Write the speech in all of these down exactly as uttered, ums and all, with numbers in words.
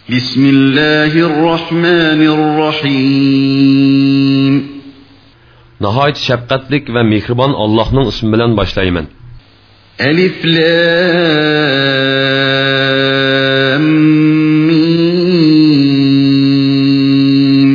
Bismillahirrahmanirrahim. Nəhayət şəfqətlik və mehriban Allah'ın ismi bilan başlayman. Elif Lam Mim.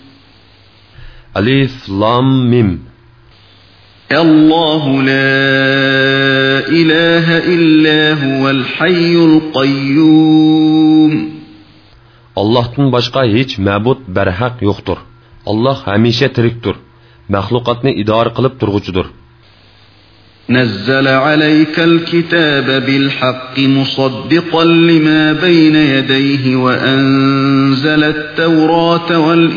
Alif Lam Mim. Allahu la ilahe illa huvel hayyul qayyum. Allah'tan başqa heç məbud bərhaq yoxdur. Allah həmişə tirikdir. Məxluqatni idare qılıb turğucudur. نزل عليك الكتاب بالحق مصدقا لما بين يديه وأنزل التوراة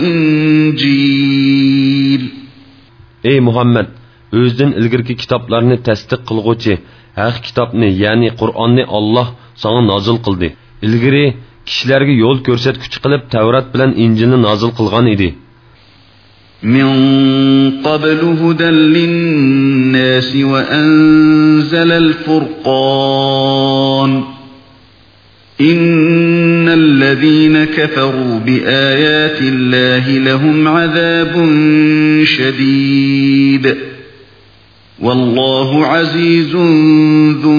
والإنجيل. Ey Muhammed, özden ilgirki kitaplarını təsdiq qılğucu, haq kitabını yani Qur'an'ni Allah sana nazil qıldı. İlgiri kişilerge yol görsetkiç qılıp Tevrat bilen İncilni nazil qılğan idi. من قبل هدى للناس وأنزل الفرقان إن الذين كفروا بآيات الله لهم عذاب شديد والله عزيز ذو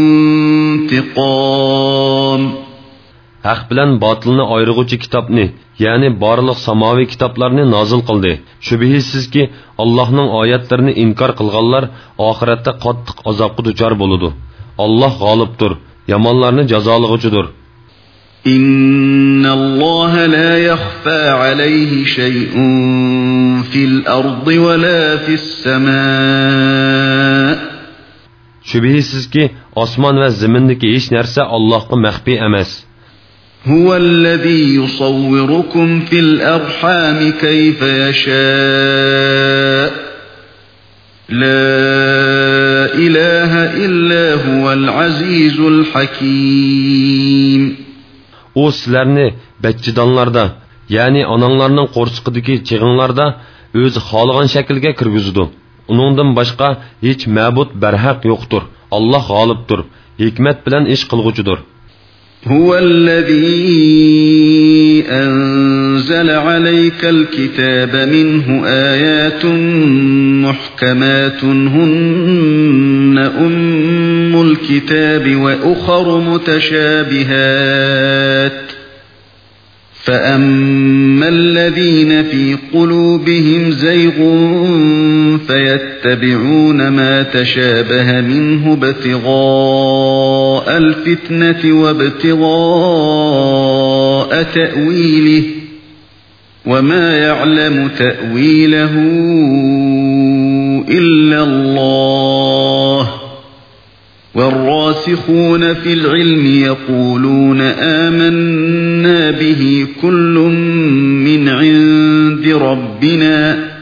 انتقام. Haq bilan batılını ayrıgıcı kitabını, yani barlıq samavi kitaplarını nazil qıldı. Şübihisiz ki Allah'ın ayetlerini inkar qılğanlar ahirette qattiq azapqa duçar boludu. Allah g'olibdir, yamanlarını cezalığıcıdır. إن الله لا يخفى عليه شيء في الأرض ولا في السماء. Şübihisiz ki osman ve zimindeki hiç nerse Allah'a məxfi emas. هو الذي يصوركم في الأرحام كيف يشاء لا إله إلا هو العزيز الحكيم. O sizlerni bәtçidanlarda, yani ananlarının qorsıqıdaki çığınlarda öz xalığan şəkilge kirgizidu. Onundan başqa hiç məbud bərhaq yoxdur. Allah g'olibdir, hikmet bilen iş qılğucudur. هو الذي أنزل عليك الكتاب منه آيات محكمات هن أم الكتاب وأخر متشابهات فأما الذين في قلوبهم زيغ فيتبعون ما تشابه منه ابتغاء الفتنة وابتغاء تأويله وما يعلم تأويله إلا الله والراسخون في العلم يقولون آمنا به كل من عند ربنا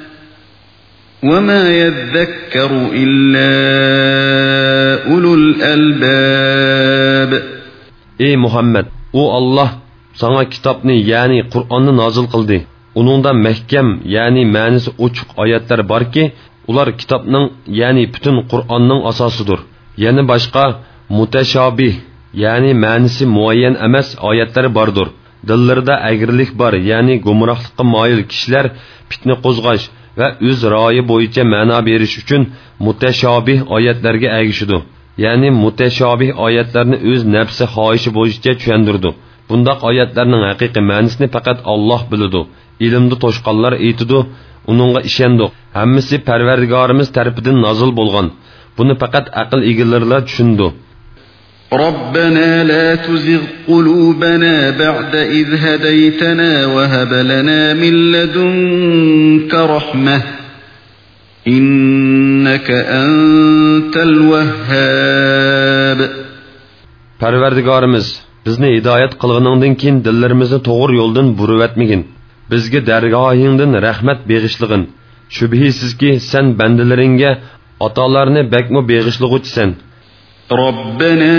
وما يذكر إلا أولو الألباب. Ey Muhammed, o Allah sana kitabını yani Kur'an'ı nazil kıldı. Onunda mehkem yani manisi uçuk ayetler var ki, ular kitabının yani bütün Kur'an'ın asasıdır. Yani başka muteşabih yani manisi muayyen emas ayetleri bardır. Dillerinde əgirlik var yani gumrahlıkka mail kişiler fitne qozğaş ve öz rayı boyunca mana beriş üçün muteşabih ayetlerge əgişidu. Yani muteşabih ayetlerini öz nefsi xahişi boyunca çüyendirdi. Bundaq ayetlerinin haqiqi manisini faqat Allah bilidu. İlimde toşqanlar eytidu, onunla işendik. Hammisi Perverdigarimiz tarafından nazil bolğan. Bunu faqat aql egillerler düşündü. ربنا لا تزغ قلوبنا بعد إذ هديتنا وهب لنا من لدنك رحمة إنك أنت الوهاب. Perverdigarimiz, bizni hidayet qılğınından keyin dillerimizni toğır yoldan burup etmegin. Bizge dergahingdan rahmet begişligin. Şübhisiz ki sen bendeleringe atalarını bekmo begişligüçsen. ربنا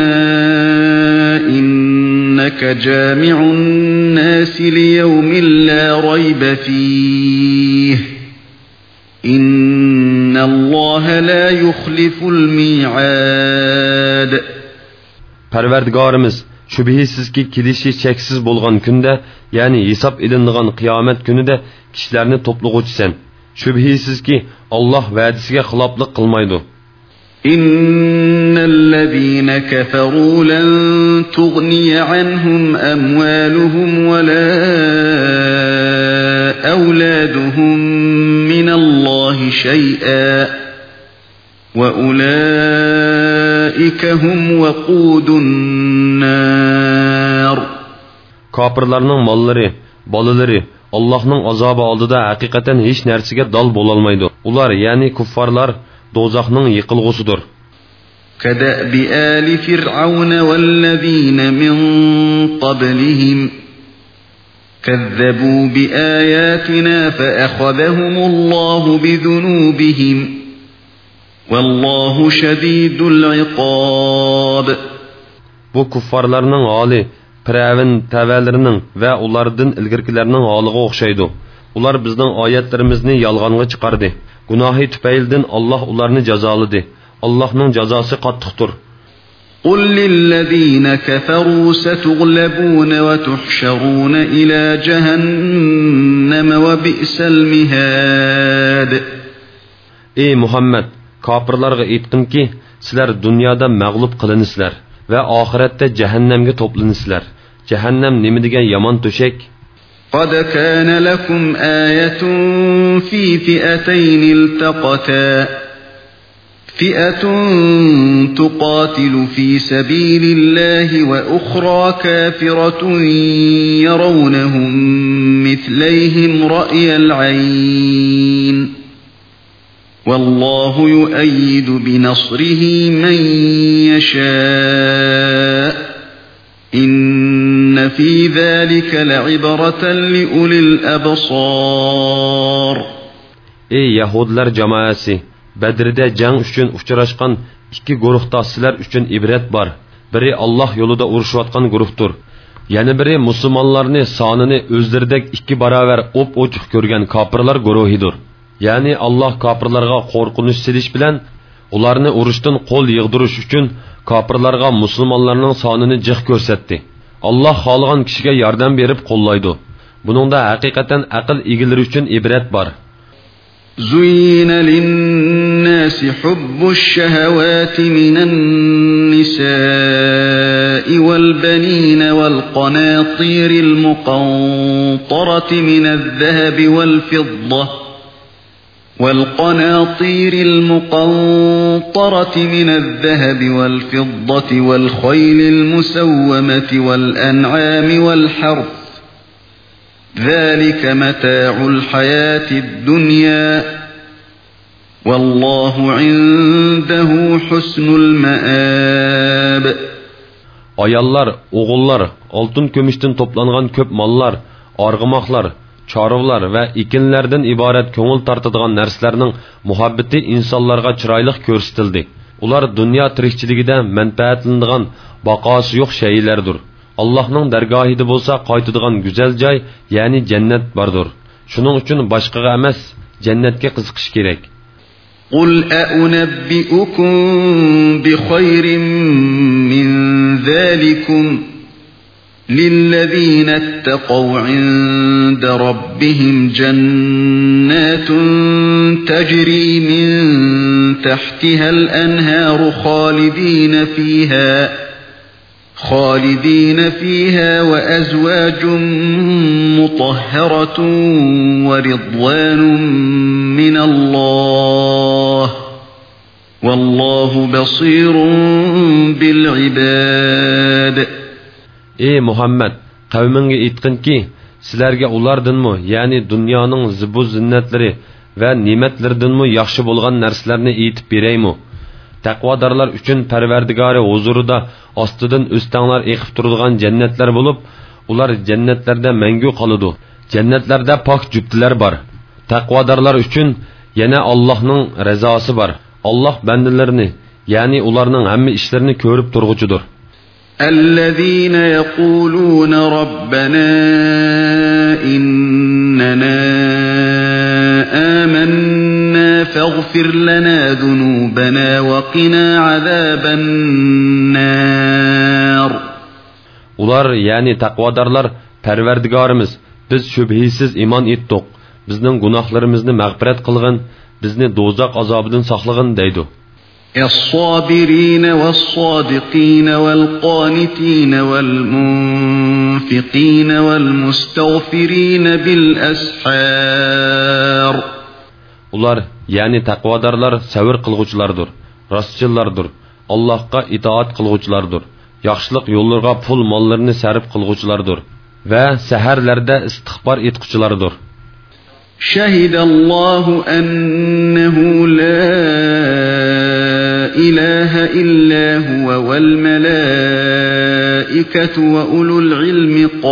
إنك جامع الناس ليوم لا ريب فيه إن الله لا يخلف الميعاد. Perverdigarimiz, Şübhisizki kilishi cheksiz bo'lgan kunda, ya'ni hisob ilinadigan qiyomat kunida kishilarni to'plag'uvchisan. Şübhisizki Alloh va'dasiga xiloflik qilmaydi. İnnellezîne keferû len tughniye anhum amwâluhum ve lâ evlâduhum minallâhi şey'â ve ulâike hum vekûdun nâr. Kafirlarning mollari, bolalari Allah'ның azabı aldıda hakikaten hiç nersige dal bolalmaydı. Ular yani kuffarlar dozaqның yıkılğısıdır. كَدَأْبِ آلِ فِرْعَوْنَ وَالَّذ۪ينَ مِنْ قَبْلِهِمْ كَذَّبُوا بِآيَاتِنَا فَأَخَذَهُمُ اللّٰهُ بِذُنُوبِهِمْ وَاللّٰهُ شَد۪يدُ الْعِقَابِ. Bu kuffarlarning hali Firavun təvələrinin və onlardan ilgirkilərinin halığa oxşaydı. Ular bizning oyatlarimizni yalğanğa chiqardi. Gunohi tufaylidan Allah ularni jazoladı. Allah'ның jazosi qattiqdir. قُلْ لِلَّذ۪ينَ كَفَرُوا سَتُغْلَبُونَ وَتُحْشَرُونَ إِلَى جَهَنَّمَ وَبِئْسَ الْمِهَادِ. Ey Muhammed, kafirlarga aytqin ki, sizlar dunyoda mag'lub qilinsizlar ve ahirette cehennemge toplansızlar. Cehennem nemi degan yaman töşek? قَدْ كَانَ لَكُمْ آيَةٌ فِي فِئَتَيْنِ الْتَقَتَا فِئَةٌ تُقَاتِلُ فِي سَبِيلِ اللَّهِ وَأُخْرَى كَافِرَةٌ يَرَوْنَهُمْ مِثْلَيْهِمْ رَأْيَ الْعَيْنِ وَاللّٰهُ يُؤَيِّدُ بِنَصْرِهِ مَنْ يَشَاءُ إِنَّ فِي ذَٰلِكَ لَعِبْرَةً لِأُولِي الْأَبْصَارِ. Ey Yahudiler cemaati! Bedir'de jang üçün uçraşkan iki guruhda sizler üçün ibret var. Biri Allah yolunda uruşuyotgan guruhtur. Yani biri Müslümanlarını sanını özlerdek iki baraber op oçuk görgen kapırlar guruhidir. Yani Allah kafirlarga qorqunuş silish bilan ularni urushdan qo'l yig'dirish uchun kafirlarga musulmonlarning sonini jiq ko'rsatdi. Allah xohlagan kishiga yordam berib qo'llaydi. Buningda haqiqatan aql egilari uchun ibrat bor. زُيِّنَ لِلنَّاسِ حُبُّ الشَّهَوَاتِ مِنَ النِّسَاءِ وَالْبَنِينَ وَالْقَنَاطِيرِ الْمُقَنطَرَةِ مِنَ الذَّهَبِ وَالْفِضَّةِ والقناطير المقنطرة من الذهب والفضة والخيل المسومة والأنعام والحرث ذلك متاع الحياة الدنيا والله عنده حسن المآب. Ayallar, oğullar, altın kömüşten toplanğan köp mallar, argımaqlar, çarıvlar ve ikinlerden ibaret köngül tartıdığan nerslerinin muhabbeti insanlarga çıraylık körsetildi. Ular dünya tirikçiligide menfaatlanıdığan bakası yok şeylerdir. Allah'ның dergahide bolsa qaytıdığan güzel cay, yani cennet bardır. Şunun için başkaga emas, cennetke kızıkış gerek. قُلْ أَأُنَبِّئُكُمْ بِخَيْرٍ مِّنْ ذَٰلِكُمْ لِلَّذ۪ينَ اتَّقَوْا عِنْدَ رَبِّهِمْ جَنَّاتٌ تَجْرِي مِنْ تَحْتِهَا الْأَنْهَارُ خَالِدِينَ فِيهَا خَالِدِينَ فِيهَا وَأَزْوَاجٌ مُطَهَّرَةٌ وَرِضْوَانٌ مِّنَ اللّٰهِ وَاللّٰهُ بَصِيرٌ بِالْعِبَادِ. Ey Muhammed, kavminge aytqin ki, sizlerge ulardınmı, yani dünyanın zibu zinnetleri ve nimetlerdinmi yaxşı bolgan nerslerini aytib bereymi? Taqvadarlar üçün Perverdigari huzurida ostidan o'stanglar eqib turadigan jannatlar bo'lib, ular jannatlarda mangu qoladi. Jannatlarda pok juftilar bor. Taqvadarlar üçün yana Allohning rizosi bor. Alloh bandalarini, yani ularning hamma ishlarini ko'rib turg'uchidir. الذين يقولون ربنا إننا آمنا فاغفر لنا ذنوبنا وقنا عذاب النار. Ular yani taqvodorlar Parvardigorimiz biz shubhisiz iymon etdik. Bizning gunohlarimizni mag'firat qilgin, bizni do'zax azobidan saqlagin deydi. الصابرين والصادقين والقانتين والمنفقين والمستغفرين بالأسحار. Ular yani taqvodorlar savr qilguvchilardir, rostchilardir, Allohga itoat qilguvchilardir, yaxshilik yo'llariga pul mollarini sarf qilguvchilardir va saharlarda istig'for etquchilardir. شهد الله أنه لا إله إلا هو والملائكة وأولو العلم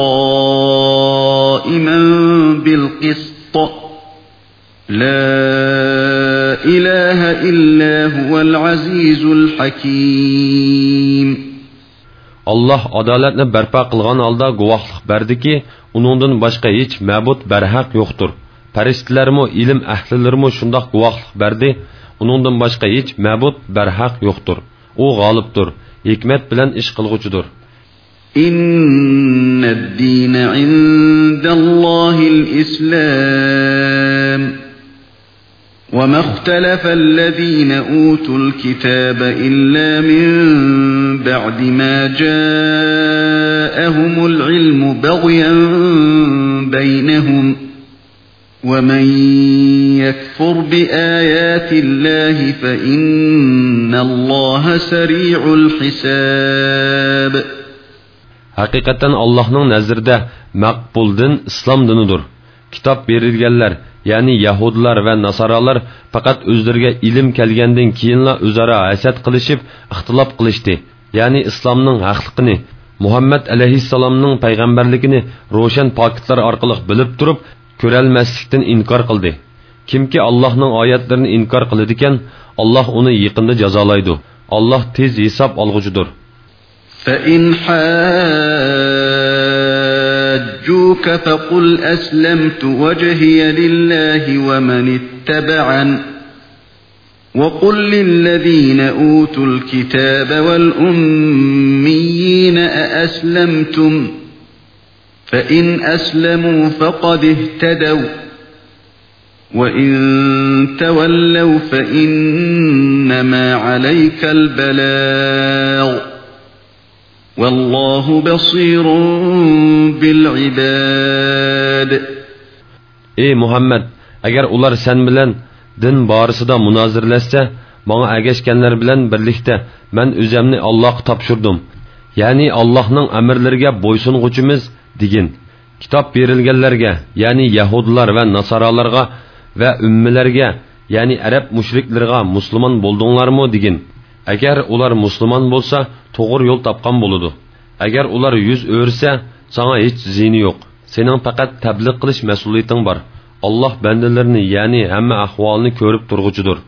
قائما بالقسط لا إله إلا هو العزيز الحكيم. Allah adaletni barpo qilgan holda guvohlik berdiki, uningdan boshqa hech ma'bud barhaq yo'qdir. Farishtalarmi, ilm ahlilarmi shundoq guvohlik berdi, uningdan boshqa hech ma'bud barhaq yo'qdir. U g'olibdir, hikmat bilan ish qilg'uchidir. Innad-dina 'indallohil islam. وما اختلف الذين أوتوا الكتاب إلا من بعد ما جاءهم العلم بغيا بينهم ومن يكفر بآيات الله فإن الله سريع الحساب. Hakikaten Allah'ın nazarında makbul din İslam dinidir. Kitap verilgenler, yani Yahudiler ve Nasaralar fakat özlerine ilim kelgenden keyinla özara hasad qilishib, ixtilof qilishdi. Yani İslamның haqliqini, Muhammed aleyhisselamның payg'ambarligini ro'shan paketlar orqali bilib turib, ko'ralmaslikdan inkor qildi. Kimki Allohning oyatlarini inkor qiladi ekan, Alloh uni yaqinda jazolaydi. Alloh tez hisob olg'uchidir. فإن حاجوك فقل أسلمت وجهي لله ومن اتبعن وقل للذين أوتوا الكتاب والأميين أأسلمتم فإن أسلموا فقد اهتدوا وإن تولوا فإنما عليك البلاغ والله بصير بالعباد. Ey Muhammed, agar ular sen bilan din borasida munozirlashsa, menga agashganlar bilan birlikda men o'zimni Allohga topshirdim. Ya'ni Allohning amrlariga bo'ysunguchimiz degin. Kitob berilganlarga, ya'ni Yahudilar va Nasaralarga va ummilarga, ya'ni arab mushriklarga musulmon bo'ldinglarmi degin. Agar ular musulmon bo'lsa, to'g'ri yo'l topgan bo'ladi. Agar ular yuz o'rsa, sana hech ziyni yo'q. Sening faqat tabliq qilish mas'uliyating bor. Alloh bandalarini, ya'ni hamma ahvolni ko'rib turg'uchidir.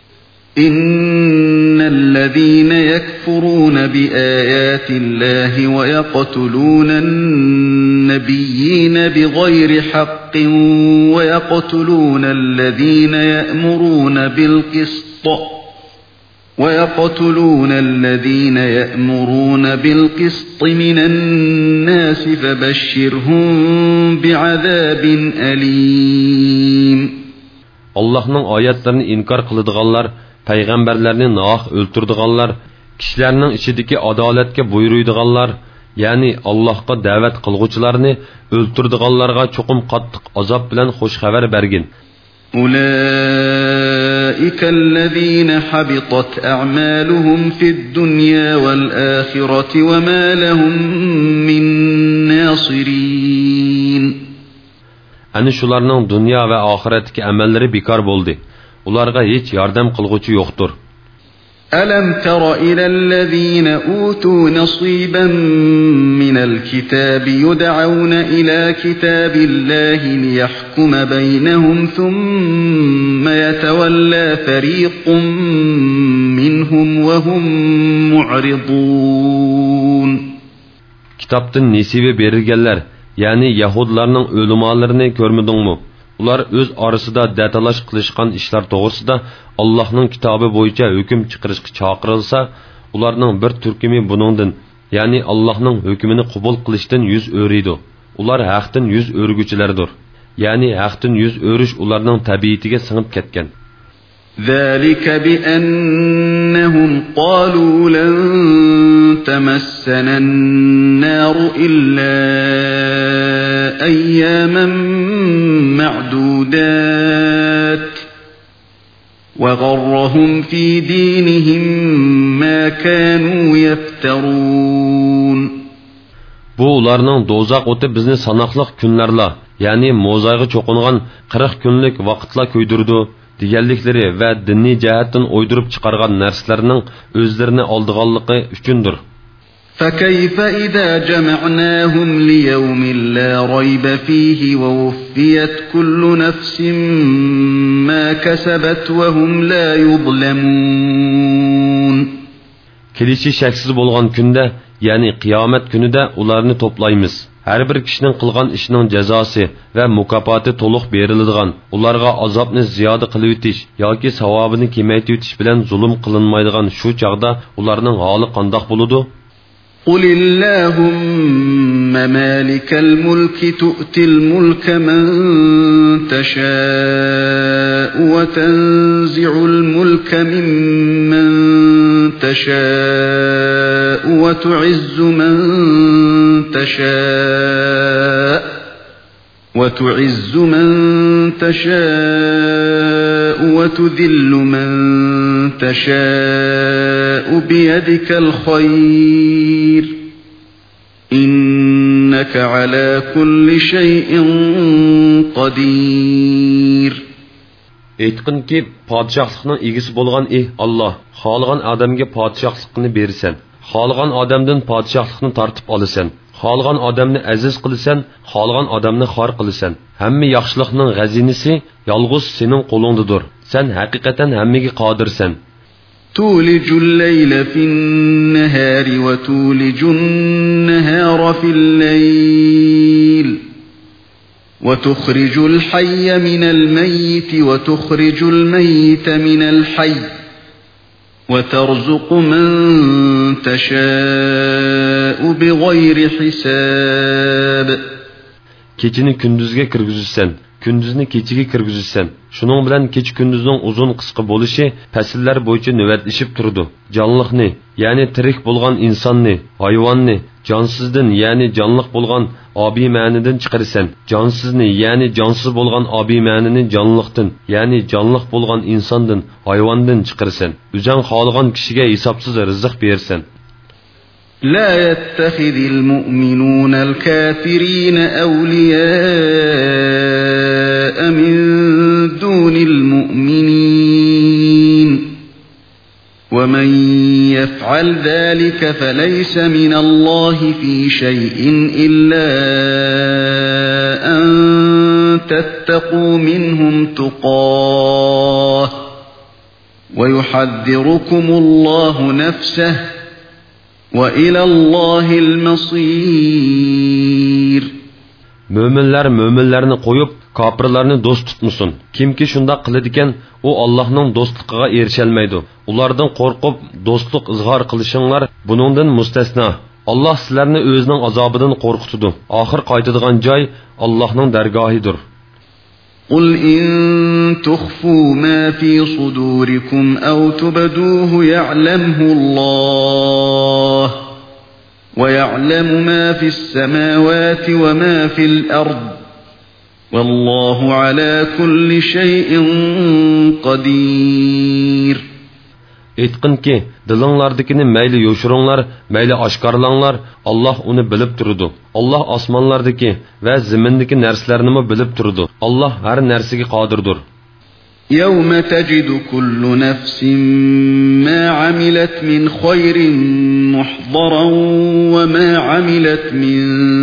Innallazina yakfuruna biayatillahi wa yaqtuluna an-nabiyyina bighayri haqqin wa yaqtuluna allazina ya'muruna bil qist ويقتلون الذين يأمرون بالقسط من الناس فبشرهم بعذاب أليم. Allah'ın ayetlerini inkar kılıdığanlar, peygamberlerini naah öldürdüğanlar, kişilerinin içindeki adaletke buyuruyduğanlar, yani Allah'a davet kılgıçlarını öldürdüğanlarga çokum qattiq azap bilen hoş haber bergin. أولئك الذين حبطت أعمالهم في الدنيا والآخرة وما لهم من ناصرين. Ani şularning dünya ve ahiretki amelleri bekar boldu. Ularga hiç yardım kılgıcı yoktur. ألم تر إلى الذين أوتوا نصيبا من الكتاب يدعون إلى كتاب الله ليحكم بينهم ثم يتولى فريق منهم وهم معرضون. Kitaptın nesibi berilgenler, yani Yahudlarning ölümalarını görmedingmi? Ular öz arasida datalash qilishgan ishlar to'g'risida Allohning kitobi bo'yicha hukm chiqarishga chaqirilsa, ularning bir turkumi buningdan, ya'ni Allohning hukmini qabul qilishdan yuz o'riydi. Ular haqdan yuz o'rguchilardir. Ya'ni haqdan yuz o'rish ularning tabiatiga singib ketgan. ذلك بأنهم قالوا لن تمسنا النار إلا أياما معدودات وغرهم في دينهم ما كانوا يفترون. Bu ularning dozaq o'ti bizni sanoqliq kunlarla, ya'ni mo'zayga cho'qingan qirq kunlik vaqtla ko'ydirdi deganliklari va diniy jihatdan o'ydirib chiqargan narsalarning o'zlarini oldiganligi uchundir. فكيف إذا جمعناهم ليوم لا ريب فيه ووفيت كل نفس ما كسبت وهم لا يظلمون. Kelişi şəksiz bolğan gündə, yəni qiyamət günüdə ularını toplayımız. Hər bir kişinin qılğan işinin cəzası və mükafatı toluq beriladigan, ularga azabni ziyoda qilib o'tish yoki savobini kemaytib o'tish bilan zulm qilinmaydigan shu chaqda ularning holi qandoq bo'ladi? قل اللهم مالك الملك تؤتي الملك من تشاء وتنزع الملك ممن تشاء وتعز من تشاء وتعز من تشاء وتذل من تشاء بيدك الخير إنك على كل شيء قدير. Aytqin ki, padişahlıqning egisi bo'lgan ey Allah, xohlagan odamga padişahlıqni bersan, xohlagan odamdan padişahlıqni tortib olasan, xohlagan odamni aziz qilasan, xohlagan odamni xor qilasan. Hamma yaxshilikning g'azinasi yolg'iz sening qo'lingdadir. Sen haqiqatan hammaga qodirsan. تولج الليل في النهار وتولج النهار في الليل وتخرج الحي من الميت وتخرج الميت من الحي وترزق من تشاء بغير حساب. Keçini gündüzge kirgizsen, gündüzni keçiga kirgizsan. Şunun bilan kechi kunduzning uzun qisqa bo'lishi fasllar bo'yicha navbatlashib turdi. Jonliqni, ya'ni tirik bo'lgan insonni, hayvonni, jonsizdan, ya'ni jonliq bo'lgan obiy ma'nidan chiqarsan. Jonsizni, ya'ni jonsiz bo'lgan obiy ma'nini jonliqdan, ya'ni jonliq bo'lgan insondan, hayvondan chiqarsan. O'zing xohlagan kishiga hisobsiz rizq bersan. لا يتخذ المؤمنون الكافرين أولياء من دون المؤمنين ومن يفعل ذلك فليس من الله في شيء إلا أن تتقوا منهم تقاه ويحذركم الله نفسه وَإِلَى اللّٰهِ الْمَصِيرِ. Müminler müminlerini koyup kapırlarını dost tutmusun. Kim ki şunda kılıdiken o Allah'ın dostluğuna erişelmeydi. Ulardan korkup dostluk ızhar kılışınlar bunundan müstesna. Allah sizlerini özünün azabından korkutudu. Ahir kaytıdığan cay Allah'ın dergahidir. قُلْ إِن تُخْفُوا مَا فِي صُدُورِكُمْ أَوْ تُبْدُوهُ يَعْلَمْهُ اللَّهُ وَيَعْلَمُ مَا فِي السَّمَاوَاتِ وَمَا فِي الْأَرْضِ وَاللَّهُ عَلَى كُلِّ شَيْءٍ قَدِيرٌ. Aytqin ki, dilinglardikini mayli yo'shironglar, mayli oshkorlanglar, Allah uni bilib turadi. Allah osmonlardagi va zimindagi narsalarni bilib turadi. Allah har narsaga qodirdir. يَوْمَ تَجِدُ كُلُّ نَفْسٍ مَا عَمِلَتْ مِنْ خَيْرٍ مُحْضَرًا وَمَا عَمِلَتْ مِنْ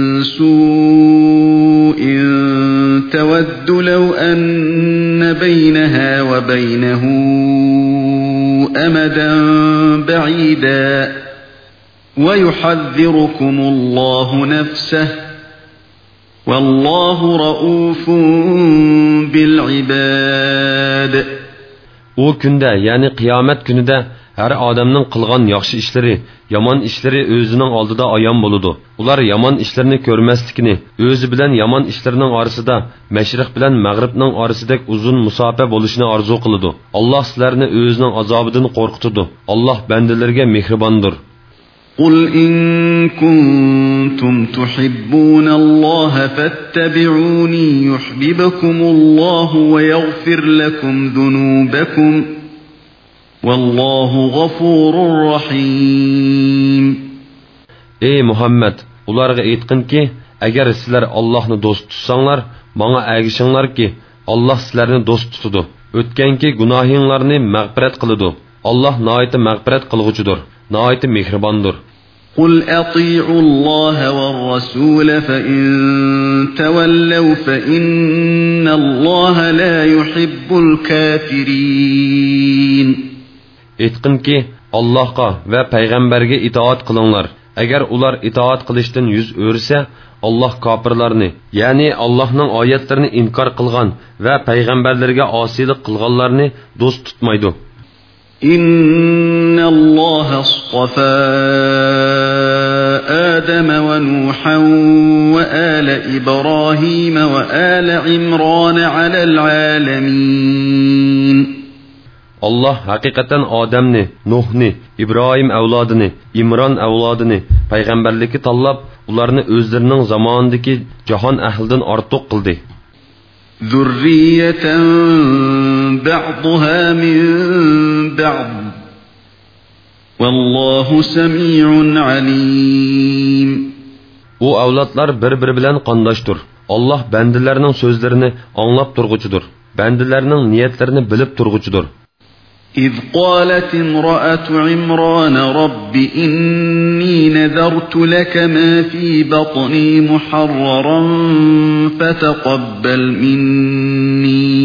سُوءٍ تَوَدُّ لَوْ أَنَّ بَيْنَهَا وَبَيْنَهُ أَمَدًا بَعِيدًا وَيُحَذِّرُكُمُ اللَّهُ نَفْسَهُ وَاللَّهُ رَؤُوفٌ بِالْعِبَادِ. O günde, yani kıyamet günüde Her adamның qılğan yaxşı işleri, yaman işleri özünün aldıda ayan boludu. Ular yaman işlerini görmeslikini, özü bilen yaman işlerinin arasında, meşriq bilen mağribning arasidek uzun musafe bolishini arzu qılıdı. Allah sizlarni özünün azabıdan qorqutudu. Allah bendelerge mehribandır. قل إن كنتم تحبون الله فاتبعوني يحببكم الله ويغفر لكم ذنوبكم والله غفور رحيم. Ey Muhammed, ularga aytqin ki, agar sizlar Allohni do'st tutsanglar, menga ergishinglar ki, Allah sizlarni do'st tutadi. O'tganki gunohinglarni mag'firat qiladi. Allah nihoyat mag'firat qilg'uchidir, nihoyat mehribondir. قل أطيعوا الله والرسول فإن تولوا فإن الله لا يحب الكافرين. Aytqin ki, Allohga va payg'ambarga itoat qilinglar. Agar ular itoat qilishdan yuz o'rsa, Allah kofirlarni, ya'ni Allohning oyatlarini inkor qilgan va payg'ambarlarga osiylik qilganlarni do'st tutmaydi. إن الله اصطفى آدم ونوحا وآل إبراهيم وآل عمران على العالمين. Allah haqiqatan Adamni, Nuhni, İbrahim avlodini, İmron avlodini payg'ambarlikka tanlab, ularni o'zlarining zamonidagi jahon ahlidan ortiq qildi. ذرية بعضها من بعض والله سميع عليم. O avlodlar bir-biri bilan qondoshdir. Allah bandalarning so'zlarini anglab turg'uchidir. Bandalarning niyatlarini bilib turg'uchidir. إذ قالت امرأة عمران رب إني نذرت لك ما في بطني محررا فتقبل مني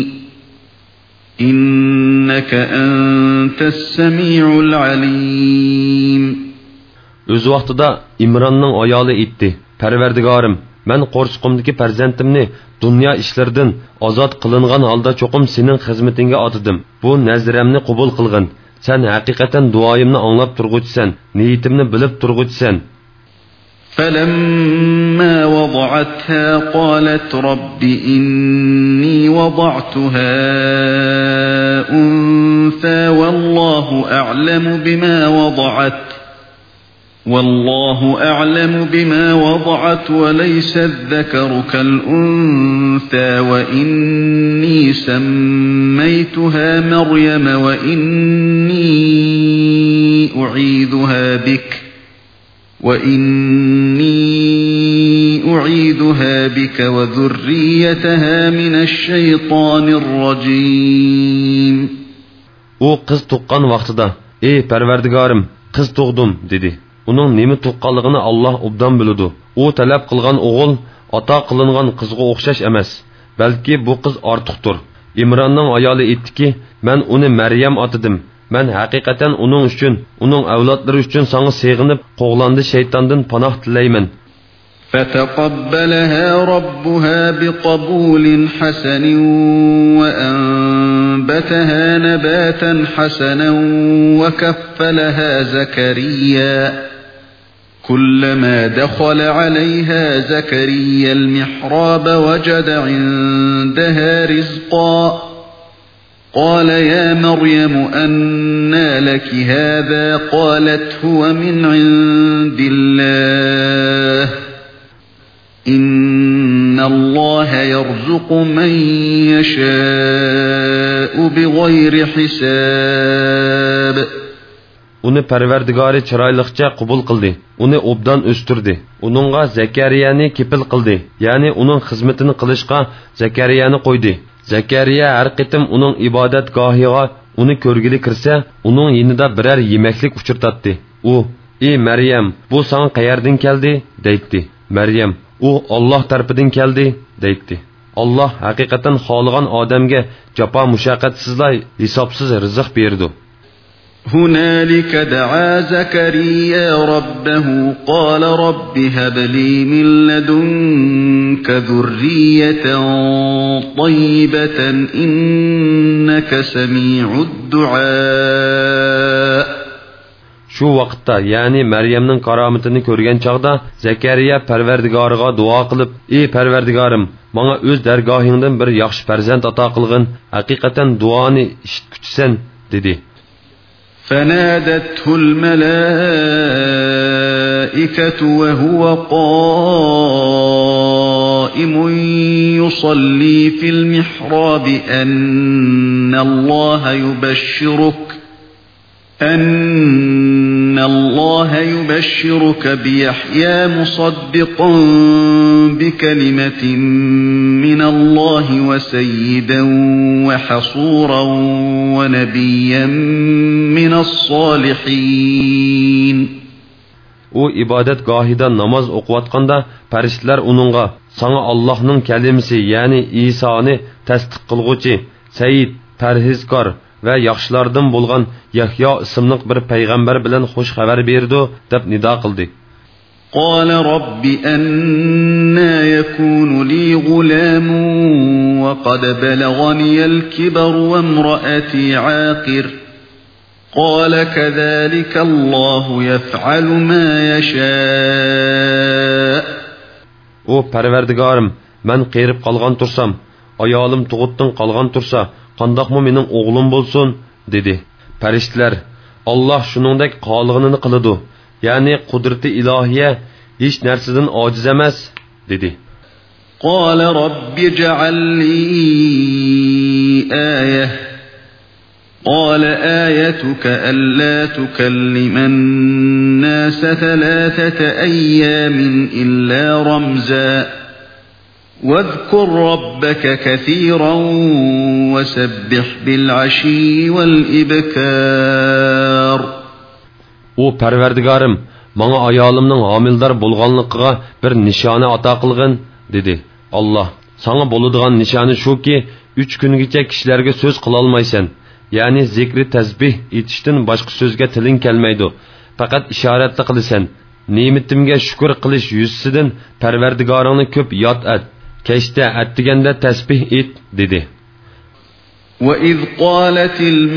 إنك أنت السميع العليم. Öz vaqtida İmronning ayoli aytdi: "Parvardigorim, men qo'rsqimdagi farzandimni dunyo ishlaridan ozod qilingan holda cho'qim sening xizmatingga otidim. Bu nazramni qabul qilgin. Sen haqiqatan duoyimni anglab turg'uchisan, niyatimni bilib turg'uchisan." فلما وضعتها قالت رب إني وضعتها أنثى والله أعلم بما وضعت والله أعلم بما وضعت وليس الذكر كالأنثى وإني سميتها مريم وإني أعيذها بك وإني أعيذها بك وذريتها من الشيطان الرجيم. O kız tuqqan vaqtida: "Ey Parvardigorim, kız tug'dim" dedi. Uning nima tuqqanligini Allah obdan biladi. U talab qilgan o'g'il ata qilingan qizga o'xshash emas, balki bu qiz ortiqdir. İmronning ayoli aytdiki: "Men uni Maryam otidim. Men haqiqatan uning uchun, uning avlodlari uchun senga seg'inib, qo'g'landi shaytondan panoh tilayman." فتقبلها ربها بقبول حسن وأنبتها نباتا حسنا وكفلها زكريا كلما دخل عليها زكريا المحراب وجد عندها رزقا قال يا مريم أنى لك هذا قالت هو من عند الله إن الله يرزق من يشاء بغير حساب. Uni Parvardigori chiroyliqcha qabul qildi. Uni obdan o'stirdi. Uningga Zakariyani kepil qildi. Ya'ni uning xizmatini qilishga Zakariyani qo'ydi. Zakariya har qitim uning ibodatgohiga uni ko'rgili kirsa, uning yonida biror yemaklik uchirtatdi. U: "Ey Maryam, bu sana qayerdan keldi?" deydi. Maryam: "U Alloh tarafidan keldi" deydi. Allah haqiqatan xohlagan odamga jafo mushaqqatsizlar hisobsiz rizq berdi. هنالك دعا زكريا ربه قال رب هب لي من لدنك ذرية طيبة إنك سميع الدعاء. Şu vaqtda, ya'ni Maryamning karomatini ko'rgan chaqda Zakariya Parvardigoriga duo qilib, "Ey Parvardigorim, menga o'z dargohingdan bir yaxshi farzand ato qilgin, haqiqatan duoni eshitguchisan" dedi. فنادته الملائكة وهو قائم يصلي في المحراب أن الله يبشرك أن الله يبشرك بيحيى مصدقا بكلمة من الله وسيدا وحصورا ونبيا من الصالحين. O ibodatgohida namoz o'qiyotganda farishtalar uningga "Sana Allohning kalimasi, ya'ni Isoni tasdiq qilguvchi, Sayyid, parhezkor va yaxshilardan bo'lgan Yahyo ismli bir payg'ambar bilan xush xabar berdi" deb nido qildi. قال رب أنى يكون لي غلام وقد بلغني الكبر وامرأتي عاقر قال كذلك الله يفعل ما يشاء. O Parvardigorim, men qerib qolgan tursam, ayolim tug'utdan qolgan tursa, qandoqmi mening o'g'lim bo'lsin dedi. Farishtalar, Alloh shuningdek qolig'ini qiladi, ya'ni qudrati ilohiya hech narsadan ojiz emas dedi. قال رب اجعل لي آية قال آيتك ألا تكلم الناس ثلاثة أيام إلا رمزا واذكر ربك كثيرا وسبح بالعشي والإبكار. O Parvardigorim, menga ayolimning homildor bo'lganligiga bir nishona ato qilgin dedi. Alloh, sana bo'ladigan nishoni shuki, uch kungacha kishilarga so'z qila olmaysan. Ya'ni zikri tasbih etishdan boshqa so'zga tiling kelmaydi. Faqat ishoratli qilasan. Ne'matimga shukr qilish yuzsidan Parvardigoringni ko'p yod et. Kechda atdiganda tasbih et dedi. وَإِذْ قَالَتِ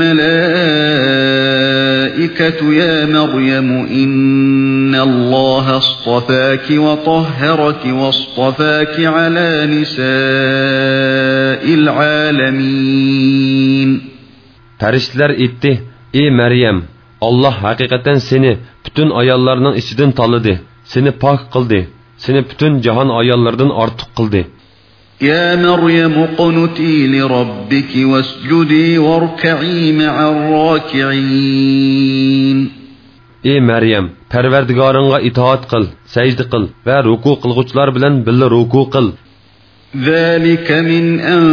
الْمَلَائِكَةُ يَا مَرْيَمُ إِنَّ اللَّهَ اصْطَفَاكِ وَطَهَّرَكِ وَاصْطَفَاكِ عَلَى نِسَاءِ الْعَالَمِينَ. Farishtalar aytdi: "Ey Maryam, Alloh haqiqatan seni bütün ayollarning ichidan tanladi, seni pok qildi, seni bütün jahon ayollaridan ortiq qildi." يا مريم اقنتي لربك واسجدي واركعي مع الراكعين. Ey Maryam, Parvardigoringga itoat qil, sajda qil va ruku qilguvchilar bilan birga ruku qil. ذلك من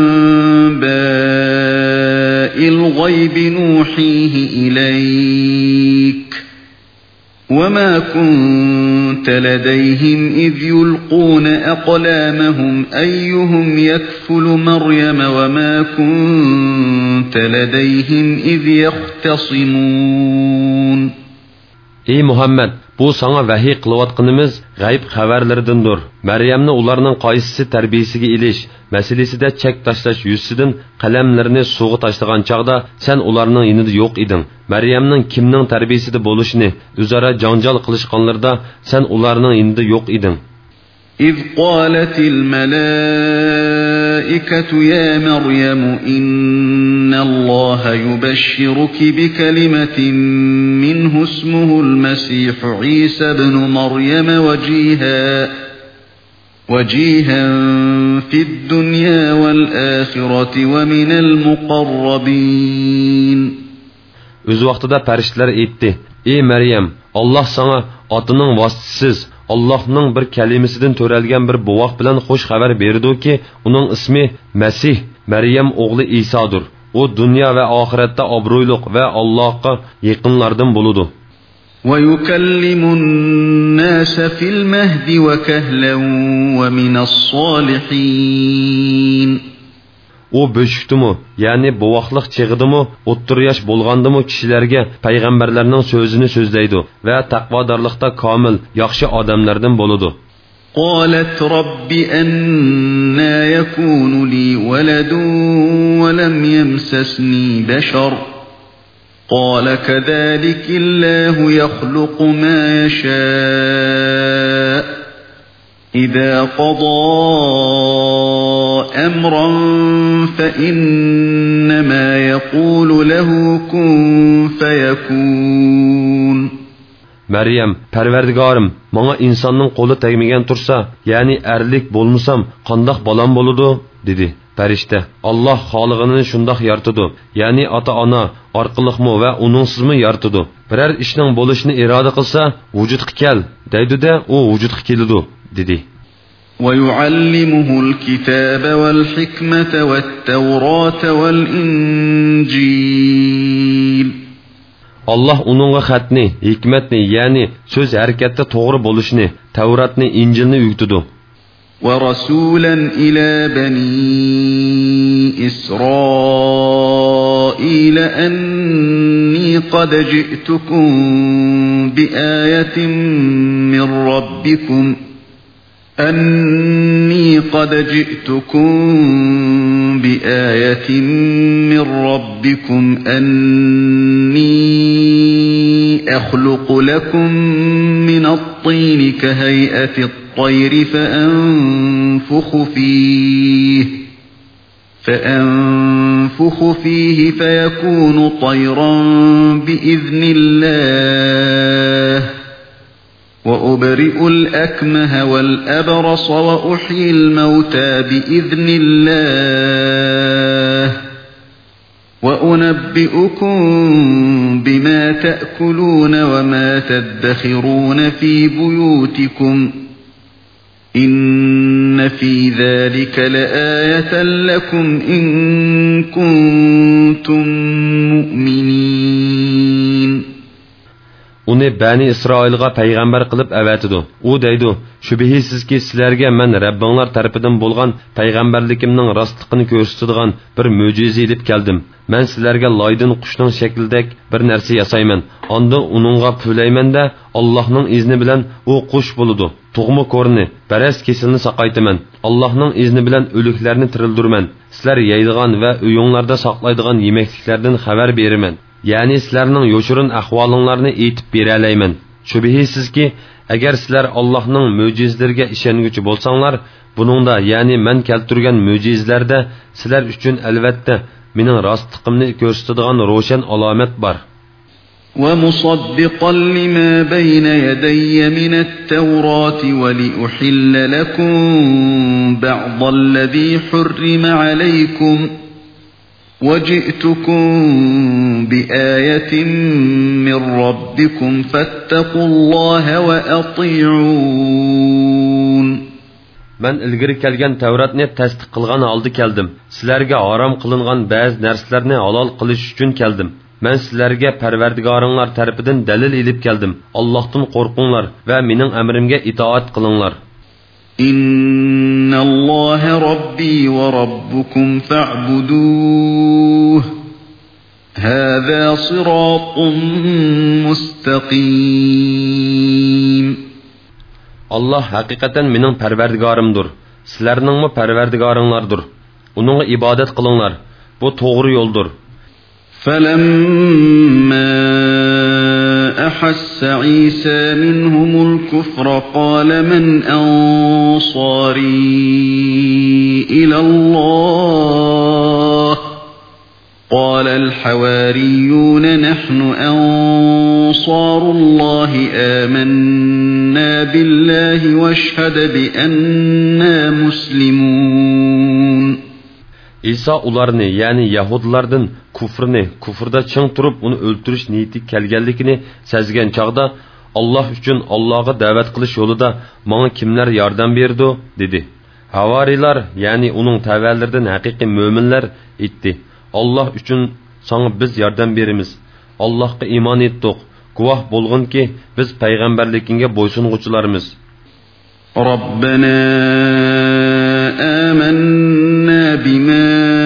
أنباء الغيب نوحيه إليك وما كنت لديهم إذ يلقون أقلامهم أيهم يكفل مريم وما كنت لديهم إذ يختصمون. Ey Muhammed, bu sana vahiy qilayotganimiz g'ayb xabarlaridandir. Maryamni ularning qaysisi tarbiyasiga ilish masalasida chek tashlash yuzidan qalamlarini suvga tashlagan chaqda sen ularning yonida yo'q eding. Maryamning kimning tarbiyasida bo'lishini o'zaro janjal qilishganlarda sen ularning yonida yo'q eding. إذ قالت الملائكة يا مريم إن الله يبشرك بكلمة منه اسمه المسيح عيسى بن مريم وجيها وجيها في الدنيا والآخرة ومن المقربين. Öz vaqtida farishtalar aytdi: "Ey Maryam, Alloh sana otining vositasiz Allohning bir kalimasidan to'ralgan bir buvoq bilan xush xabar berdi-ki, uning ismi Masih, Maryam o'g'li Isodir. U dunyo va oxiratda obro'liq va Allohga yaqinlardan bo'ladi. وَيُكَلِّمُ النَّاسَ فِي الْمَهْدِ وَكَهْلًا وَمِنَ الصَّالِحِينَ." O böşüktümü, yani buvoqliq çığıdımı, o'ttir yosh bo'lgandimi kishilarga payg'ambarlarning so'zini so'zlaydi va taqvodorlikda komil, yaxshi odamlardan bo'ladi. قالت رب أنى يكون لي ولد ولم يمسسني بشر قال كذلك الله يخلق ما يشاء إذا قضى أمرا فإنما يقول له كن فيكون. Meryem, Perverdigarım, bana insanın kolu tegmegen tursa, yani erlik bolmusam, qandaq balam boludu, dedi. Perişte, Allah xalıqını şundaq yartıdı, yani ata-ana, arqılıqmı ve ununsızmı yartıdı. Birer işinin boluşunu irade qılsa, vücudqa kel, deydi de o vücudqa kelidu, dedi. وَيُعَلِّمُهُ الْكِتَابَ وَالْحِكْمَةَ وَالتَّوْرَاةَ وَالْإِنْجِيلَ. Allah onunğa xatni, hikmetni, yani söz harekette doğru boluşunu, Tevratni, İncilni yüktüdü. وَرَسُولًا إِلَى بَنِي إِسْرَائِيلَ أَنِّي قَدْ جِئْتُكُمْ بِآيَةٍ مِّن رَّبِّكُمْ أَنِّي قَدْ جِئْتُكُمْ بِآيَةٍ مِّن رَّبِّكُمْ أَنِّي أَخْلُقُ لَكُم مِّنَ الطِّينِ كَهَيْئَةِ الطَّيْرِ فَأَنفُخُ فِيهِ فَأَنفُخُ فِيهِ فَيَكُونُ طَيْرًا بِإِذْنِ اللَّهِ وَأُبْرِئُ الْأَكْمَهَ وَالْأَبْرَصَ وَأُحْيِي الْمَوْتَى بِإِذْنِ اللَّهِ وَأُنَبِّئُكُم بِمَا تَأْكُلُونَ وَمَا تَدَّخِرُونَ فِي بُيُوتِكُمْ إِنَّ فِي ذَلِكَ لَآيَةً لَكُمْ إِن كُنتُم مُّؤْمِنِينَ. Uni Bani İsrailga peygamber kılıp əvətidu. O deydu, şübihisiz ki sizlerge men Rabbinglar tarafından bolgan peygamberlikimning rastlıqını gösterdiğin bir möcüze edip geldim. Men sizlerge laydın quşning şeklidek bir narsa yasayman. Onda onunğa püleymen de Allah'ның izni bilen o quş buludu. Tuğmu korni, beres kesilini saqaytıman. Allah'ның izni bilen ölüklerini tirildirmen. Sizler yeydigan ve uyuңlarda saqlaydigan yemekliklerden haber berimen. Yani sizlerning yoshurun ahvolinglarni aytib beralayman. Shubhisizki, agar sizlar Allohning mo'jizalariga ishonguvchi bo'lsanglar, buningda, ya'ni men keltirgan mo'jizalarda sizlar uchun albatta mening rostligimni ko'rsatadigan ro'shan alomat bor. وَمُصَدِّقًا لِمَا بَيْنَ يَدَيَّ مِنَ التَّوْرَاةِ وَلِأُحِلَّ لَكُم بَعْضَ الَّذِي حُرِّمَ عَلَيْكُمْ وَجِئْتُكُمْ بِآيَةٍ مِّن رَّبِّكُمْ فَاتَّقُوا اللَّهَ وَأَطِيعُونِ. Men ilgiri kelgan Tevratni tasdiq qilgan holda keldim. Sizlarga harom qilingan ba'zi narsalarni halol qilish uchun keldim. Men sizlarga Parvardigoringlar tarafidan dalil ilib keldim. Allohdan qo'rqinglar va mening amrimga itoat qilinglar. إن الله ربي وربكم فاعبدوه هذا صراط مستقيم. Allah haqiqatan mening Parvardigorimdir. Sizlarningmi Parvardigoringlardir. Uningga ibodat qilinglar. Bu to'g'ri yo'ldir. فلما أحس عيسى منهم الكفر قال من أنصاري إلى الله قال الحواريون نحن أنصار الله آمنا بالله واشهد بأننا مسلمون. İsa ularni, yani Yahudilardan kufrni, kufrda çıng turup onu öldürüş niyeti kelgenlikini sezgen çağda Allah üçün Allah'a davet kılış yolunda bana kimler yardım berdi dedi. Havariler, yani onun təvəllərdən hakiki müminler etti. Allah üçün sana biz yardım berimiz. Allah'a iman ettik. Guvah bolğun ki biz peygamberlikinge boysunğuçularımız. Rabbena آمنا بما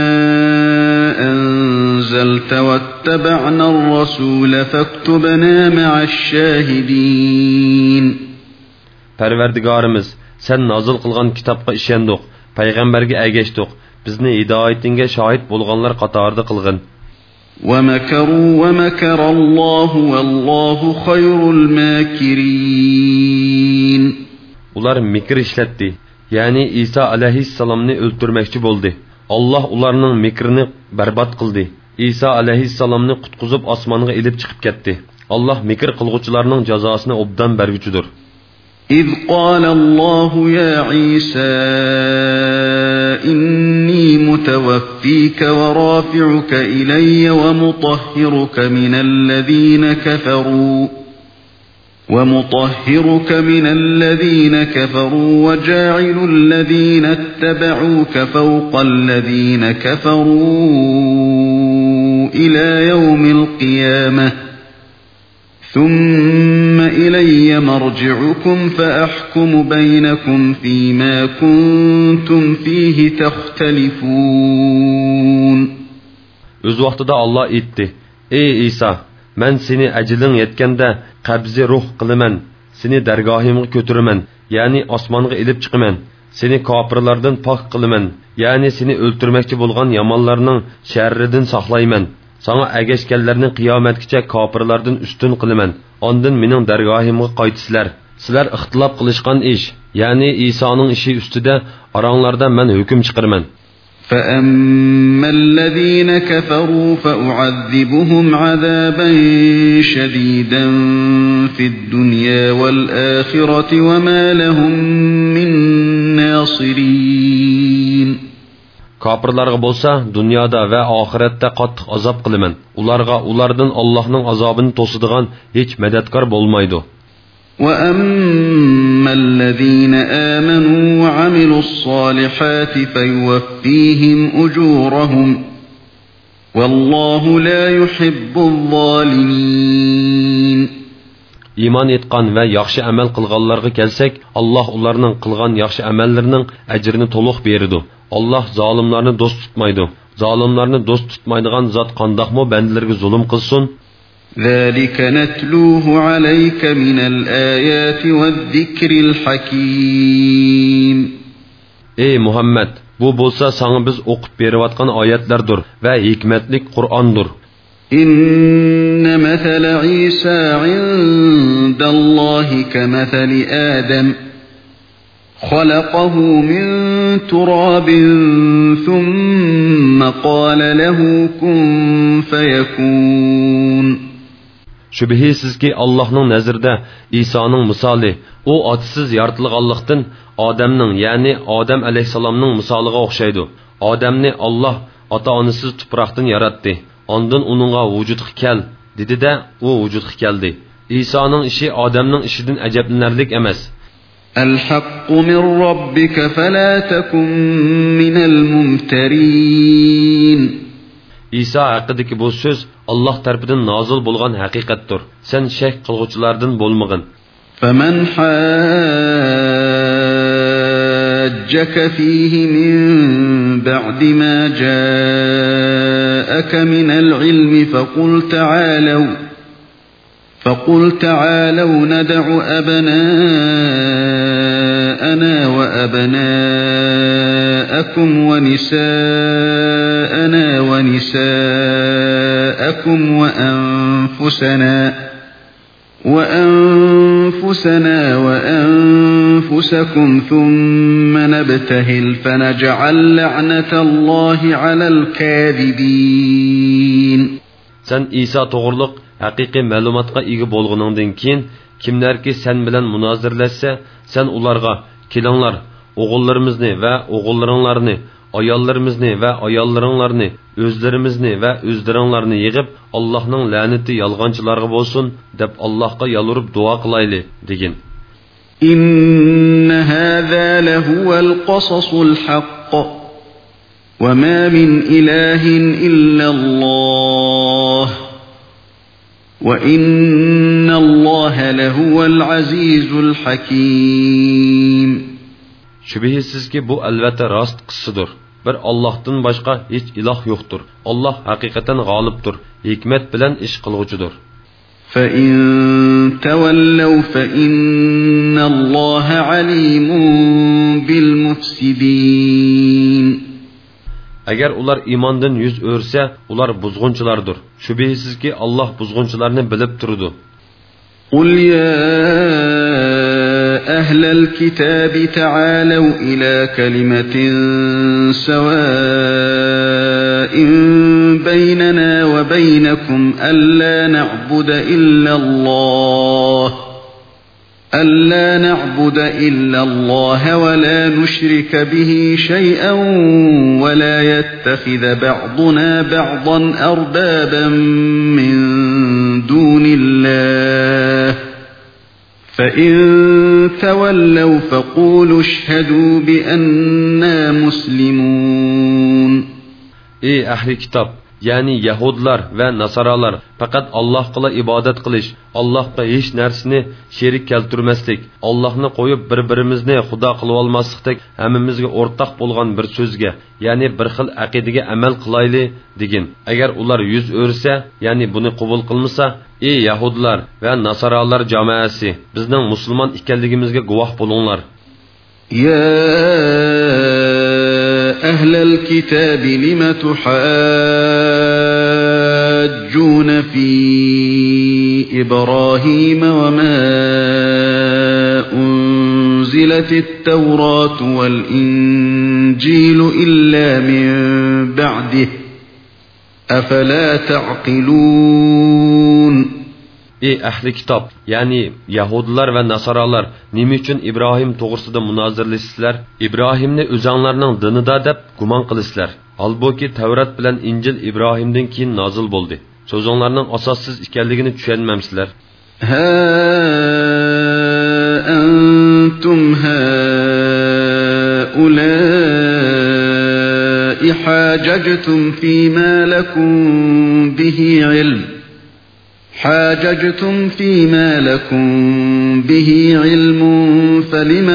أنزلت واتبعنا الرسول فاكتبنا مع الشاهدين. Parvardigarimiz, sen nazil qilgan kitobga ishondik, payg'ambarga ergashdik. Bizni hidoyatingga shohid bo'lganlar qatorida qilgin. وَمَكَرُوا وَمَكَرَ اللّٰهُ وَاللّٰهُ خَيْرُ الْمَاكِرِينَ. Ular mikir işletti. Yani İsa aleyhisselamını öldürmekçi oldu. Allah ularının mikrini berbat kıldı. İsa aleyhisselamını kutkuzup asmanıga ilip çıkıp gitti. Allah mikir kılgıçılarının cezasını obdan bergücüdür. إذ قال الله يا عيسى إني متوفيك ورافعك إلي ومطهرك من الذين كفروا ومطهرك من الذين كفروا وجاعل الذين اتبعوك فوق الذين كفروا إلى يوم القيامة ثم إلي مرجعكم فأحكم بينكم فيما كنتم فيه تختلفون. Öz vaqtida Allah aytdi: Ey İsa, men seni ajiling yetkanda qabzi ruh qilaman, seni dargohimga ko'tiraman, ya'ni osmonga ilib chiqaman. Seni kofirlardan pok qilaman, ya'ni seni o'ltirmoqchi bo'lgan yomonlarning sharridan saqlayman. Sana agashganlarni qiyomatgacha kofirlardan ustun qilaman. Ondan mening dargohimga qaytisizlar. Sizlar ixtilof qilishgan ish, ya'ni Isoning ishi ustida oranglarda men hukm chiqaraman. فَأَمَّا الَّذِينَ كَفَرُوا فَأُعَذِّبُهُمْ عَذَابًا شَدِيدًا فِي الدُّنْيَا وَالْآخِرَةِ وَمَا لَهُم مِّن نَّاصِرِينَ. Kafirlarga bolsa, dunyoda va oxiratda qattiq azob qilaman. Ularga ulardan Allohning azobini to'sadigan hech madadkor bo'lmaydi. وَأَمَّا الَّذِينَ آمَنُوا وَعَمِلُوا الصَّالِحَاتِ فَيُوَفِّيهِمْ أُجُورَهُمْ وَاللَّهُ لَا يُحِبُّ الظَّالِمِينَ. İman etqan və yaxşı əməl qılğanlarga kelsak, Allah onlarning qılğan yaxşı əməllərinin əcrini to'liq beridi. Allah zalimlarni do'st tutmaydi. Zalimlarni do'st tutmaydigan zot qandaqmı bandalarga zulm qilsin? ذَلِكَ نَتْلُوهُ عَلَيْكَ مِنَ الْآيَاتِ وَالذِّكْرِ الْحَكِيمِ. Ey Muhammed, bu bolsa sana biz o'qib berayotgan oyatlardir va hikmatlik Qur'ondir. إِنَّ مَثَلَ عِيسَى عِندَ اللَّهِ كَمَثَلِ آدَمَ خَلَقَهُ مِنْ تُرَابٍ ثُمَّ قَالَ لَهُ كُنْ فَيَكُونُ. Şübhisiz ki Allah'ın nazarında İsa'nın misali, o atsız yaratılganlıktan Adem'nin yani Adem aleyhisselam'nın misalıga okşaydı. Adem'ni Allah ata-anasız tupraqdan yarattı. Ondan onunğa vücudga kel dedi de o vücudga keldi. İsa'nın işi Adem'nin işidan ajablanarlik emas. الحق من ربك فلا تكن من الممترين. İsa haqqidagi bu söz Allah tarafidan nazil bo'lgan haqiqatdir. Sen shak qilguvchilardan bo'lmag'in. فمن حاجك فيه من بعد ما جاءك من العلم فقل تعالوا فقل تعالوا ندع أبناءنا وأبناءكم ونساءنا ونساءكم وأنفسنا وأنفسنا وأنفسكم ثم نبتهل فنجعل لعنة الله على الكاذبين. Sen İsa to'g'riliq haqiqiy ma'lumotga ega bo'lganingdan keyin kimlarki sen bilan munozirlashsa, sen ularga kelinglar, o'g'illarimizni va o'g'illaringlarni, ayollarimizni va ayollaringlarni, o'zlarimizni va o'zlaringlarni yig'ib, Allohning la'nati yolg'onchilarga bo'lsin deb Allohga yalvarib duo qilayli degin. Inna hadha lahuval qasasul haqq wa ma min ilahin illa Allah wa inna Allaha lahuval azizul hakim. Şübihisiz ki bu elbette rast qısıdır. Bir Allah'tan başka hiç ilah yoktur. Allah hakikaten galiptir. Hikmet bilen iş kılgıcıdır. فَإِن تَوَلَّوْا فَإِنَّ اللَّهَ عَلِيمٌ بِالْمُفْسِدِينَ. Agar ular iymondan yuz o'rsa, ular buzg'unchilardir. Shubhisizki Alloh buzg'unchilarni bilib turdi. Qul ya ahlal kitabi ta'alu ila kalimatin sawa'in baynana wa baynakum alla na'budu illa Allah ألا نعبد إلا الله ولا نشرك به شيئا ولا يتخذ بعضنا بعضا أربابا من دون الله فإن تولوا فقولوا اشهدوا بأننا مسلمون. Ey ahli kitob, ya'ni Yahudlar va Nasaralar faqat Allohga ibodat qilish, Allohga hech narsani sherik keltirmaslik, Allohni qo'yib bir-birimizni xudo qilib olmaslikdek hammamizga o'rtoq bo'lgan bir so'zga, ya'ni bir xil aqidaga amal qilayli degin. Agar ular yuz o'rsa, ya'ni buni qabul qilmasa, ey Yahudlar va Nasaralar jamoasi, bizning musulmon ekanligimizga guvoh bo'linglar. Ya أهل الكتاب لم تحاجون في إبراهيم وما أنزلت التوراة والإنجيل إلا من بعده أفلا تعقلون. Ey ahli kitob, ya'ni Yahudilar va Nasaralar, nima uchun Ibrohim to'g'risida munozirlasizlar? Ibrohimni o'zinglarning dinida deb gumon qilisizlar. Halbuki Tavrat bilan Injil Ibrohimdan keyin nozil bo'ldi. So'zinglarning asossiz ekanligini tushunmamsizlar. Ha antum haula'i hajajtum fima lakum bihi ilm حاججتم فيما لكم به علم فلم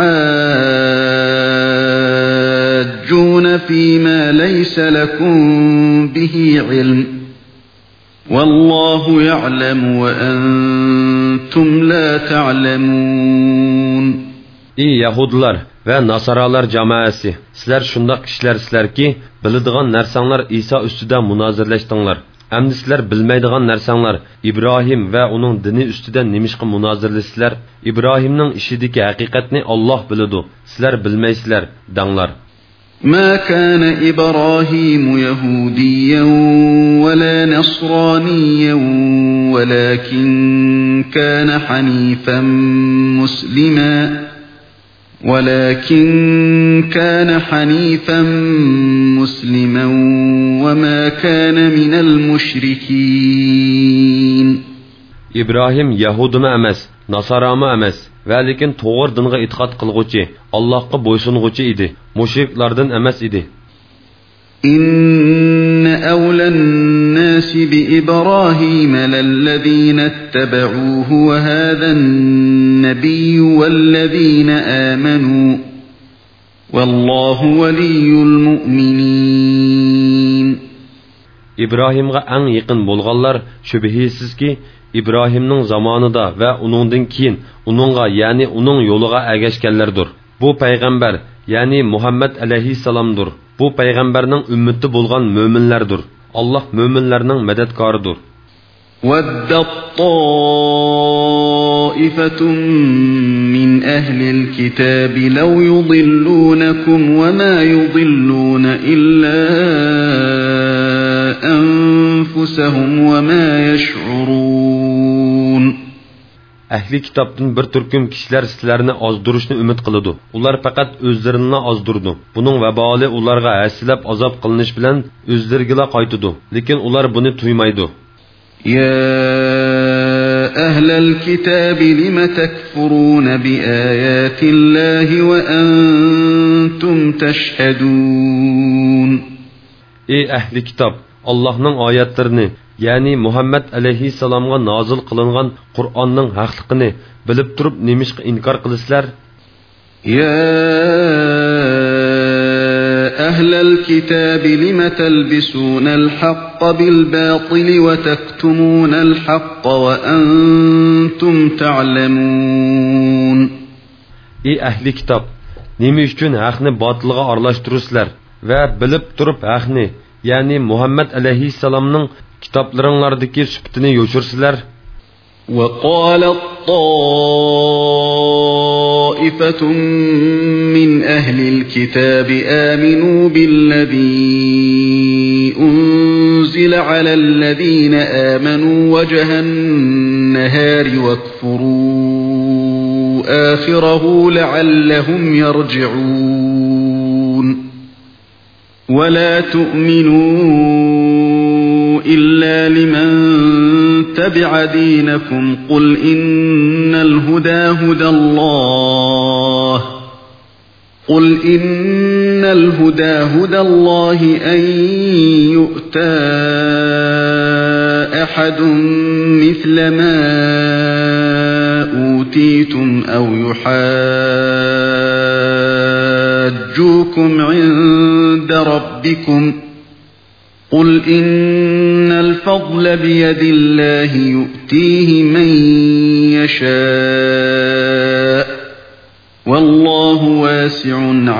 تحاجون فيما ليس لكم به علم والله يعلم وأنتم لا تعلمون. Ey Yahudilar va Nasaralar jamoasi, sizlar shundoq ishlarsizlarki, biladigan narsanglar İsa ustida munozirlashdinglar. Amdi sizlar bilmaydigan narsanglar İbrahim va uning dini ustida nimishqa munozirlasizlar? İbrahimning ishidagi haqiqatni Alloh biladi. Sizlar bilmaysizlar, danglar. ما كان إبراهيم يهوديا ولا نصرانيا ولكن كان حنيفا مسلما ولكن كان حنيفا مسلما وما كان من المشركين. İbrahim Yahudimi emas, Nasarami emas, va lekin to'g'ri dinga e'tiqod qilguvchi, Allohga bo'ysunuvchi edi. Mushriklardan emas edi. إن أولى الناس بإبراهيم للذين اتبعوه وهذا النبي والذين آمنوا والله ولي المؤمنين. İbrahimga eng yaqin bo'lganlar shubhisizki İbrahimning zamonida va uningdan keyin uningga, ya'ni uning yo'liga ergashganlardir. Bu payg'ambar, ya'ni Muhammad alayhissalomdir. Bu payg'ambarning ummati bo'lgan mo'minlardir. Alloh mo'minlarning madadkoridir. وَدَّتْ طَائِفَةٌ مِّنْ أَهْلِ الْكِتَابِ لَوْ يُضِلُّونَكُمْ وَمَا يُضِلُّونَ إِلَّا أَنفُسَهُمْ وَمَا يَشْعُرُونَ. Ahli kitobdan bir turkum kishilar sizlarni ozdirishni umid qiladi. Ular faqat o'zlarini ozdirdi. Buning vaboli ularga hasilab azob qilinish bilan o'zlariga qaytadi. Lekin ular buni tuymaydi. يا أهل الكتاب لم تكفرون بآيات الله وأنتم تشهدون. Ey ahli kitob, Allohning oyatlarini, ya'ni Muhammad alayhissalomga nozil qilingan Qur'onning haqligini bilib turib nimishqa inkor qilisizlar? يا أهل الكتاب لم تلبسون الحق بالباطل وتكتمون الحق وأنتم تعلمون. Ey ahli kitob, nima uchun haqni botilga aralashtirasizlar? va bilib turib haqni, ya'ni Muhammad alayhissalomning kitoblaringlardagi sifatini yo'shirsizlar. وقال طائفة من أهل الكتاب آمنوا بالذي أنزل على الذين آمنوا وجه النهار واكفروا آخره لعلهم يرجعون ولا تؤمنوا إلا لمن تبع دينكم قل إن الهدى هدى الله قل إن الهدى هدى الله أن يؤتى أحد مثل ما أوتيتم أو يحاجوكم عند ربكم قل إن الفضل بيد الله يؤتيه من يشاء والله واسع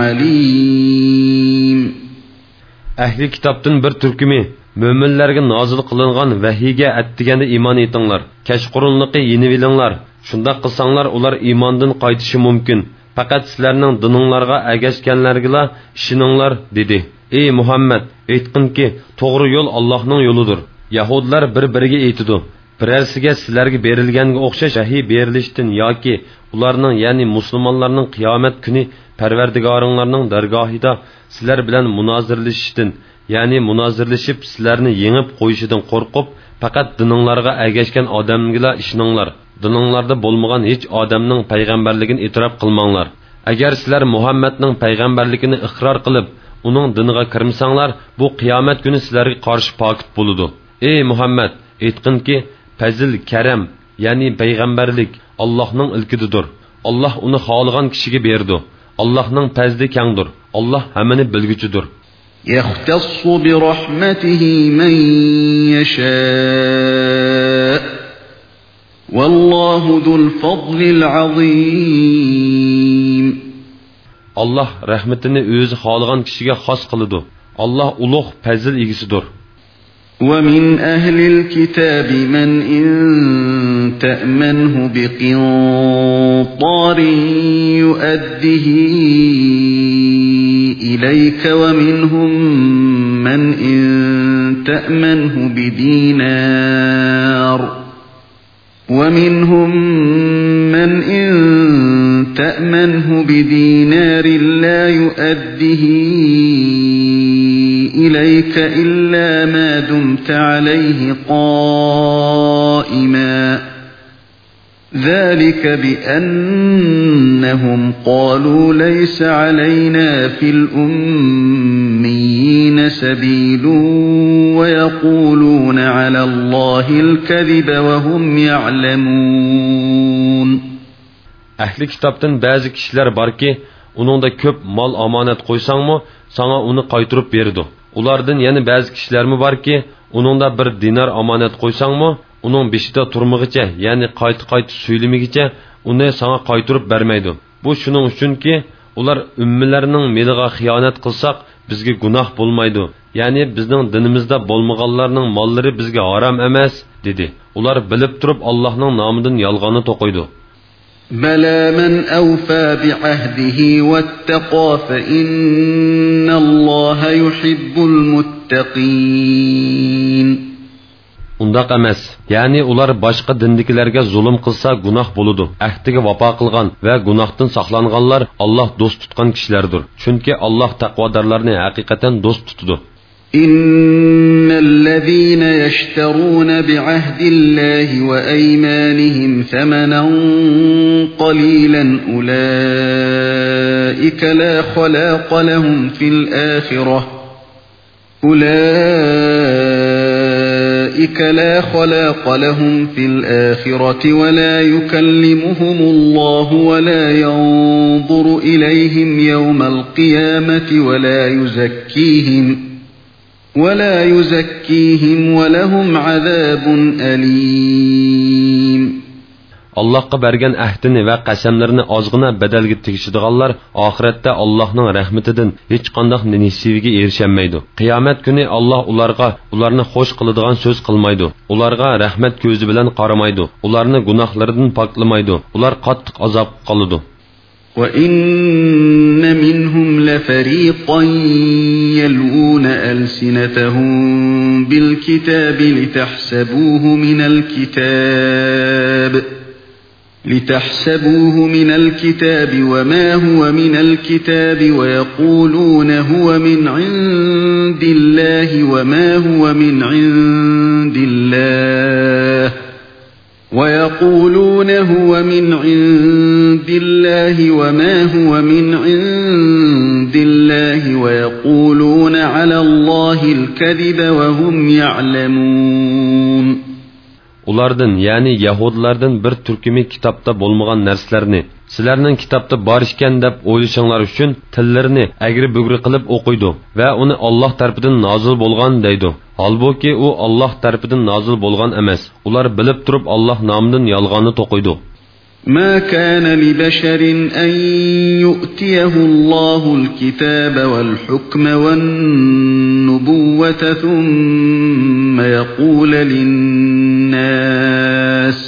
عليم. Ahli kitobdan bir turkumi mo'minlarga nozil qilingan vahiyga attiganda iymon etinglar. Kashqurunliqi yenib elinglar. Shunda qilsanglar ular iymondan qaytishi mumkin. Faqat sizlarning dininglarga agashganlarga ishoninglar dedi. Ey Muhammad, aytqinki, to'g'ri yo'l Allohning yo'lidir. Yahudlar bir-biriga aytidi. Birarsiga sizlarga berilganga o'xshash vahiy berilishdan yoki ularning, ya'ni musulmonlarning qiyomat kuni Parvardigoringlarning dargohida sizlar bilan munozirlashishdan, ya'ni munozirlashib sizlarni yengib qo'yishidan qo'rqib, faqat dininglarga agashgan odamga ishoninglar. Dininglarda bo'lmagan hech odamning payg'ambarligini e'tirof qilmanglar. Agar sizlar Muhammadning payg'ambarligini iqror qilib uning diniga kirmasanglar, bu qiyomat kuni sizlarga qarshi pokit bo'ladi. Ey Muhammad, aytqinki, fazil, karam, ya'ni payg'ambarlik Allohning ilkididir. Alloh uni xohlagan kishiga berdi. Allohning fazli kengdir. Alloh hammani bilguchidir. يختص برحمته من يشاء والله ذو الفضل العظيم. Allah rahmetini o'zi xohlagan kishiga xos qiladi. Allah ulug' fazil egisidir. ومن أهل الكتاب من إن تأمنه بقنطار يؤده إليك ومنهم من إن تأمنه بدينار ومنهم من إن تأمنه بدينار لا يؤده إليك إلا ما دمت عليه قائما ذلك بأنهم قالوا ليس علينا في الأميين سبيل ويقولون على الله الكذب وهم يعلمون. Ahli kitobdan ba'zi kishilar borki, uningda ko'p mol omonat qo'ysangmi, sana uni qaytarib berdi. Ulardan yana ba'zi kishilarmi borki, uningda bir dinar omonat qo'ysangmi, uning beshida turmig'icha, ya'ni qayta-qayta suylimigicha uni sana qaytarib bermaydi. Bu shuning uchunki, ular ummilarning meliga xiyonat qilsak, bizga gunoh bo'lmaydi. Ya'ni bizning dinimizda bo'lmaganlarning mollari bizga harom emas, dedi. Ular bilib turib Allohning nomidan yolg'onni to'qiydi. بلى من أوفى بعهده واتقى فإن الله يحب المتقين. Undaq emas. Ya'ni ular boshqa dindikilarga zulm qilsa gunoh bo'ladi. Ahdiga vafo qilgan va gunohdan saqlanganlar Alloh do'st tutgan kishilardir. Chunki Alloh taqvodorlarni haqiqatan do'st tutadi. إن الذين يشترون بعهد الله وأيمانهم ثمنا قليلا أولئك لا خلاق لهم في الآخرة أولئك لا خلاق لهم في الآخرة ولا يكلمهم الله ولا ينظر إليهم يوم القيامة ولا يزكيهم ولا يزكيهم ولهم عذاب أليم. Allohga bergan ahdini va qasamlarini ozgina badalga tegishadiganlar oxiratda Allohning rahmatidan hech qanday nasibiga erishamaydi. Qiyomat kuni Alloh ularga ularni xo'sh qiladigan so'z qilmaydi. Ularga rahmat ko'zi bilan qaramaydi. Ularni gunohlaridan poklamaydi. Ular qattiq azob qoladi. وَإِنَّ مِنْهُمْ لَفَرِيقًا يَلْوُونَ أَلْسِنَتَهُم بِالْكِتَابِ لِتَحْسَبُوهُ مِنَ الْكِتَابِ لِتَحْسَبُوهُ مِنَ الْكِتَابِ وَمَا هُوَ مِنَ الْكِتَابِ وَيَقُولُونَ هُوَ مِنْ عِندِ اللَّهِ وَمَا هُوَ مِنْ عِندِ اللَّهِ وَيَقُولُونَ هُوَ مِنْ عِندِ اللَّهِ وَمَا هُوَ مِنْ عِندِ اللَّهِ وَيَقُولُونَ عَلَى اللَّهِ الْكَذِبَ وَهُمْ يَعْلَمُونَ. Ulardan, yani Yahudilardan bir türkümü kitapta bolmagan narsalarni, sizlarning kitapta bor ekan deb o'ylashinglar uchun tillarini agri-bugri qilib o'qiydi va uni Alloh tarafidan nozil bo'lgan deydi. Halbuki u Alloh tarafidan nozil bo'lgan emas. Ular bilib turib Alloh nomidan yolg'onni to'qiydi. ما كان لبشر أن يؤتيه الله الكتاب والحكم والنبوة ثم يقول للناس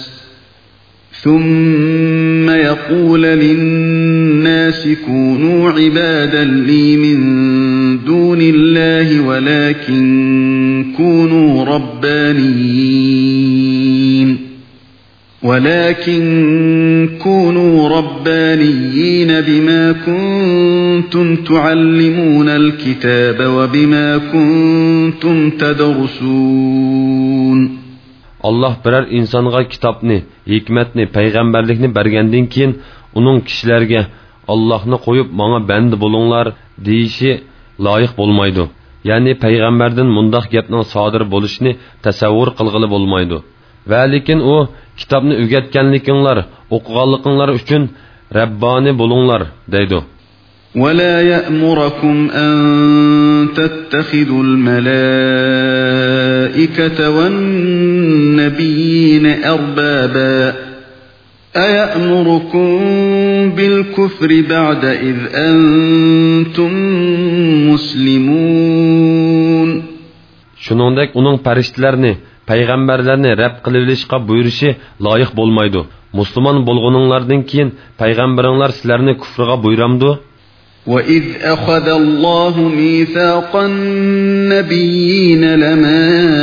ثم يقول للناس كونوا عبادا لي من دون الله ولكن كونوا ربانيين ولكن كونوا ربانيين بما كنتم تعلمون الكتاب وبما كنتم تدرسون. Allah birer insonga kitobni, hikmatni, payg'ambarlikni bergandan keyin uning kishilarga Allohni qo'yib menga banda bo'linglar deyishi loyiq bo'lmaydi. Ya'ni payg'ambardan mundaq gapning sodir bo'lishini tasavvur qilg'ili bo'lmaydi. Va lekin u kitobni o'rgatganlikinglar, o'qiganlikinglar uchun Rabbani bo'linglar deydi. ولا يأمركم أن تتخذوا الملائكة والنبيين أربابا أيأمركم بالكفر بعد إذ أنتم مسلمون. Shuningdek uning farishtalarni, payg'ambarlarni rab qilishga buyurishi loyiq bo'lmaydi. Musulmon bo'lguninglardan keyin payg'ambaringlar sizlarni kufrga buyuramdi. وَإِذْ أَخَذَ اللَّهُ مِيثَاقَ النَّبِيِّينَ لَمَا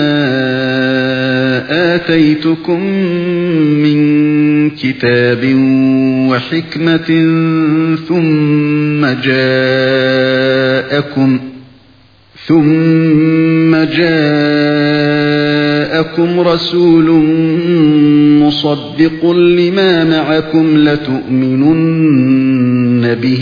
آتَيْتُكُم مِّن كِتَابٍ وَحِكْمَةٍ ثُمَّ جَاءَكُمْ ثُمَّ جَاءَكُمْ رَسُولٌ مُصَدِّقٌ لِّمَا مَعَكُمْ لَتُؤْمِنُنَّ بِهِ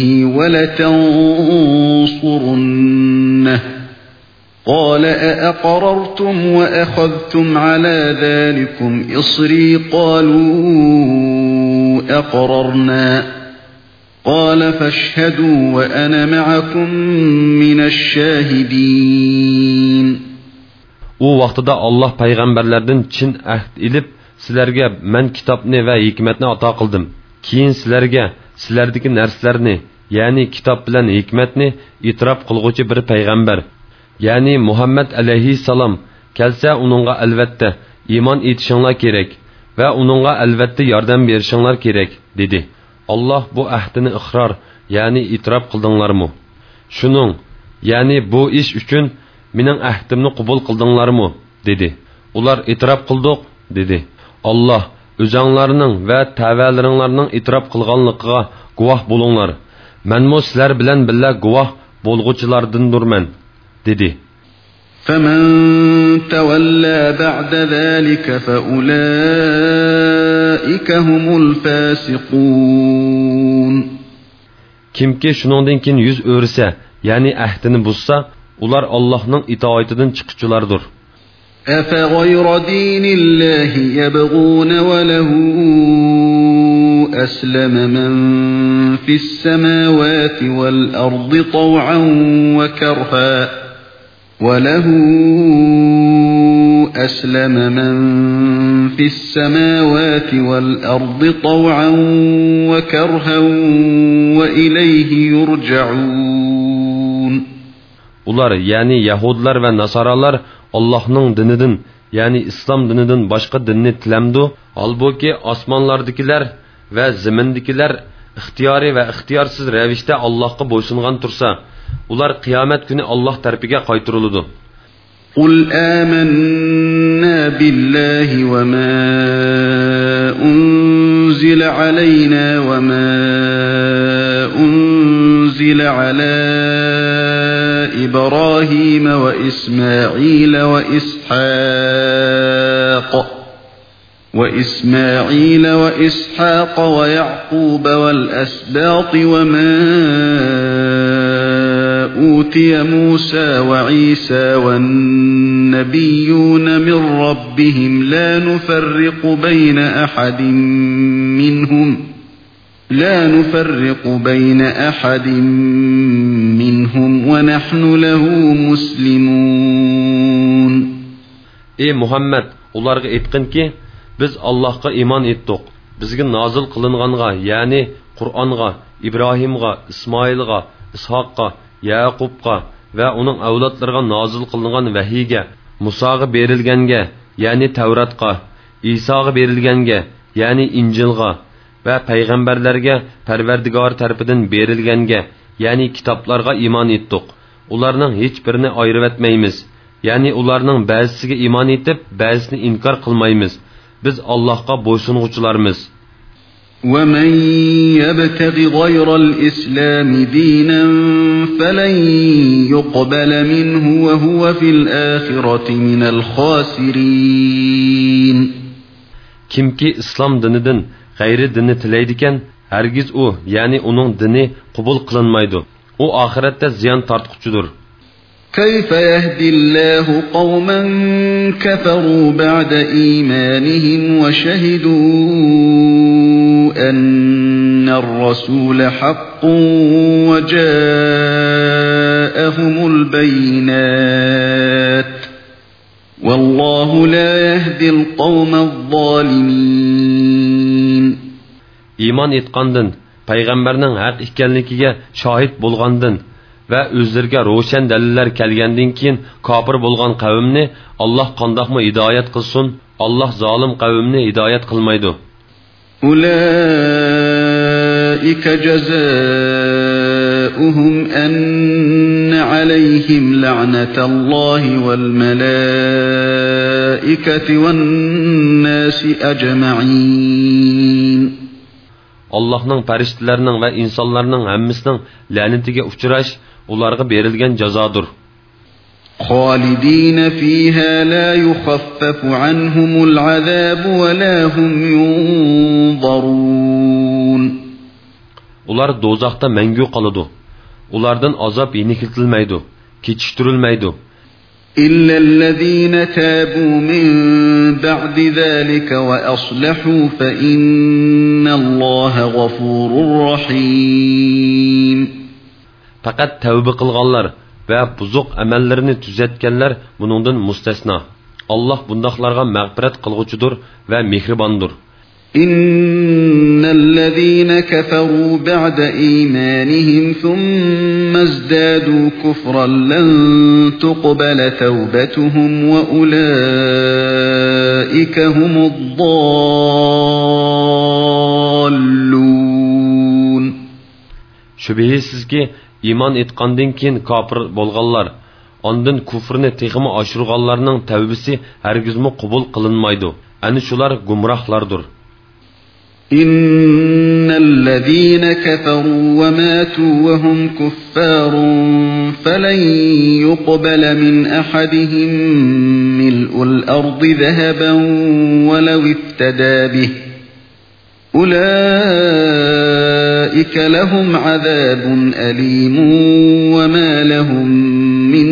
وَلَتَنصُرُنَّهُ قَالَ أَأَقْرَرْتُمْ وَأَخَذْتُمْ عَلَى ذَلِكُمْ إِصْرِي قَالُوا أَقْرَرْنَا قَالَ فَاشْهَدُوا وَأَنَا مَعَكُمْ مِنَ الشَّاهِدِينَ. U vaqtida Alloh payg'ambarlardan chin ahd ilib sizlarga men kitobni va hikmatni ato qildim. Keyin sizlarga sizlardagi narsalarni, ya'ni kitob bilan hikmatni e'tirof qilguvchi bir payg'ambar, ya'ni Muhammad alayhissalom kelsa uningga albatta iymon etishinglar kerak va uningga albatta yordam berishinglar kerak dedi. Alloh bu ahdini iqror, ya'ni e'tirof qildinglarmi? Shuning, ya'ni bu ish uchun mening ahdimni qabul qildinglarmi? dedi. Ular e'tirof qildik dedi. Allah o'zinglarning va tavalaringlarning e'tirof qilganligiga guvoh bo'linglar. Menmo sizlar bilan birga guvoh bo'lg'uchilardindirman dedi. فَمَن تَوَلَّى بَعْدَ ذَلِكَ فَأُولَئِكَ هُمُ الْفَاسِقُونَ. Kimki shuningdan keyin yuz o'rsa, ya'ni ahdini buzsa, ular Allohning itoatidan chiquvchilardir. أَفَغَيْرَ دِينِ اللَّهِ يَبْغُونَ وَلَهُ أَسْلَمَ مَن فِي السَّمَاوَاتِ وَالْأَرْضِ طَوْعًا وَكَرْهًا وَلَهُ أَسْلَمَ مَن في السماوات والأرض طوعا وكرها وإليه يرجعون. Ular yani Yahudlar ve Nasaralar Allah'ın dininden yani İslam dininden başka dinni tilemdu. Halbuki osmonlardagilar ve zimindagilar ixtiyoriy ve ixtiyorsiz ravishda Allohga bo'ysungan tursa, ular qiyomat kuni Alloh tarafiga qaytariladi. قل آمنا بالله وما أنزل علينا وما أنزل على إبراهيم وإسماعيل وإسحاق وإسماعيل وإسحاق ويعقوب والأسباط وما أوتي موسى وعيسى والنبيون من ربهم لا نفرق بين أحد منهم لا نفرق بين أحد منهم ونحن له مسلمون. Ey Muhammed, ularga aytqin ki, biz Allohga iymon etdik. Bizga nozil qilinganga, ya'ni Qur'onga, Ibrohimga, Ismoilga, Ishoqqa, Yaqubqa va uning avlodlariga nozil qilingan vahiyga, Musoga berilganga, ya'ni Tavratga, Isoga berilganga, ya'ni Injilga va payg'ambarlarga Parvardigor tarafidan berilganga, ya'ni kitoblarga iymon etdik. Ularning hech birini ayirib etmaymiz. Ya'ni ularning ba'zisiga iymon etib, ba'zisini inkor qilmaymiz. Biz Allohga bo'ysunuvchilarmiz. وَمَنْ يَبْتَغِ غَيْرَ الْإِسْلَامِ دِينًا فَلَنْ يُقْبَلَ مِنْهُ وَهُوَ فِي الْآخِرَةِ مِنَ الْخَاسِرِينَ. Kimki İslam dinidan g'ayri dinni tilaydigan, hargiz u, ya'ni uning dini qabul qilinmaydi. U oxiratda ziyon tortquchidir. كيف يهدي الله قوما كفروا بعد إيمانهم وشهدوا أن الرسول حق وجاءهم البينات والله لا يهدي القوم الظالمين. İman etqandın, peygamberning haq ekanligiga shohid bo'lgandin ve özlerge roşen deliller kelgendin keyin kafir bolgan kavimni Allah qandaqmı hidayet qilsin, Allah zalim kavimni hidayet qilmaydi. Ulaika jazaohum enne aleyhim la'natallahi vel melaikati ven nasi ecma'in. Allah'ның farishtalarning ve insanlarning hammasining la'natiga uchrash ularga berilgan jazodir. خالدين فيها لا يخفف عنهم العذاب ولا هم ينظرون. Ular dozaqda mangu qoladi. Ulardan azab yenikiltilmaydi, kechiktirilmaydi. إلا الذين تابوا من بعد ذلك وأصلحوا فإن الله غفور رحيم. Faqat tavba qilganlar va buzuq amallarni tuzatganlar buningdan mustasno. Alloh bundaqlarga mag'firat qilg'uchidir va mehribondir. إن الذين كفروا بعد إيمانهم ثم ازدادوا كفرا لن تقبل توبتهم وأولئك هم الضالون. Şübihisiz ki iman etqandan keyin kafir bolganlar, ondan kufrni teximi oshirganlarning tavbasi hargizmi qabul qilinmaydi. Ani shular gumrohlardir. إن الذين كفروا وماتوا وهم كفار فلن يقبل من أحدهم ملء الأرض ذهبا ولو افتدى به أولئك لهم عذاب أليم وما لهم من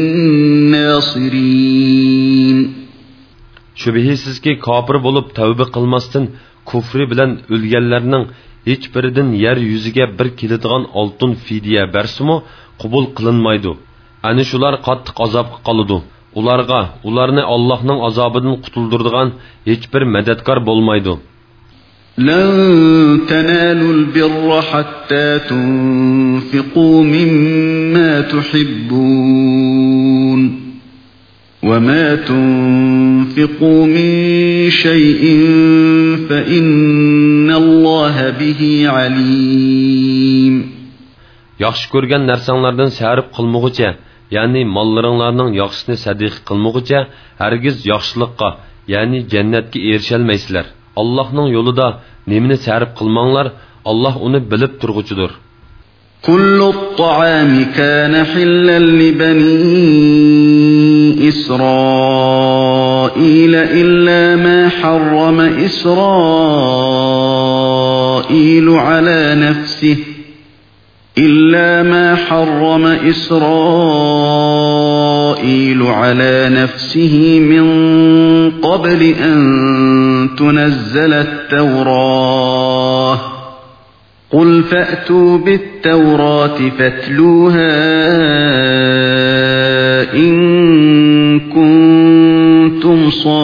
ناصرين. Şübihisiz ki kafir bolup tövbe qilmasdan kufri bilan o'lganlarning hech biridan yer yuziga bir keladigan oltin fidiya bersimi qabul qilinmaydi. Ani shular qattiq azobga qoladi. ularga ularni Allohning azobidan qutuldiradigan hech bir madadkor bo'lmaydi. لن تنالوا البر حتى تنفقوا مما تحبون وما تنفقوا من شيء فإن الله به عليم. Yaxshi ko'rgan narsanglardan sarf qilmoqcha, ya'ni mollaringlarning yaxshisini sadiq qilmoqcha, hargiz yaxshilikqa, ya'ni jannatga erisholmaysizlar. Allohning yo'lida nimani sarf qilmanglar, Alloh uni bilib turg'uchidir. Kullu at-ta'ami kana halal li bani Israil illa ma harrama Israil ala nafsihi إلا ما حرم إسرائيل على نفسه من قبل أن تنزل التوراة قل فأتوا بالتوراة فاتلوها إن كنتم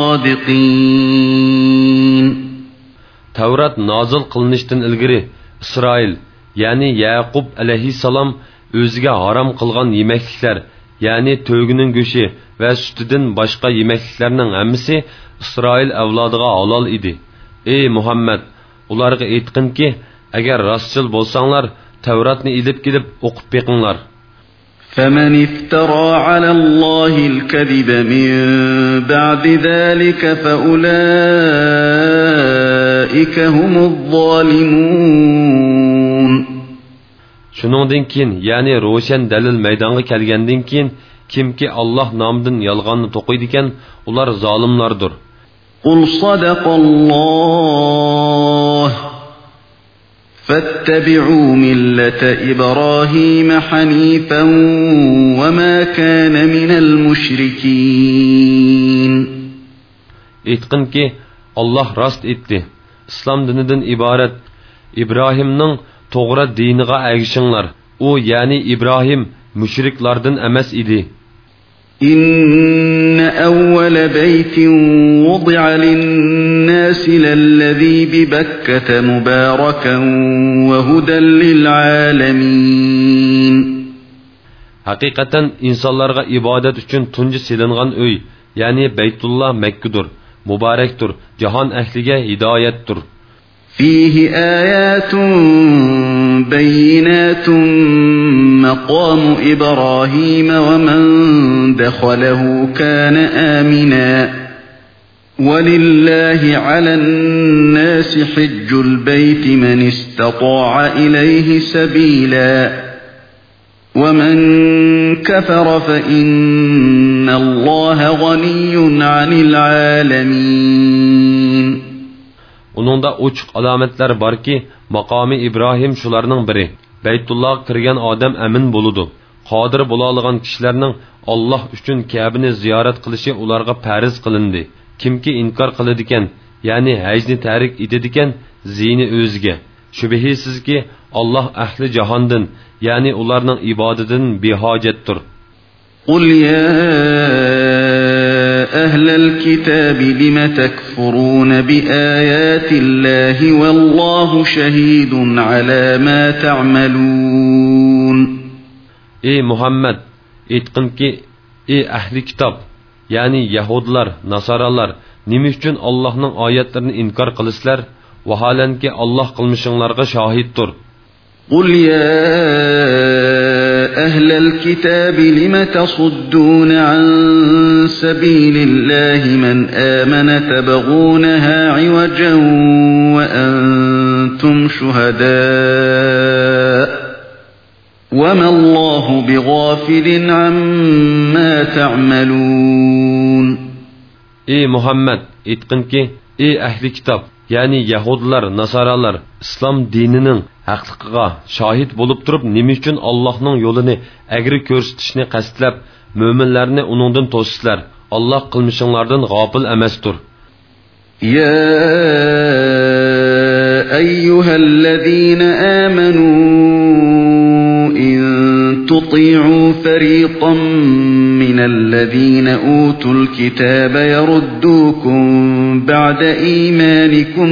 صادقين. Tavrat nazil qilinishdan ilgari İsrail yani Yaqub alayhissalom o'ziga harom qilgan yemekliklar, yani to'gining go'shi va sutidan boshqa yemekliklarning hammasi Isroil avlodiga halol edi. Ey Muhammad, ularga aytqinki, agar rostchil bo'lsanglar, Tavratni ilib kelib o'qib beqinglar. فمن افترى على الله الكذب من بعد ذلك فأولئك هم الظالمون. Shuningdan keyin, ya'ni ro'shan dalil maydonga kelgandan keyin kimki Alloh nomidan yolg'onni to'qiydi ekan, ular zolimlardir. Qul sadaqalloh fattabi'u millata Ibrohim hanifan wa ma kana minal mushrikin. Aytqinki, Alloh rost aytdi. Islom dinidan iborat İbrahimning to'g'ri diniga agishinglar. U ya'ni İbrahim mushriklardan emas edi. إن أول بيت وضع للناس للذي ببكة مباركا وهدى للعالمين. حقيقة insanlarga ibadet üçün tuncu silingan öy, yani Beytullah Mekke'dur, mübarektur, cihan ehlige hidayettur. فيه آيات بينات مقام إبراهيم ومن دخله كان آمنا ولله على الناس حج البيت من استطاع إليه سبيلا ومن كفر فإن الله غني عن العالمين. Onunda uçuq alametler var ki, maqami İbrahim şularının biri. Beytullah'a kirgen adam emin buludu. Qadir bulalığın kişilerinin Allah üçün Kâbini ziyaret kılışı ularga pariz kılındı. Kimki inkar kılıdiken, yani hecni tahrik edidiken, zini özge. Şübihisiz ki Allah ahli cahandın, yani ularının ibadetinin bihacettir. Qul ya أهل الكتاب لم تكفرون بآيات الله والله شهيد على ما تعملون. Ey Muhammed, aytqin ki, ey ahli kitap, yani Yahudilar, Nasaralar, nima uchun Allohning oyatlarini inkor qilisizlar? Vaholanki Allah qilmishinglarga shohiddir. Qul ya أهل الكتاب لم تصدون عن سبيل الله من آمن تبغونها عوجا وأنتم شهداء وما الله بغافل عما تعملون. Ey Muhammed, aytqin ki, ey ahli kitap, yani Yahudilar, Nasaralar, İslam dininin haqliqiga shohid bo'lib turib, nima uchun Allohning yo'lini agri ko'rsatishni qasdlab, mo'minlarni uningdan to'sisizlar? Alloh qilmishinglardan g'ofil emasdir. Ya ayyuhallazina amanu in tuti'u fariqan minal الذين أوتوا الكتاب يردوكم بعد إيمانكم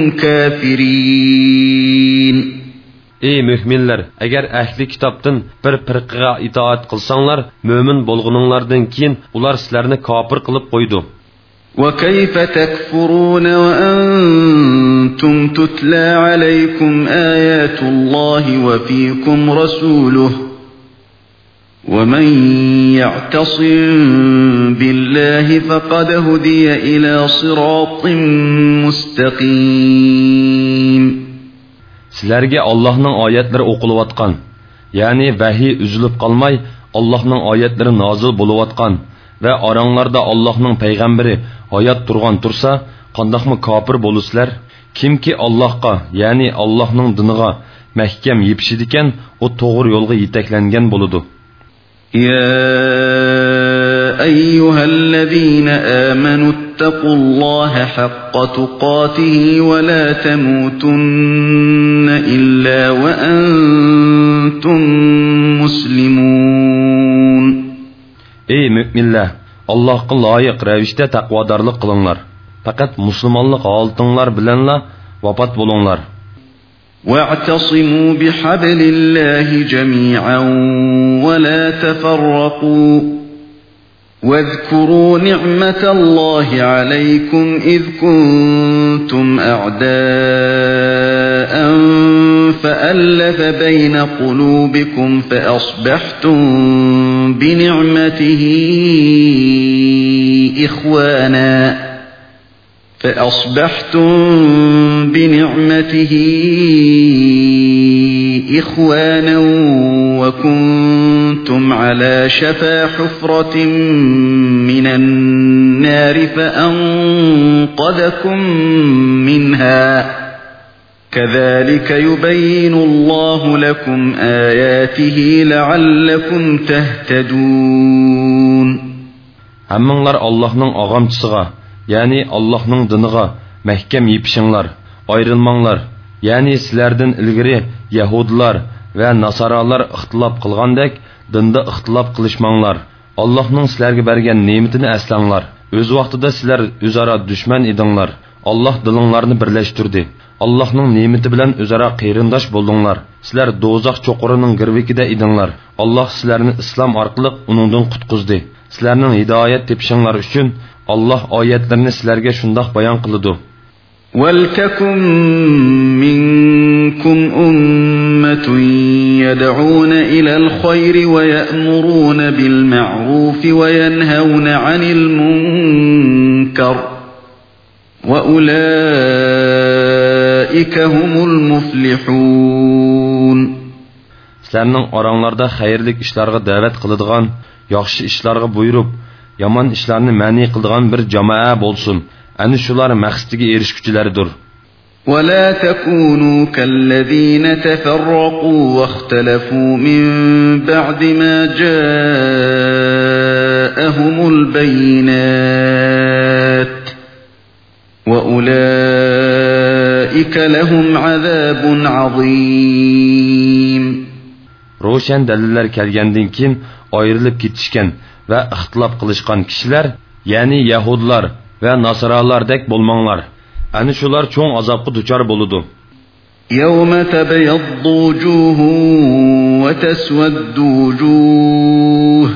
كافرين. Ey müminler, eğer ehli kitaptan bir firqaga itaat qilsanglar, mümin bo'lguninglardan keyin ular sizlarni kafir qilib qo'ydi. وكيف تكفرون وأنتم تتلى عليكم آيات الله وفيكم رسوله ومن يعتصم بالله فقد هدي إلى صراط مستقيم. Sizlarga Allohning oyatlari o'qilayotgan, ya'ni vahiy uzilib qolmay Allohning oyatlari nozil bo'layotgan va oranglarda Allohning payg'ambari hayot turgan tursa, qandoqmi kofir bo'lusizlar? Kimki Allohga, ya'ni Allohning diniga mahkam yepishadigan, u to'g'ri yo'lga yetaklangan bo'ladi. Ya ayyuhallazina amanu ittaqullaha haqqa tuqatihi wa la tamutunna illa wa antum muslimun. Ey müminler, Allah'a layık ravishda taqvodorlik qilinglar. Faqat musulmonlik holatinglar bilanla vafot bo'linglar. واعتصموا بحبل الله جميعا ولا تفرقوا واذكروا نعمة الله عليكم إذ كنتم أعداء فألف بين قلوبكم فأصبحتم بنعمته إخوانا فأصبحتم بنعمته إخوانا وكنتم على شفا حفرة من النار فأنقذكم منها كذلك يبين الله لكم آياته لعلكم تهتدون. Hammanglar Allohning og'amchisiga, ya'ni Allohning diniga mahkam yepishinglar, ayrilmanglar. Ya'ni sizlardan ilgari Yahudilar va Nasoralar ixtilof qilgandek, dinda ixtilof qilishmanglar. Allohning sizlarga bergan ne'matini aslanglar. O'z vaqtida sizlar o'zaro dushman edinglar. Alloh dilinglarni birlashtirdi. Allohning ne'mati bilan o'zaro qeyrindosh bo'ldinglar. Sizlar do'zax cho'qurining girvikida edinglar. Alloh sizlarni islom orqali uningdan qutqizdi. Sizlarning hidoyat tepishinglar uchun Allah oyatlarini sizlarga shundoq bayon qiladi. وَلْتَكُنْ مِنْكُمْ أُمَّةٌ يَدْعُونَ إِلَى الْخَيْرِ وَيَأْمُرُونَ بِالْمَعْرُوفِ وَيَنْهَوْنَ عَنِ الْمُنْكَرِ وَأُولَئِكَ هُمُ الْمُفْلِحُونَ. Sizlarning oranglarda xayrlik ishlarga da'vat qiladigan, yaxshi ishlarga buyurib, yomon ishlarni ma'ni qiladigan bir jamoa bo'lsin. Ani shular maqsadiga erishguchilardir. ولا تكونوا كالذين تفرقوا واختلفوا من بعد ما جاءهم البينات وأولئك لهم عذاب عظيم. Roşan dalillar kelgandan keyin ayrılıp ketishgan va ixtilof qilishgan kishilar, ya'ni Yahudilar va Nasoralardek bo'lmanglar. Ani shular cho'ng azobga duchor bo'ladi. Yawma tabyaddu wujuhun wa taswaddu wujuh.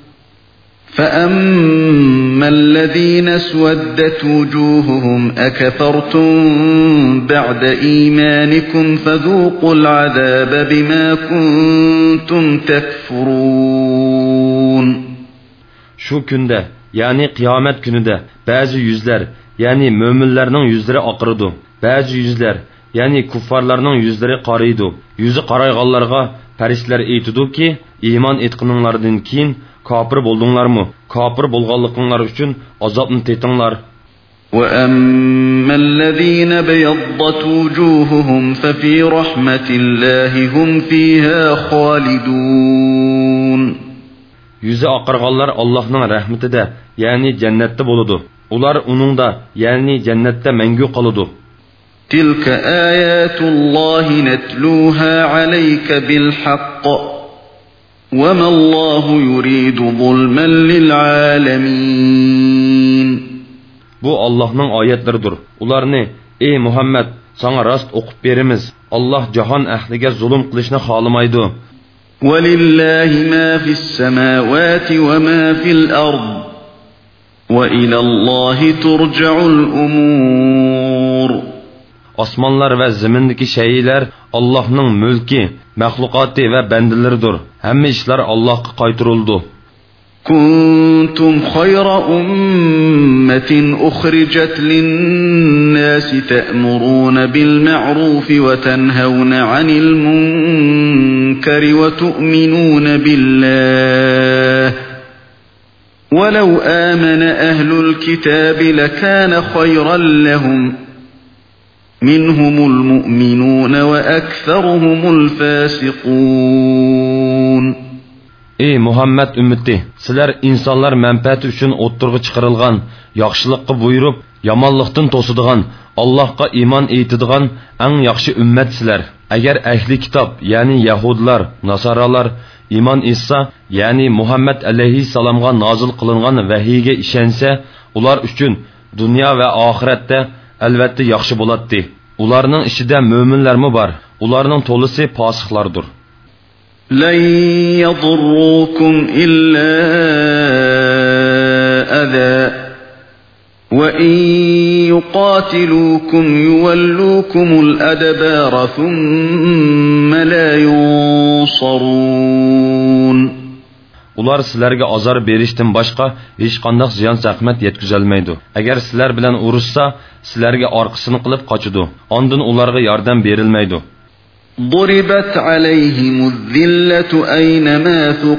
فَأَمَّا الَّذِينَ اسْوَدَّتْ وُجُوهُهُمْ أَكَفَرْتُمْ بَعْدَ إِيمَانِكُمْ فَذُوقُوا الْعَذَابَ بِمَا كُنْتُمْ تَكْفُرُونَ. Şu günde, yani kıyamet günüde bazı yüzler, yani müminlerinin yüzleri akırdı. Bazı yüzler, yani kuffarlarının yüzleri qarıydı. Yüzü qarayğanlarga perişler eytidu ki, iman etkininglardan keyin kafir boldunglarmı? Kafir bolğanlıqlar üçün azapını tetinglar. وَأَمَّا الَّذِينَ بَيَضَّتْ وُجُوهُهُمْ فَفِي رَحْمَةِ اللَّهِ هُمْ فِيهَا خَالِدُونَ. Yüzü aqırğanlar Allah'ın rahmetinde, yani cennette boludu. Ular onunda, yani cennette mengü qalıdı. تِلْكَ آيَاتُ اللَّهِ نَتْلُوهَا عَلَيْكَ بِالْحَقِّ وَمَا اللَّهُ يُرِيدُ ظُلْمًا لِلْعَالَمِينَ. Bu Allah'ның ayetleridir. Ularni ey Muhammed sana rast okup berimiz. Allah jahon ahliga zulm qilishni xolamaydi. وَلِلَّهِ مَا فِي السَّمَاوَاتِ وَمَا فِي الْأَرْضِ وَإِلَى اللَّهِ تُرْجَعُ الْأُمُورُ. Osmonlar va zimindagi shaylar Allohning mulki, mahluqoti va bandalaridir. Hamma ishlar Allohga qaytarildi. كنتم خير أمة أخرجت للناس تأمرون بالمعروف وتنهون عن المنكر وتؤمنون بالله ولو آمن أهل الكتاب لكان خيرا لهم منهم المؤمنون وأكثرهم الفاسقون. Ey Muhammed ümmeti, sizler insanlar menfaati üçün o'ttirg'i chiqarilgan, yaxshilikqa buyurib, yomonlikdan to'sadigan, Allohga iymon etadigan eng yaxshi ummat sizlar. Agar ahli kitob, ya'ni Yahudilar, Nasoralar iymon etsa, ya'ni Muhammad alayhissalomga nozil qilingan vahiyga ishonsa, ular uchun dunyo va oxiratda albatta yaxshi bo'ladi. Ularning ichida mo'minlarmi bor? Ularning to'lisi fosiqlardir. لن يضروكم إلا أذى وإن يقاتلوكم يولوكم الأدبار ثم لا ينصرون. Ular sizlarga azar berishdan boshqa hech qanday ziyon zahmat yetkazolmaydi. Agar sizlar bilan urushsa, sizlarga orqasini qilib qochadi. Ondan ularga yordam berilmaydi. ضربت عليهم الذلة أينما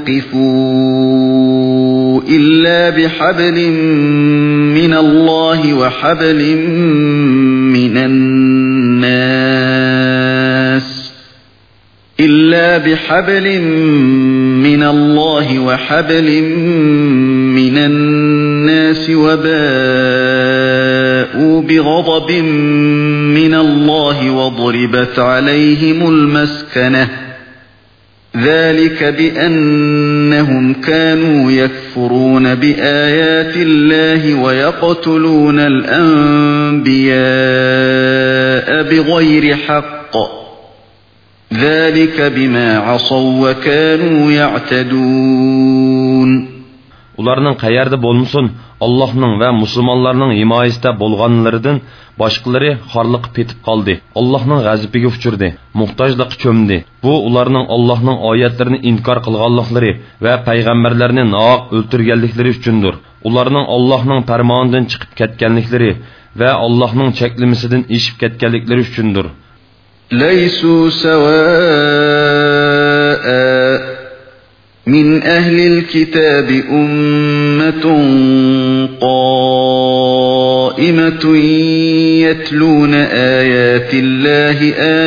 ثقفوا إلا بحبل من الله وحبل من الناس إلا بحبل من الله وحبل من الناس وباءوا بغضب من الله وضربت عليهم المسكنة ذلك بأنهم كانوا يكفرون بآيات الله ويقتلون الأنبياء بغير حق ذلك بما عصوا وكانوا يعتدون. Ularning qayerda bo'lmasin, Allohning va musulmonlarning himoyasida bo'lganlaridan boshqalari xorliqqa petib qoldi. Allohning g'azabiga uchirdi, muhtojlikqa cho'mdi. Bu ularning Allohning oyatlarini inkor qilganliklari va payg'ambarlarni nohaq o'ltirganliklari uchundir. Ularning Allohning farmonidan chiqib ketganliklari va Allohning cheklimasidan eshib ketganliklari uchundir. ليسوا سواء من أهل الكتاب أمة قائمة يتلون آيات الله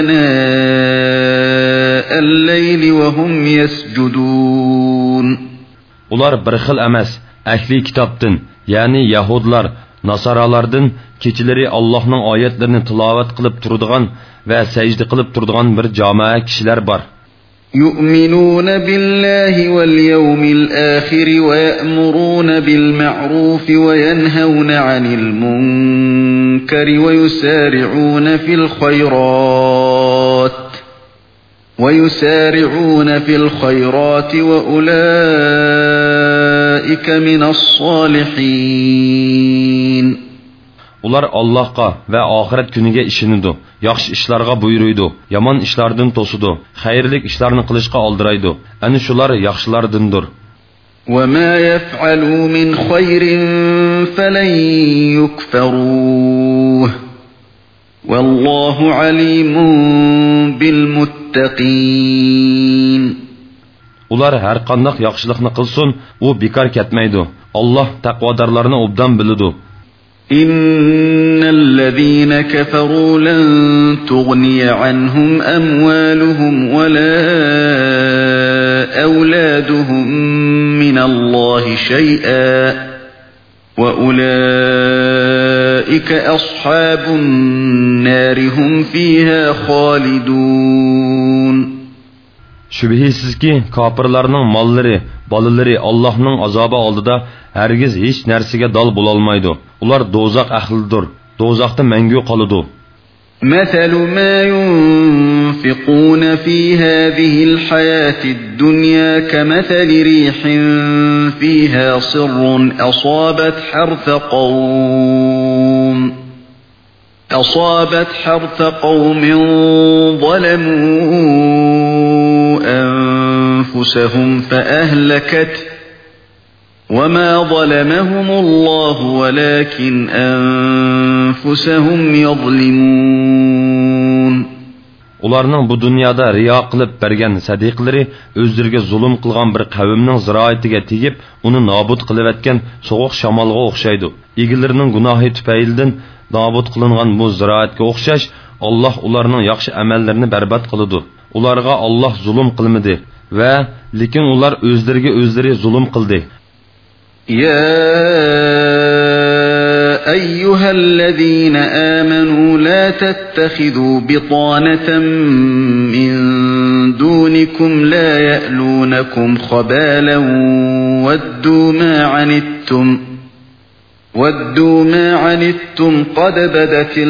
آناء الليل وهم يسجدون. Ular bir xil emas, ahli kitobdan, ya'ni Yahudlar, Nasoralardan kechalari Allohning oyatlarini tilovat qilib turadigan va sajda qilib turadigan bir jamoa kishilar bor. يؤمنون بالله واليوم الآخر ويأمرون بالمعروف وينهون عن المنكر ويسارعون في الخيرات ويسارعون في الخيرات وأولئك من الصالحين. Ular Allohga va oxirat kuniga ishonadi, yaxshi ishlarga buyuruydi, yomon ishlardan to'sidi, xayrlik ishlarni qilishga oldiraydi. Ana shular yaxshilardandir. وَمَا يَفْعَلُوا مِنْ خَيْرٍ فَلَنْ يُكْفَرُوهُ وَاللَّهُ عَلِيمٌ بِالْمُتَّقِينَ. Ular har qanday yaxshilikni qilsin, u bekor ketmaydi. Alloh taqvodorlarni obdan biladi. إن الذين كفروا لن تغني عنهم أموالهم ولا أولادهم من الله شيئا وأولئك أصحاب النار هم فيها خالدون. Shubhisizki kofirlarning mollari, bolalari Allohning azobi oldida hargiz hech narsaga dol bo'la olmaydi. Ular do'zax ahlidir. Do'zaxda mangu qoladi. مثل ما ينفقون في هذه الحياة الدنيا كمثل ريح فيها صر أصابت حرث قوم أصابت حرث قوم ظلموا أنفسهم فأهلكته وما ظلمهم الله ولكن أنفسهم يظلمون. Ularning bu dunyoda riyo qilib bergan sadiqlari o'zlariga zulm qilgan bir qavmning ziroatiga tegib, uni nobud qilib etgan sovuq shamolga o'xshaydi. Egilarining gunohi tufaylidan nobud qilingan bu ziroatga o'xshash, Alloh ularning yaxshi amallarini barbod qiladi. Ularga Alloh zulm qilmadi va lekin ular o'zlariga o'zlari zulm qildi. يا أيها الذين آمنوا لا تتخذوا بطانة من دونكم لا يألونكم خبالا ودوا ما عنتم ودوا ما عنتم قد بدت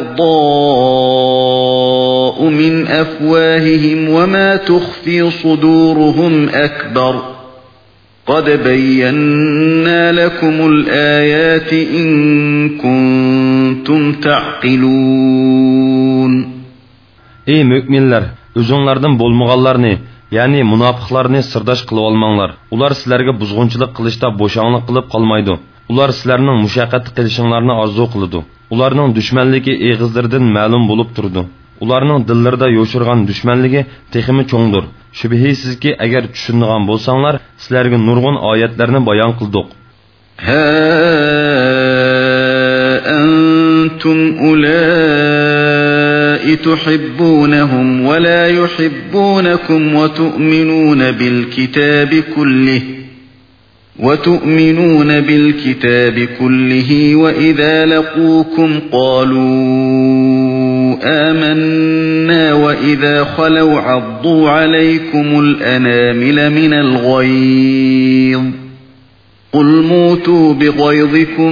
البغضاء من أفواههم وما تخفي صدورهم أكبر قد بينا لكم الآيات إن كنتم تعقلون. Ey müminler, özünlerden bolmağanlarını, yani münafıklarını sırdaş kılıp almanglar. Ular sizlerge buzgunçılık kılışta boşanlık kılıp kalmaydı. Ular sizlerinin müşakkatli kılışınlarını arzu kılıdı. Ularının düşmanligi eğizlerden ma'lum bulup durdu. Ularning dillarida yo'shirgan dushmanligi teximi cho'ngdir. Shubhisizki agar tushungan bo'lsanglar, sizlarga nurg'un oyatlarni bayon qildik. Ha antum ulai tuhibbunahum wa la yuhibbunakum wa tu'minuna bil kitabi kullihi وتؤمنون بالكتاب كله وإذا لقوكم قالوا آمنا وإذا خلوا عضوا عليكم الأنامل من الغيظ قل موتوا بغيظكم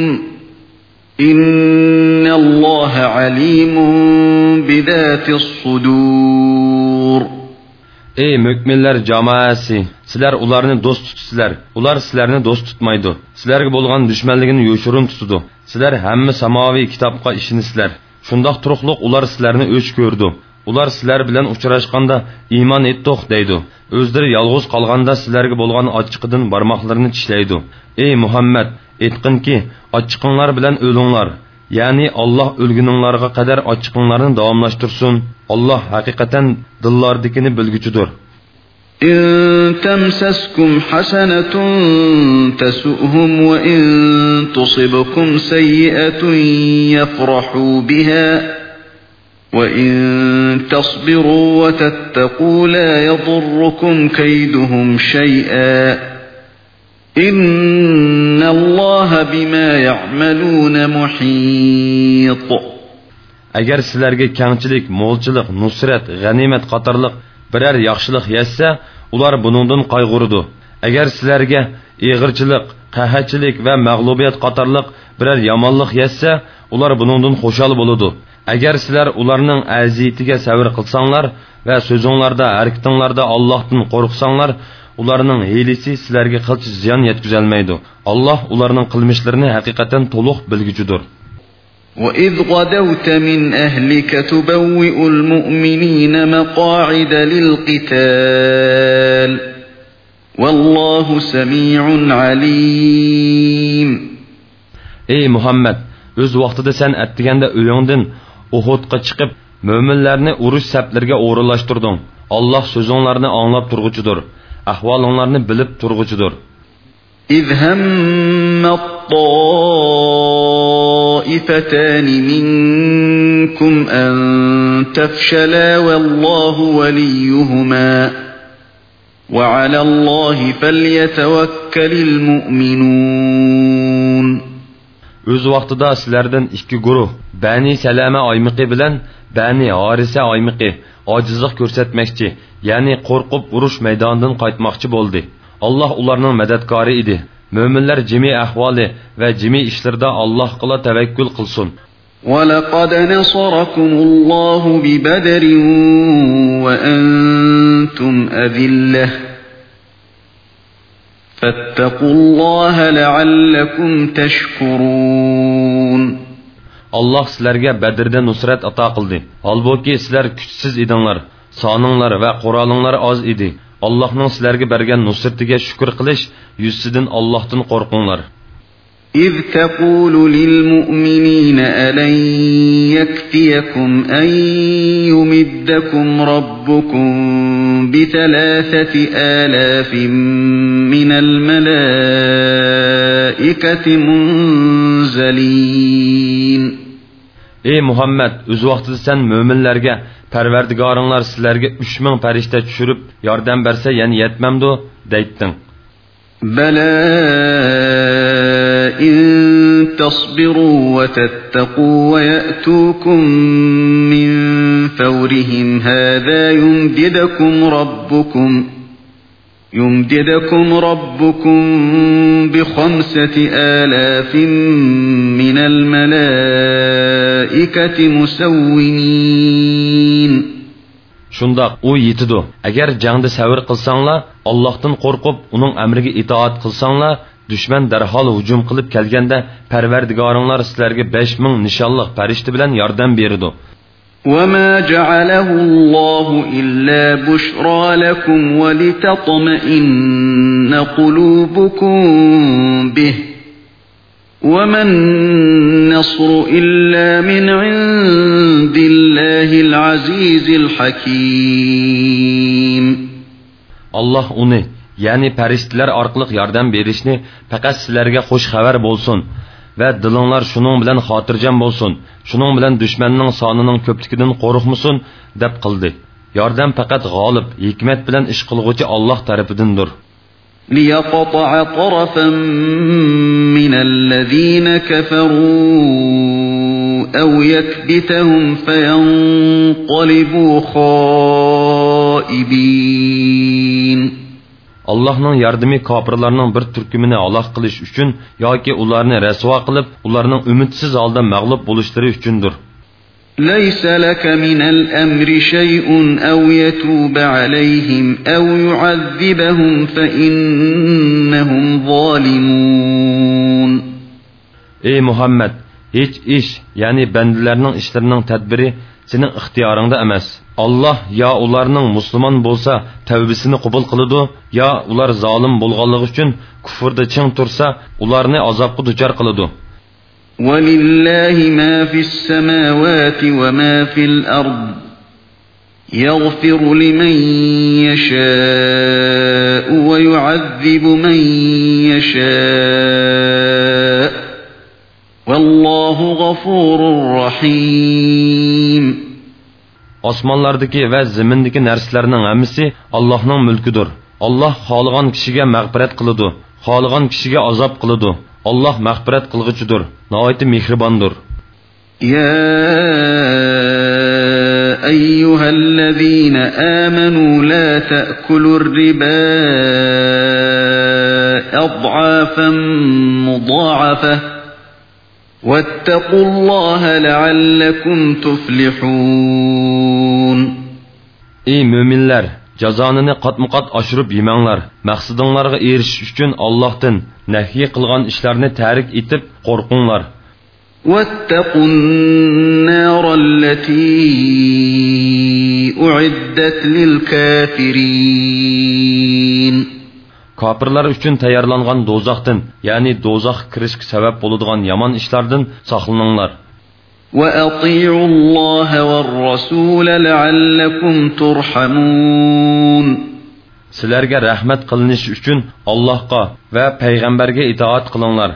إن الله عليم بذات الصدور. Ey müminler cemaati, sizler ularını dost tutsizler, ular sizlerini dost tutmaydı. Sizlerge bolgan düşmanligini yoşurun tutudu. Sizler hemme samavi kitapqa işinisizler. Şundaq turuqluq ular sizlerini öç gördü. Ular sizler bilen uçuraşqanda iman etdik deydi. Özleri yalğız qalğanda sizlerge bolgan açıqıdın barmaqlarını tişleydi. Ey Muhammed, etqin ki açıqınlar bilen ölünlar. Yani Allah ölgününlarga kadar açıqınlarını davamlaştırsın. Allah hakikaten dillardikini bilgücüdür. İn temseskum hasenetun tesu'hum ve in tusibkum seyyi'etun yefrahu biha ve in tasbiru ve tettequ la yadurrukum keyduhum şey'a İnnallaha bima ya'malun muhit. Agar sizlarga kengchilik, mo'lchilik, nusrat, g'animat qatorliq biror yaxshilik yetsa, ular buningdan qayg'urdi. Agar sizlarga eg'irchilik, qahatchilik va mag'lubiyat qatorliq biror yomonlik yetsa, ular buningdan xushal bo'ladi. Agar sizlar ularning aziyatiga sabr qilsanglar va so'zinglarda, harakatinglarda Allohdan qo'rqsanglar, ularning hilisi sizlarga qilch ziyon yetkazolmaydi. Alloh ularning qilmishlarini haqiqatan to'liq bilguchidir. وَإِذْ غَدَوْتَ مِنْ أَهْلِكَ تُبَوِّئُ الْمُؤْمِنِينَ مَقَاعِدَ لِلْقِتَالِ وَاللَّهُ سَمِيعٌ عَلِيمٌ. Ey Muhammed, öz vaqtida sen atdiganda o'yingdan Uhudga chiqib, mo'minlarni urush saplariga o'rinlashtirding. Alloh so'zinglarni anglab turg'uchidir. Ahvolinglarni bilib turg'uchidir. إذ هم الطائفتان منكم أن تفشلا والله وليهما وعلى الله فليتوكل المؤمنون. Öz vaqtida sizlardan ikki guruh, Bani Salama aymiqi bilan Bani Harisa aymiqi ojizlik ko'rsatmoqchi, ya'ni qo'rqib urush maydonidan qaytmoqchi bo'ldi. Alloh ularning madadkori edi. Mo'minlar jami ahvoli va jami ishlarda Allohga tavakkul qilsin. وَلَقَدْ نَصَرَكُمُ اللَّهُ بِبَدْرٍ وَأَنْتُمْ أَذِلَّةٌ فَاتَّقُوا اللَّهَ لَعَلَّكُمْ تَشْكُرُونَ. Allah sizlarga Badrda nusrat ato qildi. Holbuki sizlar kuchsiz edinglar, soninglar va qurolinglar oz edi. Allohning sizlarga bergan nusratiga shukr qilish yuzidan Allohdan qo'rqinglar. إذ تقول للمؤمنين ألن يكفيكم أن يمدكم ربكم بثلاثة آلاف من الملائكة منزلين. Ey Muhammed, o'z vaqtida sen mo'minlarga Parvardigoringlar sizlarga uch ming farishta tushirib yordam bersa, yana yetmamdi deytding. Bala إن تصبروا وتتقوا ويأتوكم من فورهم هذا يمددكم ربكم يمددكم ربكم بخمسة آلاف من الملائكة مسومين. Shundaq u yetidu. Agar jangda sabr qilsanglar, Allohdan qo'rqib, uning amriga itoat qilsanglar, düşman darhol hujum qilib kelganda Parvardigoringlar sizlarga besh ming nishonliq farishta bilan yordam berdi. وَمَا جَعَلَهُ اللَّهُ إِلَّا بُشْرَى لَكُمْ وَلِتَطْمَئِنَّ قُلُوبُكُم بِهِ وَمَا النَّصْرُ إِلَّا مِنْ عِندِ اللَّهِ الْعَزِيزِ الْحَكِيمِ. Allah uni, ya'ni farishtalar orqali yordam berishni faqat sizlarga xush xabar bo'lsin va dilinglar shuning bilan xotirjam bo'lsin. Shuning bilan dushmanning sonining ko'pligidan qo'rqmasin deb qildi. Yordam faqat g'olib, hikmat bilan ish qilguvchi Alloh tarafidandir. لِيَقْطَعَ طَرَفًا مِنَ الَّذِينَ كَفَرُوا أَوْ يَكْبِتَهُمْ فَيَنْقَلِبُوا خَائِبِينَ. Allah'ның yardımı kafirlarning bir turkumini halok qilish uchun yoki ularni rasvo qilib, ularning umidsiz holda mag'lub bo'lishlari uchundir. لَيْسَ لَكَ مِنَ الْأَمْرِ شَيْءٌ أَوْ يَتُوبَ عَلَيْهِمْ أَوْ يُعَذِّبَهُمْ فَإِنَّهُمْ ظَالِمُونَ. Ey Muhammed, hiç iş, yani bendilerinin işlerinin tedbiri senin ixtiyoringda emas. Allah ya ularning musulmon bo'lsa tavbasini qabul qiladi, ya ular zolim bo'lganligi uchun kufrda ching tursa, ularni azobga duchor qiladi. وَلِلَّهِ مَا فِي السَّمَاوَاتِ وَمَا فِي الْأَرْضِ يَغْفِرُ لِمَن يَشَاءُ وَيُعَذِّبُ مَن يَشَاءُ وَاللَّهُ غَفُورٌ رَّحِيمٌ. Osmonlardagi va zimindagi narsalarning hammasi Allohning mulkidir. Alloh xohlagan kishiga mag'firat qiladi, xohlagan kishiga azob qiladi. Allah mag'firat qilg'uchidir, nihoyat mehribondir. Ya ayyuhallazina amanu la ta'kulur riba ad'afan mudha'afa wattaqullaha la'allakum tuflihun. Ey müminler, jazonini qatma-qat oshirib yemanglar. Maqsadinglarga erishish uchun Allohdan nahiy qilgan ishlarni tarik etib qo'rqinglar. Wattaqun narallati uiddat lil kafirin. Kafirlar uchun tayyorlangan do'zaxdan, ya'ni do'zax kirishga sabab bo'ladigan yomon ishlardan saqlaninglar. وَأَطِيعُوا اللَّهَ وَالرَّسُولَ لَعَلَّكُمْ تُرْحَمُونَ. Sizlarga rahmat qilinish uchun Allohga va payg'ambarga itoat qilinglar.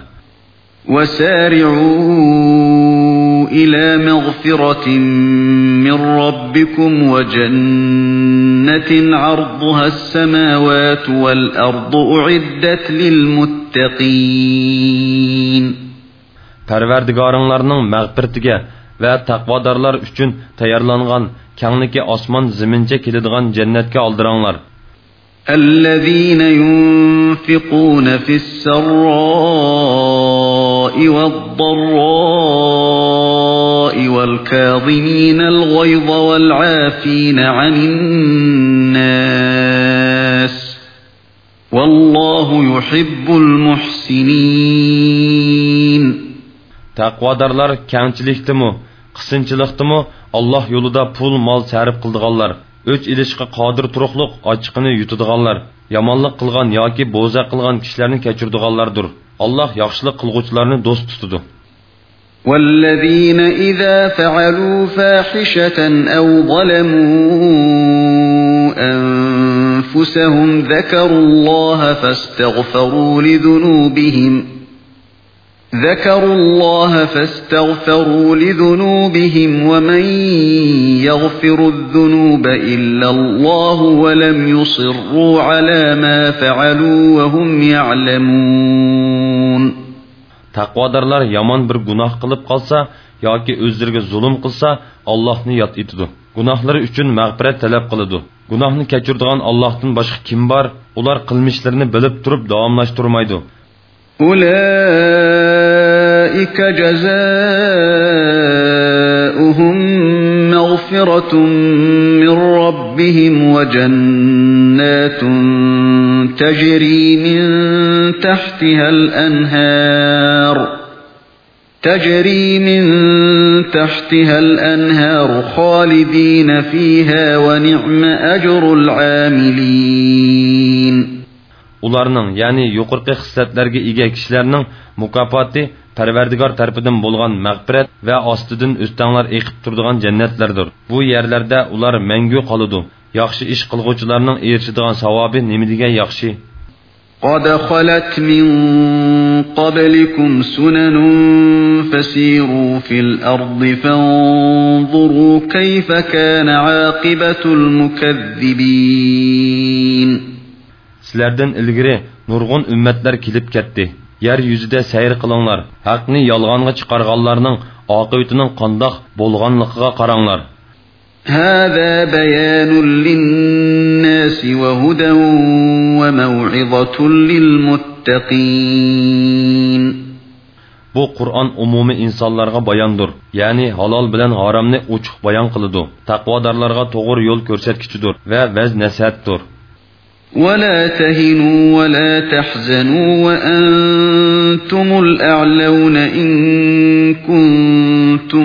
وَسَارِعُوا إِلَى مَغْفِرَةٍ مِّن رَّبِّكُمْ وَجَنَّةٍ عَرْضُهَا السَّمَاوَاتُ وَالْأَرْضُ أُعِدَّتْ لِلْمُتَّقِينَ. Parvardigoringlarning mag'firatiga va taqvodorlar uchun tayyorlangan kengligi osmon zamincha keladigan jannatga oldiranglar. الذين ينفقون في السراء والضراء والكاظمين الغيظ والعافين عن الناس والله يحب المحسنين. Taqvodorlar kengchilikdimi, qisınchilikdimi Allah yo'lida pul mol sarf qildiganlar. Öç ilişqi qodir turuqliq ochiqini yutadiganlar, yomonlik qilgan yoki bo'za qilgan kishilarni kechirdiganlardir. Alloh yaxshilik qilguvchilarni do'st tutadi. والذين إذا فعلوا فاحشة أو ظلموا أنفسهم ذكروا الله فاستغفروا لذنوبهم ذكروا الله فاستغفروا لذنوبهم ومن يغفر الذنوب إلا الله ولم يصروا على ما فعلوا وهم يعلمون. Taqvodorlar yomon bir gunoh qilib qolsa yoki o'zlariga zulm qilsa Allohni yod etadi. Gunohlari uchun mag'firat talab qiladi. Gunohni kechiradigan Allohdan boshqa kim bor? Ular qilmishlarini bilib turib davomlashtirmaydi. أولئك جزاؤهم مغفرة من ربهم وجنات تجري من تحتها الأنهار تجري من تحتها الأنهار خالدين فيها ونعم أجر العاملين. Ularning, ya'ni yuqorqi xislatlarga ega kishilarning mukofoti Parvardigor tarafidan bo'lgan mag'firat va ostidan o'stanglar eqib turadigan jannatlardir. Bu yerlarda ular mangu qoladi. Yaxshi ish qilguvchilarning erishadigan savobi nima degan yaxshi. قد خلت من قبلكم سنن فسيروا في الأرض فانظروا كيف كان عاقبة المكذبين. Sizlerden ilgiri nurgun ümmetler kilip ketdi. Yer yüzüde seyir kılınlar. Hakkını yalğanğa çıkarganlarının akıbetinin qandaq bolğanlıqıga qaranglar. هذا بيان للناس وهدى وموعظة للمتقين. Bu Kur'an umumi insanlarga bayandır. Yani halal bilen haramni uçuq bayan kılıdı. Taqvadarlarga doğru yol körsetkiçidir ve vez nasihattir. ولا تهنوا ولا تحزنوا وأنتم الأعلون إن كنتم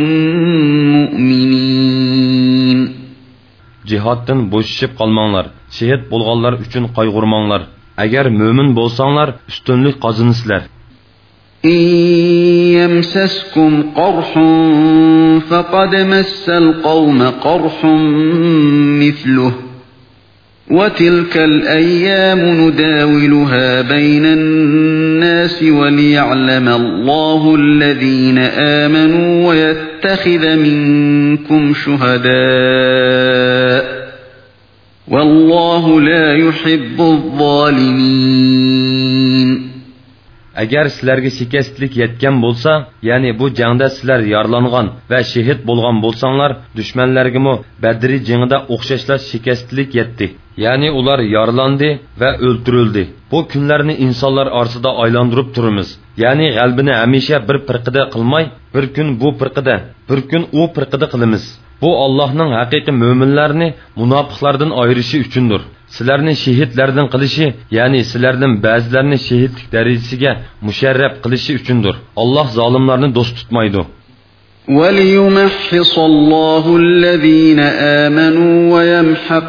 مؤمنين. Cihattan boşuşup kalmanlar, şehit bolğanlar üçün qaygurmanlar. Eğer mümin bolsanlar, üstünlük qazanırsınlar. إن يمسسكم قرح فقد مس القوم قرح مثله وتلك الأيام نداولها بين الناس وليعلم الله الذين آمنوا ويتخذ منكم شهداء والله لا يحب الظالمين. Eğer sizlerge şikestlik yetken bolsa, yani bu jangda sizler yarlangan ve şehit bolgan bolsanlar, düşmanlargımı Bedri jangida oxşaşlar şikestlik yetti. Yani ular yarlandı ve öldürüldü. Bu günlerini insanlar arsıda aylandırıp turumuz. Yani qalbini hamisha bir pirqida qilmay, bir gün bu pirqida, bir gün o pirqida qilamiz. Bu Allah'ның haqiqiy müminlerini munofiqlardan ayırışı üçündür. Sizlarni şehitlerden qilishi, yani sizlardan ba'zilarini şehitlik darajasiga musharraf qilishi uchundir. Allah zolimlarni do'st tutmaydi. وَلِيُمَحِّصَ اللَّهُ الَّذِينَ آمَنُوا وَيَمْحَقَ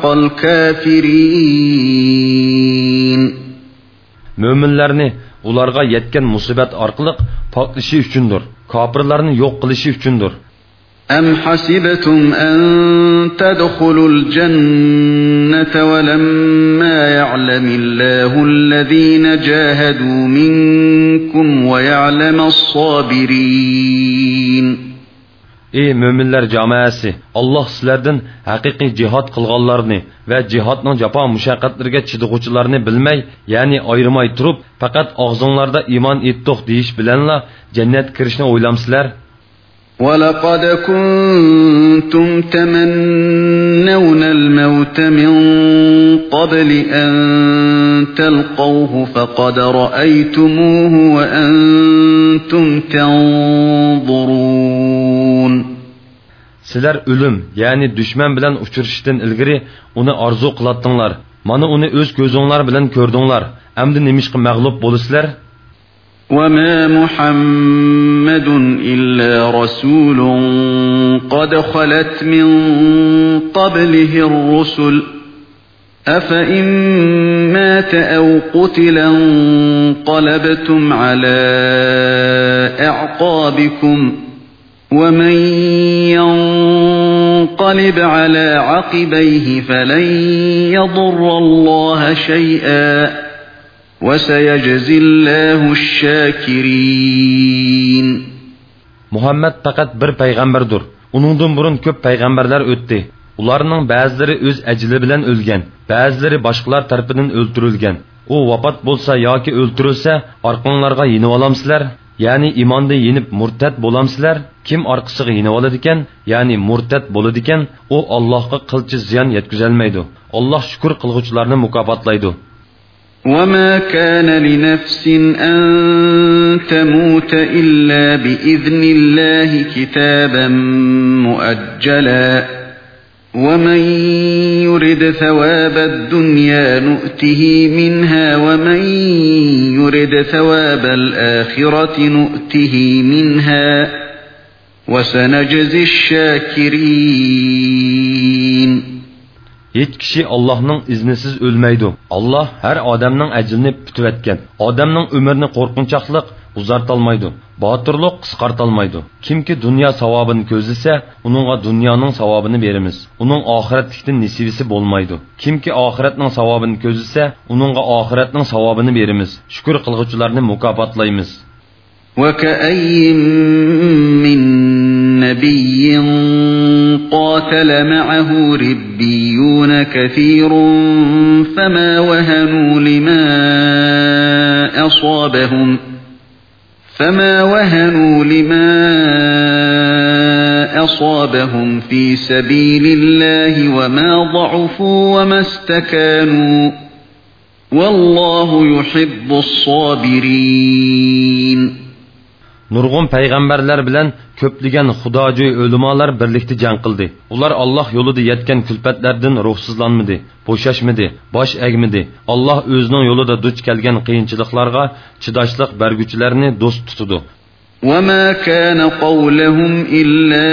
الْكَافِرِينَ. Müminlarni ularga yetken musibet orqali poklashi uchundir. Kofirlarni yo'q qilishi uchundir. أَمْ حَسِبْتُمْ أَن تَدْخُلُوا الْجَنَّةَ وَلَمَّا يَعْلَمِ اللَّهُ الَّذِينَ جَاهَدُوا مِنكُمْ وَيَعْلَمَ الصَّابِرِينَ. Ey müminler camiası, Allah sizlerden haqiqiy jihad qilganlarni ve jihadning jafo mushaqqatlariga chidig'uvchilarni bilmay, yani ayırmay turib, faqat og'zinglarda iymon etdik deyish bilanla jannat kirishni o'ylamsizlar. وَلَقَدْ كُنْتُمْ تَمَنَّوْنَ الْمَوْتَ مِنْ قَبْلِ أَنْ تَلْقَوْهُ فَقَدْ رَأَيْتُمُوهُ وَأَنْتُمْ تَنْظُرُونَ. Sizler ölüm, yani düşman bilen uçuruştan ilgiri onu arzu kılattınlar. Mana onu öz gözünler bilen gördünler. Emdi nemişki mağlup bolusizler? وَمَا مُحَمَّدٌ إِلَّا رَسُولٌ قَدْ خَلَتْ مِنْ قَبْلِهِ الرُّسُلُ أَفَإِنْ مَاتَ أَوْ قُتِلَ انقَلَبْتُمْ عَلَى أَعْقَابِكُمْ وَمَنْ يَنْقَلِبْ عَلَى عَقِبَيْهِ فَلَنْ يَضُرَّ اللَّهَ شَيْئًا وَسَيَجْزِي اللّٰهُ الشَّاكِرِينَ. Muhammed fakat bir peygamberdir. Onundan burun köp peygamberler ötdi. Ularning ba'zilari öz əcili bilan ölgan, ba'zilari boshqalar tarafidan o'ldirilgan. U vafot bo'lsa yoki o'ldirilsa, orqanglarga yenib olamsizlar, ya'ni iymonda yenib murtad bo'lamsizlar. Kim orqasiga yenib oladi ekan, ya'ni murtad bo'ladi ekan, u Allohga qilchi ziyon yetkazolmaydi. Alloh shukr qilguvchilarni mukofotlaydi. وَمَا كَانَ لِنَفْسٍ أَن تَمُوتَ إِلَّا بِإِذْنِ اللَّهِ كِتَابًا مُؤَجَّلًا وَمَنْ يُرِدْ ثَوَابَ الدُّنْيَا نُؤْتِهِ مِنْهَا وَمَنْ يُرِدْ ثَوَابَ الْآخِرَةِ نُؤْتِهِ مِنْهَا وَسَنَجْزِي الشَّاكِرِينَ. Hiç kişi Allah'ın iznisiz ölmeydi. Allah her adamның əcilini pütüvetken. Adamның ömrünü korkunçaklık uzartalmaydı. Batırlık qısqartalmaydı. Kimki dünya savabını közlese, onunğa dünyanın savabını verimiz. Onun ahiretlikten nisivisi bolmaydı. Kimki ahiretnin savabını közlese, onunğa ahiretnin savabını verimiz. Şükür kılgıçlarını mukafotlaymiz. وَكَأَيٍّ مِّن نَّبِيٍّ قَاتَلَ مَعَهُ رِبِّيُّونَ كَثِيرٌ فَمَا وَهَنُوا لِمَا أَصَابَهُمْ فَمَا وَهَنُوا لِمَا أَصَابَهُمْ فِي سَبِيلِ اللَّهِ وَمَا ضَعُفُوا وَمَا اسْتَكَانُوا وَاللَّهُ يُحِبُّ الصَّابِرِينَ. Nurgun peygamberler bilen köpligen Xudojoy ölümalar birlikte can kıldı. Ular Allah yolunda yetken külpetlerden ruhsuzlanmadı, boşaşmadı, baş egmedi. Allah özünün yolunda duç kelgen kıyınçılıklarga çıdaşlık bergüçlerini dost tutudu. وَمَا كَانَ قَوْلَهُمْ إِلَّا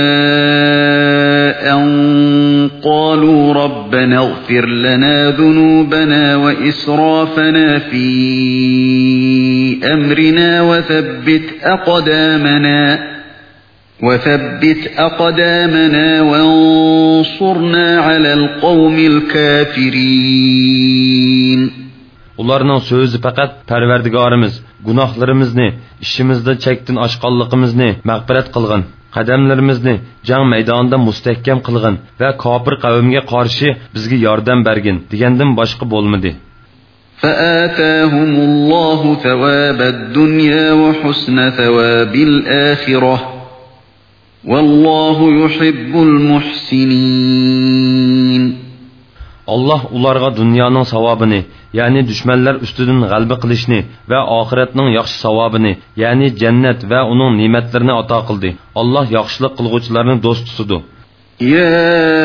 أَنْ قَالُوا رَبَّنَا اغْفِرْ لَنَا ذُنُوبَنَا وَإِسْرَافَنَا فِي أَمْرِنَا وَثَبِّتْ أَقْدَامَنَا وَثَبِّتْ أَقْدَامَنَا وَانصُرْنَا عَلَى الْقَوْمِ الْكَافِرِينَ. Ularning so'zi faqat Parvardigorimiz gunohlarimizni, ishimizda chekdan oshqonligimizni mag'firat qilgin, qadamlarimizni jang maydonida mustahkam qilgin va kofir qavmga qarshi bizga yordam bergin degandan boshqa bo'lmadi. فَآتَاهُمُ اللَّهُ ثَوَابَ الدُّنْيَا وَحُسْنَ ثَوَابِ الْآخِرَةِ وَاللَّهُ يُحِبُّ الْمُحْسِنِينَ. Allah ularga dunyoning savobini, ya'ni dushmanlar ustidan g'alaba qilishni va oxiratning yaxshi savobini, ya'ni jannat va uning ne'matlarini ato qildi. Allah yaxshilik qilguvchilarni do'st tutadi. Ya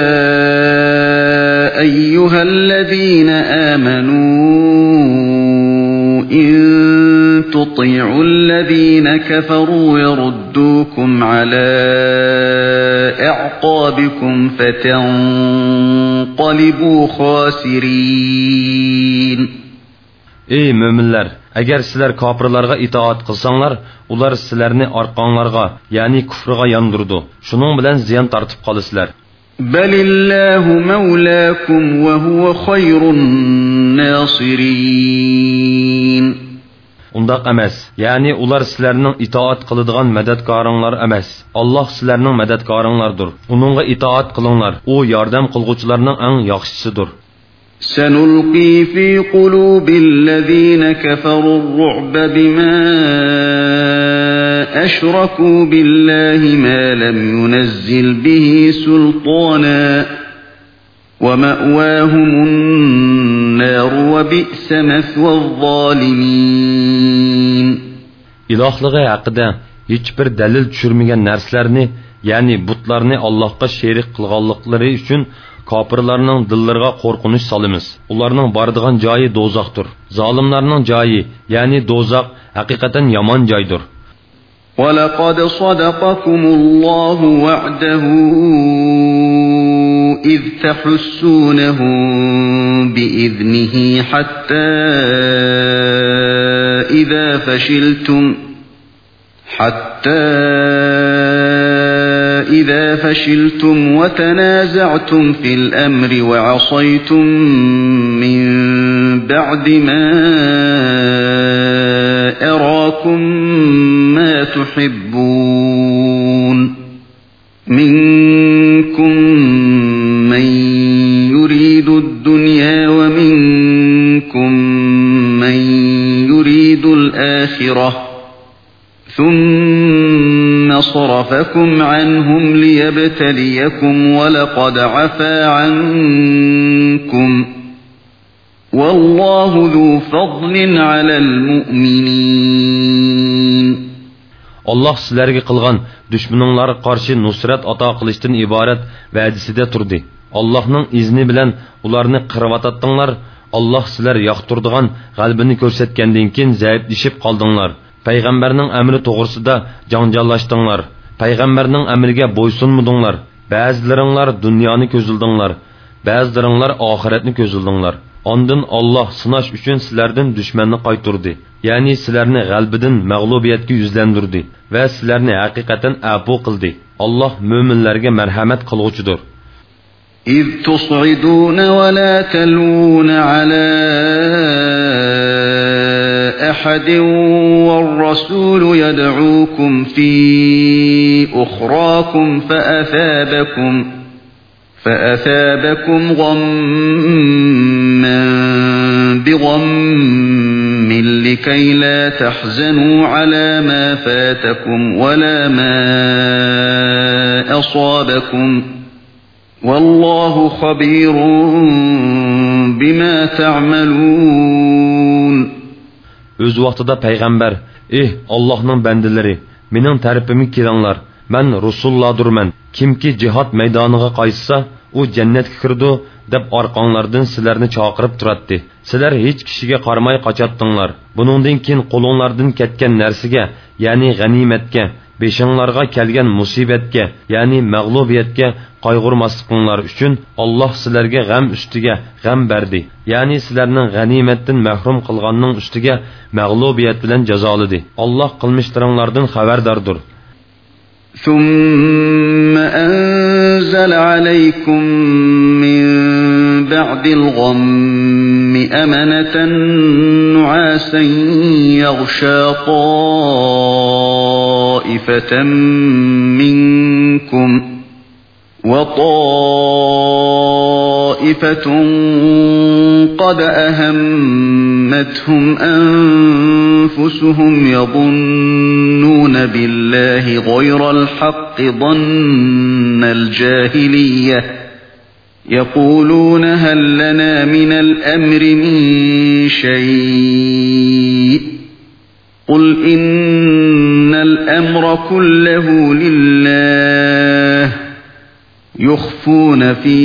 ayyuhallazina amanu in tuti'u allazina kafaru yaruddukum ala a'qabikum fatanqalibu khasirin. Ey müminler, agar sizlar kofirlarga itoat qilsanglar, ular sizlarni orqanglarga, ya'ni kufrga yondirdi. Shuning bilan ziyon tortib qolasizlar. Balillahu mawlaakum wa huwa khayrun nasirin. Undaq emas, ya'ni ular sizlarning itoat qiladigan madadkoringlar emas. Alloh sizlarning madadkoringlardir. Uningga itoat qilinglar. U yordam qilguvchilarning eng yaxshisidir. سنلقي في قلوب الذين كفروا الرعب بما أشركوا بالله ما لم ينزل به سلطانا ومأواهم النار وبئس مثوى الظالمين. İlahlығы haqida hiçbir dalil tushirmagan narsalarni, ya'ni butlarni Allohga sherik qilganliklari uchun kofirlarning dillariga qo'rqinish solamiz. Ularning boradigan joyi do'zaxdir. Zolimlarning joyi, ya'ni do'zax haqiqatan yomon joydir. وَلَقَدْ صَدَقَكُمُ اللَّهُ وَعْدَهُ إِذْ تَحُسُّونَهُم بِإِذْنِهِ حَتَّى إِذَا فَشِلْتُمْ حَتَّى إِذَا فَشِلْتُمْ وَتَنَازَعْتُمْ فِي الْأَمْرِ وَعَصَيْتُمْ مِنْ بَعْدِ مَا أَرَاكُمْ مَا تُحِبُّونَ مِنْكُمْ مَنْ يُرِيدُ الدُّنْيَا وَمِنْكُمْ مَنْ يُرِيدُ الْآخِرَةَ ثُمَّ صَرَفَكُمْ عَنْهُمْ لِيَبْتَلِيَكُمْ وَلَقَدْ عَفَا عَنْكُمْ وَاللَّهُ ذُو فَضْلٍ عَلَى الْمُؤْمِنِينَ. Allah sizlarga qilgan dushmaninglarga qarshi nusrat ato qilishdan iborat va'dasida turdi. Allohning izni bilan ularni qirib-atdinglar. Allah sizlar yoqtirdigan g'albini ko'rsatgandan keyin zaiflashib qoldinglar. Payg'ambarning amri to'g'risida janjallashdinglar. Payg'ambarning amriga bo'ysunmadinglar. Ba'zilaringlar dunyoni ko'zildinglar, ba'zilaringlar oxiratni ko'zildinglar. Ondan Allah sınaş üçün sizlərdən düşmənini qaytırdı. Yani sizlərni g'albidan mag'lubiyatga yuzlandirdi və sizlərni haqiqatan afu qildi. Allah müminlərə mərhəmət qılğucudur. إذ تصعدون ولا تلوون على أحد والرسول يدعوكم في أخراكم فأثابكم فأثابكم غما بغم لكي لا تحزنوا على ما فاتكم ولا ما أصابكم والله خبير بما تعملون. Öz vaqtida payg'ambar, "Ey Allohning bandalari, mening tarafimga kelinglar. Men Rasulullohdurman. Kimki jihad maydoniga qaytsa, u jannatga kirdi" deb orqanglardan sizlarni chaqirib turadi. Sizlar hech kishiga qaramay qochatdinglar. Buningdan keyin qo'linglardan ketgan narsaga, ya'ni g'animatga, beshinglarga kelgan musibatga, ya'ni mag'lubiyatga qayg'urmasliklarinlar uchun Alloh sizlarga g'am ustiga g'am berdi. Ya'ni sizlarning g'animatdan mahrum qilganning ustiga mag'lubiyat bilan jazoladi. Alloh qilmishlaringlardan xabardordir. ثم أنزل عليكم من بعد الغم أمنة نعاسا يغشى طائفة منكم وطائفة قد أهمتهم أنفسهم يظنون بالله غير الحق ظن الجاهلية يقولون هل لنا من الأمر من شيء قل إن الأمر كله لله يخفون في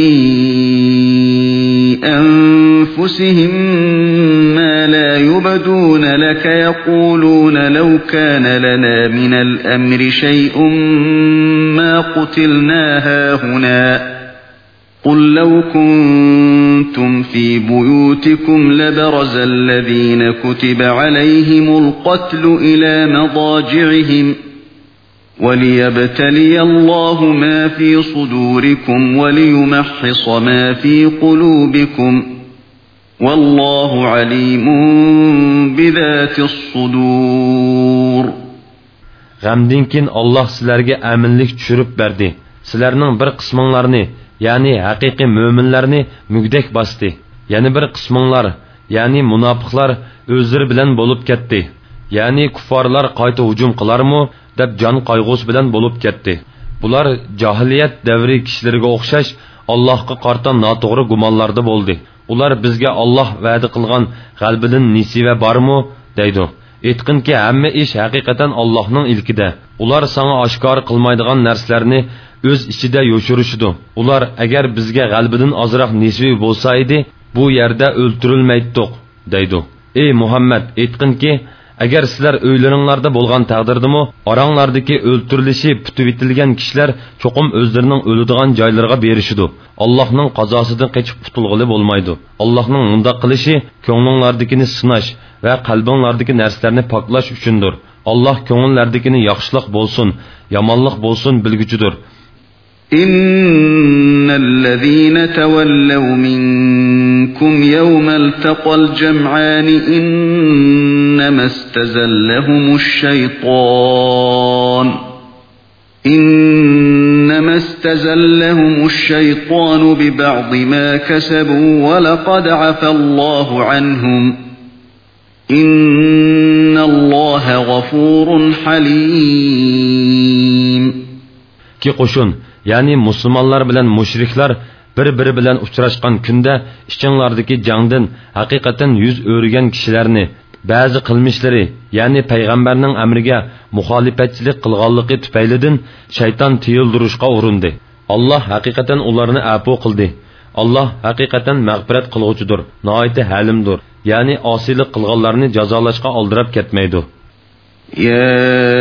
أنفسهم ما لا يبدون لك يقولون لو كان لنا من الأمر شيء ما قتلنا هاهنا قل لو كنتم في بيوتكم لبرز الذين كتب عليهم القتل إلى مضاجعهم وليبتلي الله ما في صدوركم وليمحص ما في قلوبكم والله عليم بذات الصدور. G'amdan keyin Alloh sizlarga aminlik tushirib berdi. Sizlarning bir qisminglarni, ya'ni haqiqiy mo'minlarni mugdak bosdi. Yana bir qisminglar, ya'ni munofiqlar o'zlari bilan bo'lib ketdi. ya'ni kuffarlar qayta hujum qilarmi deb jon qayg'usi bilan bo'lib ketdi. Bular jahiliyat davri kishilariga o'xshash Allohga qarta noto'g'ri gumonlarda bo'ldi. Ular bizga Alloh va'da qilgan g'albidan nisiva bormi deydi. Aytqinki, hamma ish haqiqatan Allohning ilkida. Ular sana oshkor qilmaydigan narsalarni o'z ichida yo'shirishdi. Ular agar bizga g'albidan ozroq nisiva bo'lsa edi, bu yerda o'ltirilmaydiq deydi. Ey Muhammad, aytqinki, agar sizlar o'ylaringlarda bo'lgan taqdirdimi, oranglardagi o'ltirilishi putib etilgan kishilar cho'qim o'zlarining o'ladigan joylariga berishidi. Allohning qazosidan qochib qutulg'ili bo'lmaydi. Allohning bunday qilishi ko'ngillardagini sinash va qalbinglardagi narsalarni poklash uchundir. Alloh ko'ngillardagini yaxshilik bo'lsin, yomonlik bo'lsin bilguchidir. إن الذين تولوا منكم يوم التقى الجمعان إنما استزلهم الشيطان إنما استزلهم الشيطان ببعض ما كسبوا ولقد عفى الله عنهم إن الله غفور حليم. Ki qo'shin, ya'ni musulmonlar bilan mushriklar bir-biri bilan uchrashgan kunda ichinglardagi jangdan haqiqatan yuz o'rgan kishilarni ba'zi qilmishlari, ya'ni payg'ambarning amriga muxolifatchilik qilganligi tufaylidan shayton tiyildirishga urindi. Alloh haqiqatan ularni afu qildi. Alloh haqiqatan mag'firat qiluvchidir, nihoyat halimdir. Ya'ni osiylik qilganlarni jazolashga oldirib ketmaydi. يا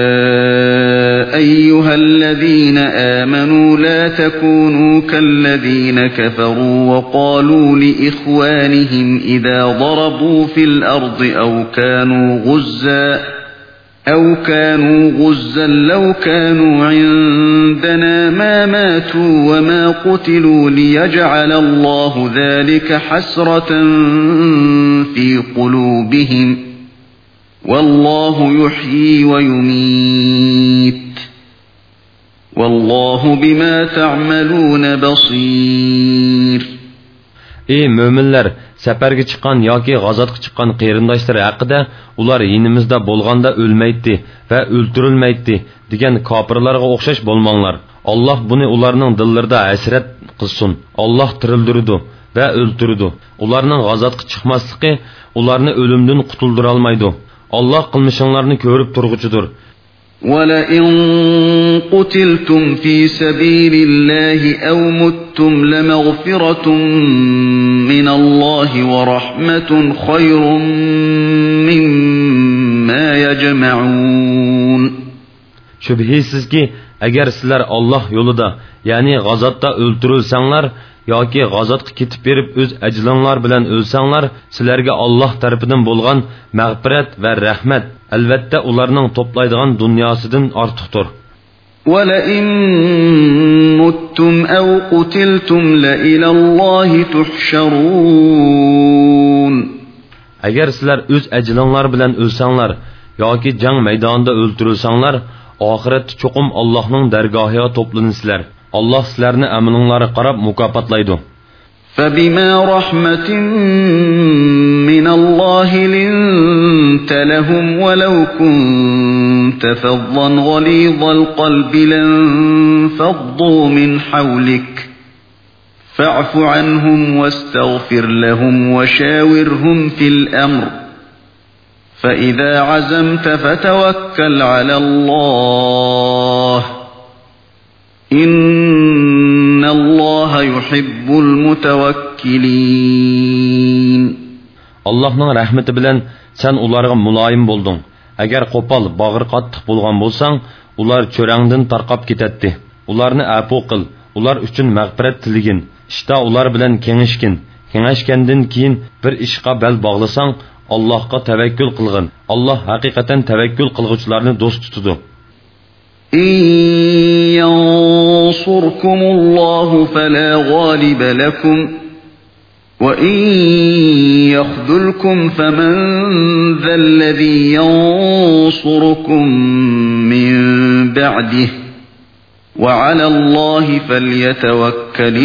أيها الذين آمنوا لا تكونوا كالذين كفروا وقالوا لإخوانهم إذا ضربوا في الأرض أو كانوا غزا أو كانوا غزا لو كانوا عندنا ما ماتوا وما قتلوا ليجعل الله ذلك حسرة في قلوبهم والله يحيي ويميت والله بما تعملون بصير. Ey müminler, seferge çıkan yoki g'azotga chiqqan qarindoshlar haqida ular yinimizda bo'lganda o'lmaydi va o'ltirilmaydi degan kofirlarga o'xshash bo'lmanglar. Alloh buni ularning dillarida hasrat qilsin. Alloh tirildirdi va o'ltirdi. Ularning g'azotga chiqmasligi ularni o'limdan qutuldira olmaydi. Allah qilmishinglarni ko'rib turg'uchidir. وَلَئِن قُتِلْتُمْ فِي سَبِيلِ اللَّهِ أَوْ مُتُّمْ لَمَغْفِرَةٌ مِّنَ اللَّهِ وَرَحْمَةٌ خَيْرٌ مِّمَّا يَجْمَعُونَ. Şübhisiz ki, agar sizlar Alloh yo'lida, ya'ni g'azotda o'ltirilsanglar yoki g'azotga ketib berib o'z ajlinglar bilan o'lsanglar, sizlarga Alloh tarafidan bo'lgan mag'firat va rahmat albatta ularning to'playdigan dunyosidan ortiqdir. وَلَئِن مُتُّمْ أَوْ قُتِلْتُمْ لَإِلَى اللَّهِ تُحْشَرُونَ. Agar sizlar o'z ajlinglar bilan o'lsanglar yoki jang maydonida o'ltirilsanglar, oxiratda cho'qim Allohning dargohiga to'plansizlar. Allah sizlarni amalinglarga qarab mukofotlaydi. فَبِمَا رَحْمَةٍ مِّنَ اللَّهِ لِنتَ لَهُمْ وَلَوْ كُنتَ فَظًّا غَلِيظَ الْقَلْبِ لَانفَضُّوا مِنْ حَوْلِكَ فَاعْفُ عَنْهُمْ وَاسْتَغْفِرْ لَهُمْ وَشَاوِرْهُمْ فِي الْأَمْرِ فَإِذَا عَزَمْتَ فَتَوَكَّلْ عَلَى اللَّهِ إِنَّ اللَّهَ يُحِبُّ الْمُتَوَكِّلِينَ. Allah'ның rahmeti bilen sen ularga mulayim boldun. Eğer qopal, bağır qattiq bolgan bolsan, ular çörəngdən tarqap ketətdi. Ularni afu qil, ular üçün məğfiret tiligin. İşte ular bilen kengişkin. Kengişkəndən keyin bir işqa bel bağlasan, Allah'a tevekkül qılğın. Allah haqiqatan tevekkül qılğıçlarını dost tutudu. إِن يَنصُرْكُمُ اللَّهُ فَلَا غَالِبَ لَكُمْ وَإِن يَخْذُلْكُمْ فَمَنْ ذَا الَّذِي يَنصُرُكُمْ مِنْ بَعْدِهِ وَعَلَى اللَّهِ فَلْيَتَوَكَّلِ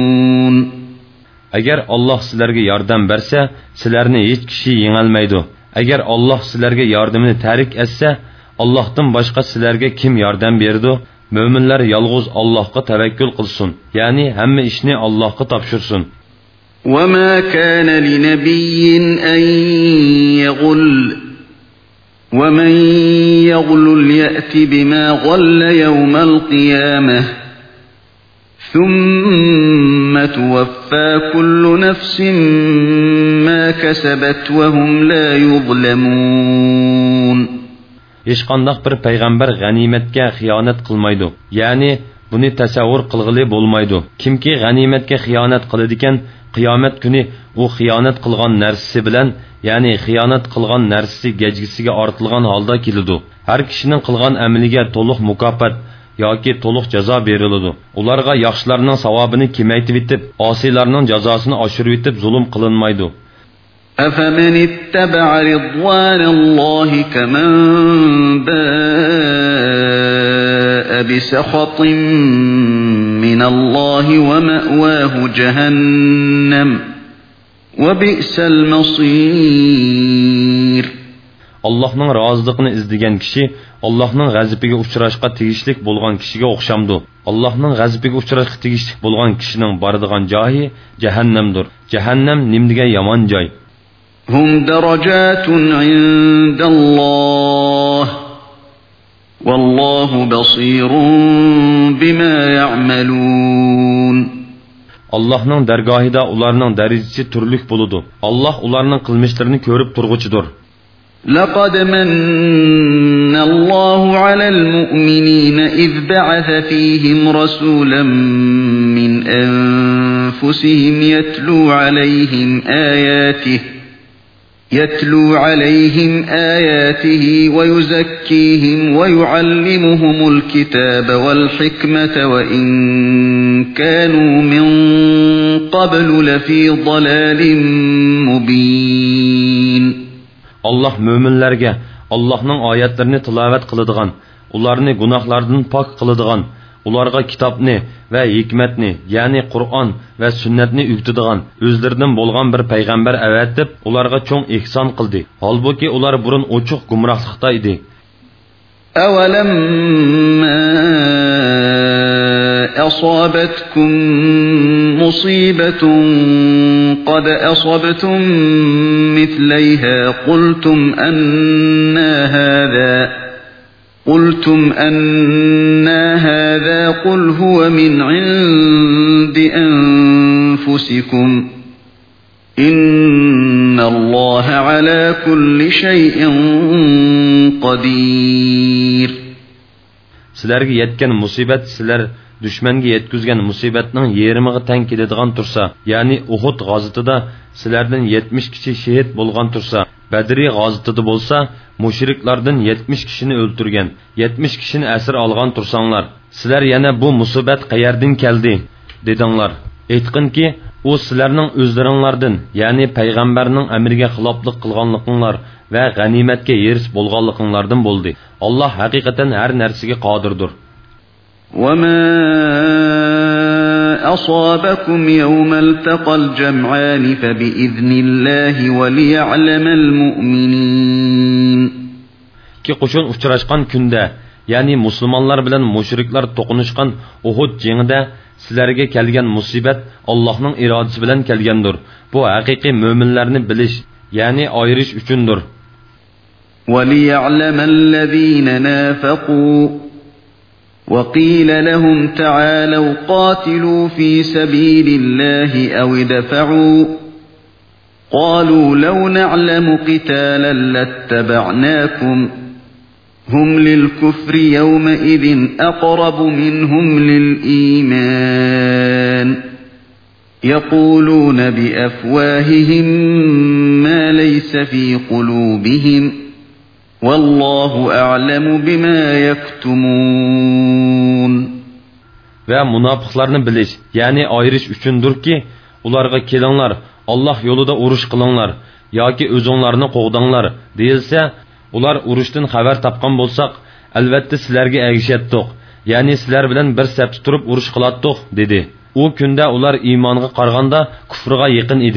الْمُؤْمِنُونَ. Eğer Allah sizlerge yardım verse, sizlerini hiç kişi yenilmeydi. Agar Alloh sizlarga yordamini tarik etsa, Allohdan boshqa sizlarga kim yordam berdi? Mo'minlar yolg'iz Allohga tavakkul qilsin, ya'ni hamma ishni Allohga topshirsin. وَمَا كَانَ لِنَبِيٍّ أَن يَغُلَّ وَمَن يَغْلُلْ يَأْتِ بِمَا غَلَّ يَوْمَ الْقِيَامَةِ ثُمَّ تُوَفَّى كُلُّ نَفْسٍ مَا كَسَبَتْ وَهُمْ لَا يُظْلَمُونَ. Hech qanday bir payg'ambar g'animatga xiyonat qilmaydi. Ya'ni buni tasavvur qilg'ili bo'lmaydi. Kimki g'animatga xiyonat qiladi ekan, qiyomat kuni u xiyonat qilgan narsasi bilan, ya'ni xiyonat qilgan narsasi gajgisiga ortilgan holda keladi. Har kishining qilgan amaliga to'liq mukofot yoki to'liq jazo beriladi. Ularga yaxshilarning savobini kamaytirib etib, osiylarning jazosini oshirib etib zulm qilinmaydi. أَفَمَنِ اتَّبَعَ رِضْوَانَ اللَّهِ كَمَنْ بَاءَ بِسَخَطٍ مِّنَ اللَّهِ وَمَأْوَاهُ جَهَنَّمُ وَبِئْسَ الْمَصِيرُ. Allah'ның razılığını izləyən kişi Allah'ның g'azabiga uchrashqa tegishlik bo'lgan kishiga o'xshamdi. Allah'ның g'azabiga uchrashqa tegishlik bo'lgan kishining boradigan joyi jahannamdir. Jahannam nimdiga yomon joy. Hum darajatun indalloh vallohu basirun bima ya'malun. Allah'ның dargohida ularning darajasi turlik bo'ladi. Allah ularning qilmishlarini ko'rib turg'uchidir. لقد من الله على المؤمنين إذ بعث فيهم رسولا من أنفسهم يتلو عليهم آياته يتلو عليهم آياته ويزكيهم ويعلمهم الكتاب والحكمة وإن كانوا من قبل لفي ضلال مبين. Allah müminlerge Allah'ның ayetlerini tilavet kılıdığan, ularını günahlardan pak kılıdığan, ularga kitapni ve hikmetni, yani Kur'an ve sünnetni üktüdüğan, özlerinin bolgan bir peygamber evetip, ularga çoğun ihsan kıldı. Halbuki ular burun uçuk gumrahlıkta idi. أَوَلَمَّا أَصَابَتْكُمْ مُصِيبَةٌ قَدْ أَصَبْتُمْ مِثْلَيْهَا قُلْتُمْ أَنَّى هَذَا قُلْتُمْ أَنَّى هَذَا قُلْ هُوَ مِنْ عِنْدِ أَنفُسِكُمْ إِنَّ اللَّهَ عَلَى كُلِّ شَيْءٍ قَدِيرٌ. Sizlerge yetken musibet sizler düşmenge yetkizgen musibetinin yerimiga teng keladigan tursa, yani Uhud g'azotida sizlerden yetmiş kişi şehit bo'lgan tursa, Badri g'azotida bo'lsa, mushriklardan yetmiş kişini öldürgen, yetmiş kişini esir algan tursanglar, sizler yana bu musibet qayerdan keldi dedinglar. Aytqinki, u sizlerning o'zlaringlardan, ya'ni payg'ambarning amriga xiloflik qilganliginglar va g'animatga eris bo'lganliginglardan bo'ldi. Alloh haqiqatan har narsaga qodirdir. وَمَا أَصَابَكُمْ يَوْمَ الْتَقَى الْجَمْعَانِ فَبِإِذْنِ اللَّهِ وَلِيَعْلَمَ الْمُؤْمِنِينَ. Ki qo'shin uchrashgan kunda, ya'ni musulmonlar bilan mushriklar to'qinishgan Uhud jangida sizlarga kelgan musibat Allohning irodasi bilan kelgandir. Bu haqiqiy mu'minlarni bilish, ya'ni ayirish uchundir. وَلِيَعْلَمَ الَّذِينَ نَافَقُوا وَقِيلَ لَهُمْ تَعَالَوْا قَاتِلُوا فِي سَبِيلِ اللَّهِ أَوْ ادْفَعُوا قَالُوا لَوْ نَعْلَمُ قِتَالًا لَاتَّبَعْنَاكُمْ هُمْ لِلْكُفْرِ يَوْمَئِذٍ أَقْرَبُ مِنْهُمْ لِلْإِيمَانِ يَقُولُونَ بِأَفْوَاهِهِمْ مَا لَيْسَ فِي قُلُوبِهِمْ وَاللّٰهُ أَعْلَمُ بِمَا يَكْتُمُونَ. Ve münafıklarını biliş, yani ayırış üçündür ki, ularga kelinglar, Allah yolunda uruş kılınlar, ya ki özünlerini qoğdanlar, deyilse, ular uruştan haber tapkan bolsak, elbette sizlerge erişettik, yani sizler bilen bir sep tuturup uruş kılattık, dedi. O günde ular imanına qarganda küfrüge yakın idi.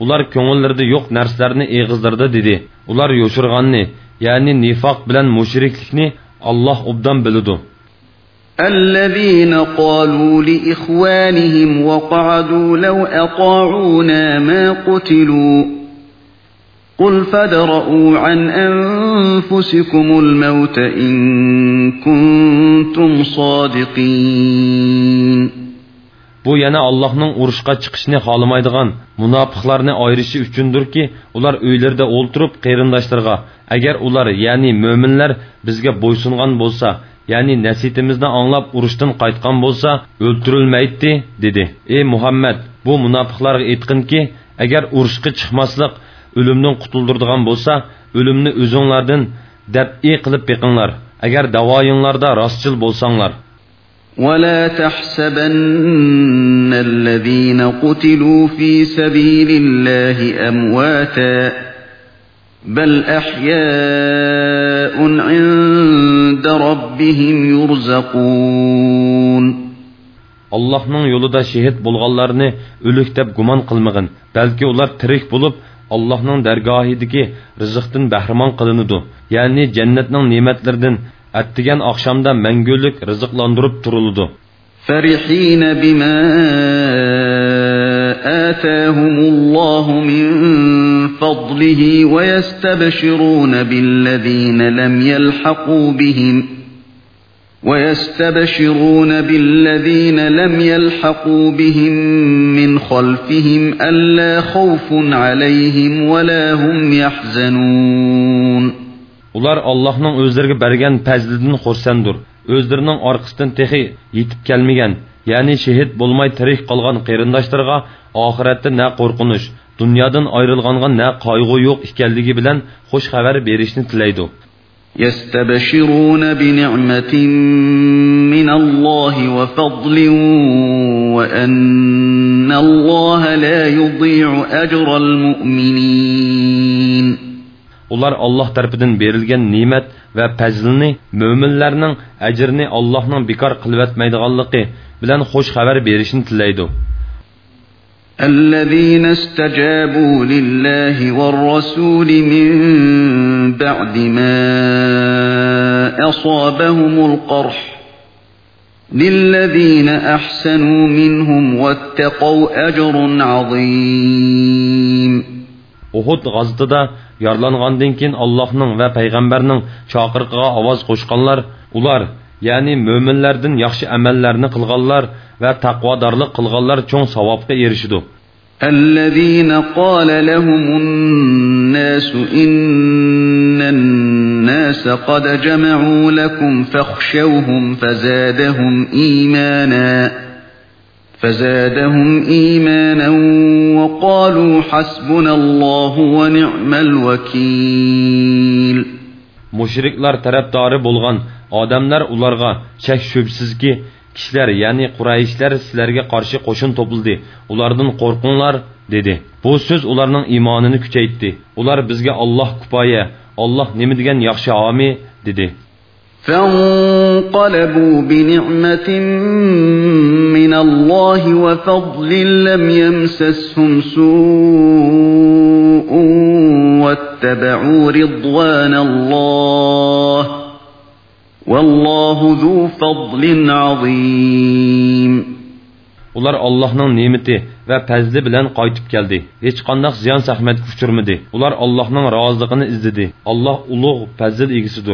ular ko'ngillarida yo'q narsalarni eg'izlarida dedi. Ular yo'shirganni, ya'ni nifoq bilan mushriklikni Alloh obdan biladi. الذين قالوا لإخوانهم وقعدوا لو أطاعونا ما قتلوا قل فادرءوا عن أنفسكم الموت إن كنتم صادقين. Bu yana Allah'ның urushqa chiqishni xolamaydigan munofiqlarni ayirishi uchundirki, ular uylarida o'ltirib qarindoshlarga, agar ular, ya'ni mo'minlar bizga bo'ysungan bo'lsa, ya'ni nasihətimizni anglab urushdan qaytgan bo'lsa, o'ltirilmaydi dedi. Ey Muhammad, bu munofiqlarga aytqinki, agar urushga chiqmaslik o'limdan qutuldiradigan bo'lsa, o'limni o'zinglardan dab'i qilib beqinglar, agar davoyinglarda rostchil bo'lsanglar. ولا تحسبن الذين قتلوا في سبيل الله أمواتا بل أحياء عند ربهم يرزقون. Allah'ның yolunda şehit bulğanlarını ölük deb guman qılmagın. Belki ular tirik bulup Allah'ның dergahideki rızıqdan bahramon qılınıdı. Yani cennetning nimetlerden attigan akşamda mengülük rızıqlandırıp turuludu. فرحين بما آتاهم الله من فضله ويستبشرون بالذين لم يلحقوا بهم ويستبشرون بالذين لم يلحقوا بهم من خلفهم ألا خوف عليهم ولا هم يحزنون. Ular Allah'ның özlerine bergen pəzlidən xorsandır. Özlərinin arqasından texi yetib gəlməyən, yani şehit bulmay tirik qalğan qeyrindaşlarga ahiretdə nə qorqunuş, dünyadan ayrılğanğa nə qaygı yox ikənligi bilan xoş xəbər berişni tiləydi. يستبشرون بنعمة من الله وفضل وأن الله لا يضيع أجر المؤمنين. Ular Allah tərəfindən verilən nimet və fəzlini, möminlərinin əcrini Allah'ның bekar qılıb etməydiganlığı bilan xoş xəbər berişini tiləydi. الذين استجابوا لله والرسول من بعد ما أصابهم القرح للذين أحسنوا منهم واتقوا أجر عظيم. Uhud gazıtıda yarlanğandan keyin Allah'ның və peyğəmbərinin çağırıqıga avaz qoşqanlar, ular, yani möminlərdən yaxşı əməllərini qılğanlar və taqvadarlıq qılğanlar çoğ savabqa erişidi. الذين قال لهم الناس إن الناس قد جمعوا لكم فاخشوهم فزادهم إيمانا فزادهم إيمانا وقالوا حسبنا الله ونعم الوكيل. Müşriklar tərəfdarı bolğan adamlar ularga şək şübhəsiz ki, kişiler yani Qurayşlar sizlərə qarşı qoşun topuldu. Ulardan qorqunlar dedi. Bu söz ularning imanını küçeytdi. Ular bizga Allah kupaya, Allah nima degan yaxshi ami dedi. فانقلبوا بنعمة من الله وفضل لم يمسسهم سوء واتبعوا رضوان الله والله ذو فضل عظيم. Ular Allah'ның nimeti ve fəzli bilen qaytıb geldi. Hiç qandaq ziyan zahmet uçurmadı. Ular Allah'ның razılığını izledi. Allah uluq fəzil egisidir.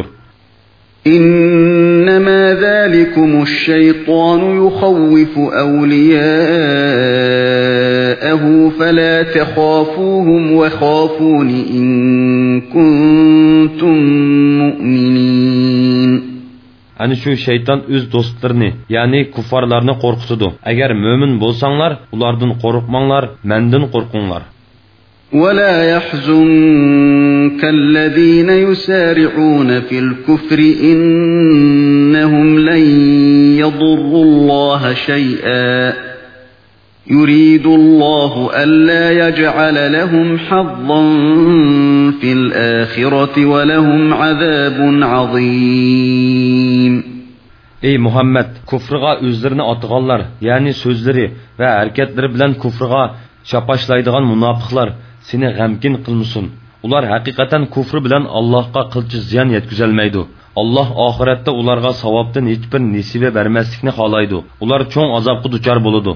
إنما ذلكم الشيطان يخوف أولياءه فلا تخافوهم وخافون إن كنتم مؤمنين. Ani şu şeytan öz dostlarını, yani kuffarlarını korkutudu. Eğer mümin bolsanlar, ulardan korkmanlar, menden korkunlar. ولا يحزنك الذين يسارعون في الكفر إنهم لن يضروا الله شيئا يريد الله ألا يجعل لهم حظا في الآخرة ولهم عذاب عظيم. Ey Muhammed, kufrıga özlerini atğanlar, yani sözleri ve hareketleri bilen kufrıga şapaşlaydigan munofiqlar seni g'amkin qilmasin. Ular haqiqatan kufri bilan Allohga qilchi ziyon yetkazolmaydi. Allah oxiratda ularga savobdan hech bir nasiba bermaslikni xohlaydi. Ular cho'ng azobga duchor bo'ladi.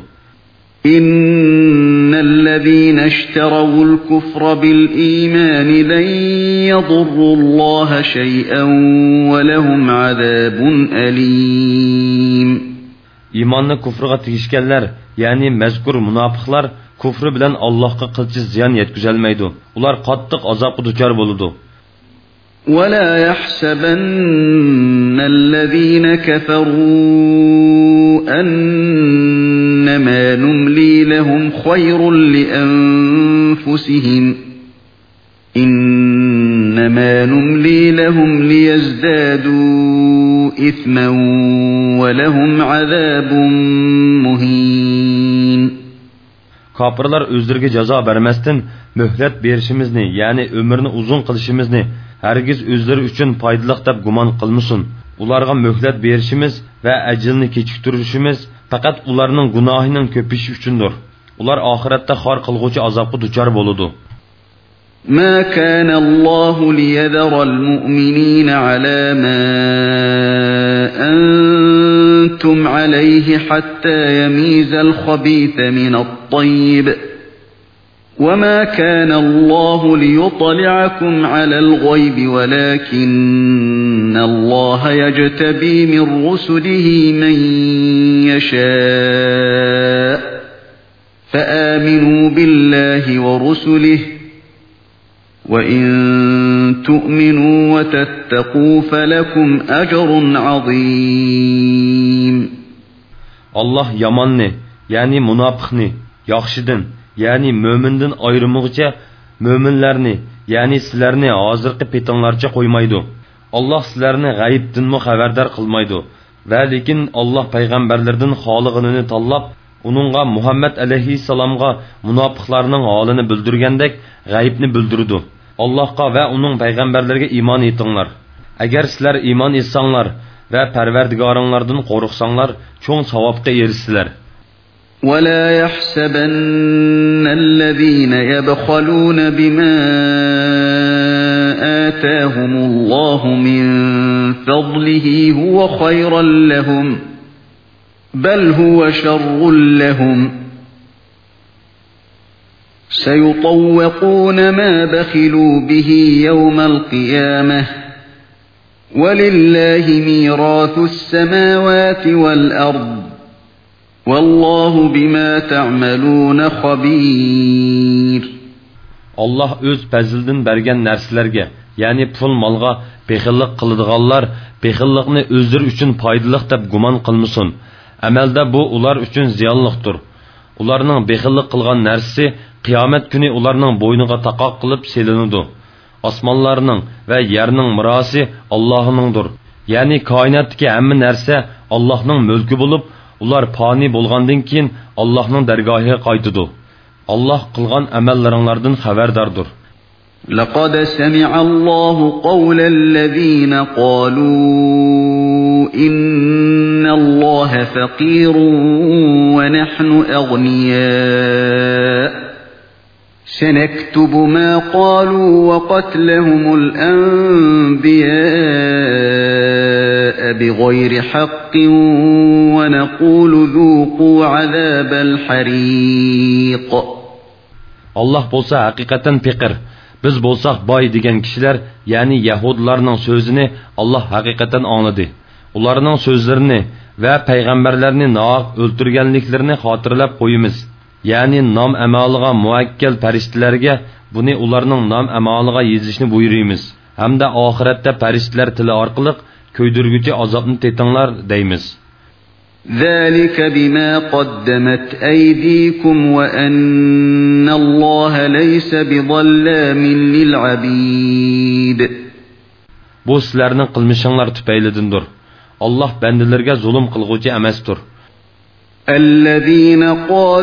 إن الذين اشتروا الكفر بالإيمان لن يضروا الله شيئا ولهم عذاب أليم. İmanni kufrga tegishganlar, ya'ni mazkur munofiqlar kufri bilan Allohga qilchi ziyon yetkazolmaydi. Ular qattiq azobga duchor bo'ladi. ولا يحسبن الذين كفروا أنما نملي لهم خير لأنفسهم إنما نملي لهم ليزدادوا إثما ولهم عذاب مهين. Kafirlar özlerine ceza vermezden mühlet berişimizni, yani ömrünü uzun kılışımızını hergiz özleri üçün faydalık deb guman kılmışsın. Ularga mühlet berişimiz ve ecilini keçiktirişimiz fakat ularının günahının köpüşü üçündür. Ular ahirette har kılgıcı azapı duçar boludu. ما كان الله ليذر المؤمنين على ما أنتم عليه حتى يميز الخبيث من الطيب وما كان الله ليطلعكم على الغيب ولكن الله يجتبي من رسله من يشاء فآمنوا بالله ورسله وَإِن تُؤْمِنُوا وَتَتَّقُوا فَلَكُمْ أَجْرٌ عَظِيمٌ. Allah yamanni, yani münafıqni, yaxşıdın, yani mömindin ayrımıgıca möminlarni, yani sizlarni hazırki petanlarca koymaydı. Allah sizlarni g'ayibdinmi xabardor qilmaydi. Va lekin Allah payg'ambarlardan xoliqini tanlab, uningga Muhammad alayhissalomga munofiqlarning holini bildirgandek g'aybni bildirdi. Allohga va uning payg'ambarlariga iymon etinglar. Agar sizlar iymon etsanglar va Parvardigoringlardan qo'rqsanglar, cho'ng savobga erishsizlar. وَلَا يَحْسَبَنَّ الَّذِينَ يَبْخَلُونَ بِمَا آتَاهُمُ اللَّهُ مِنْ فَضْلِهِ هُوَ خَيْرًا لَهُمْ بَلْ هُوَ شَرٌّ لَهُمْ سيطوقون ما بخلوا به يوم القيامة ولله ميراث السماوات والأرض والله بما تعملون خبير. Allah öz pəzildən bərgən nərslərə, yəni pul malğa bexillik qılıdığanlar bexillikni özləri üçün faydalıq deyə guman qılmısın. Əməldə bu ular üçün ziyanlıqdır. Ularning bexillik qılğan nərsi qiyomat kuni ularning bo'yniga taqoq qilib selinadi. Osmonlarning va yerning mirosi Allohningdir. Ya'ni koinotdagi hamma narsa Allohning mulki bo'lib, ular fani bo'lgandan keyin Allohning dargohiga qaytadi. Allah qilgan amallaringlardan xabardordir. لقد سمع الله قول الذين قالوا إن الله فقير ونحن أغنياء سنكتب ما قالوا وقتلهم الأنبياء بغير حق ونقول ذوقوا عذاب الحريق. Allah bolsa haqiqatan faqir, biz bolsaq boy degan kishilar, ya'ni Yahudilarning so'zini Allah haqiqatan angladi. Ularning so'zlarini va payg'ambarlarni nohaq o'ltirganliklarini xotirlab qo'yimiz. Ya'ni nom amaliga muakkal farishtalarga buni ularning nom amaliga yezishni buyurimiz. Hamda oxiratda farishtalar tili orqali ko'ydirguchi azobni tetinglar deymiz. ذلك بما قدمت أيديكم وأن الله ليس بظلام للعبيد. Bu sizlarning qilmishinglar tufaylidandir. Allah bandalarga zulm qilguvchi emasdir. الذين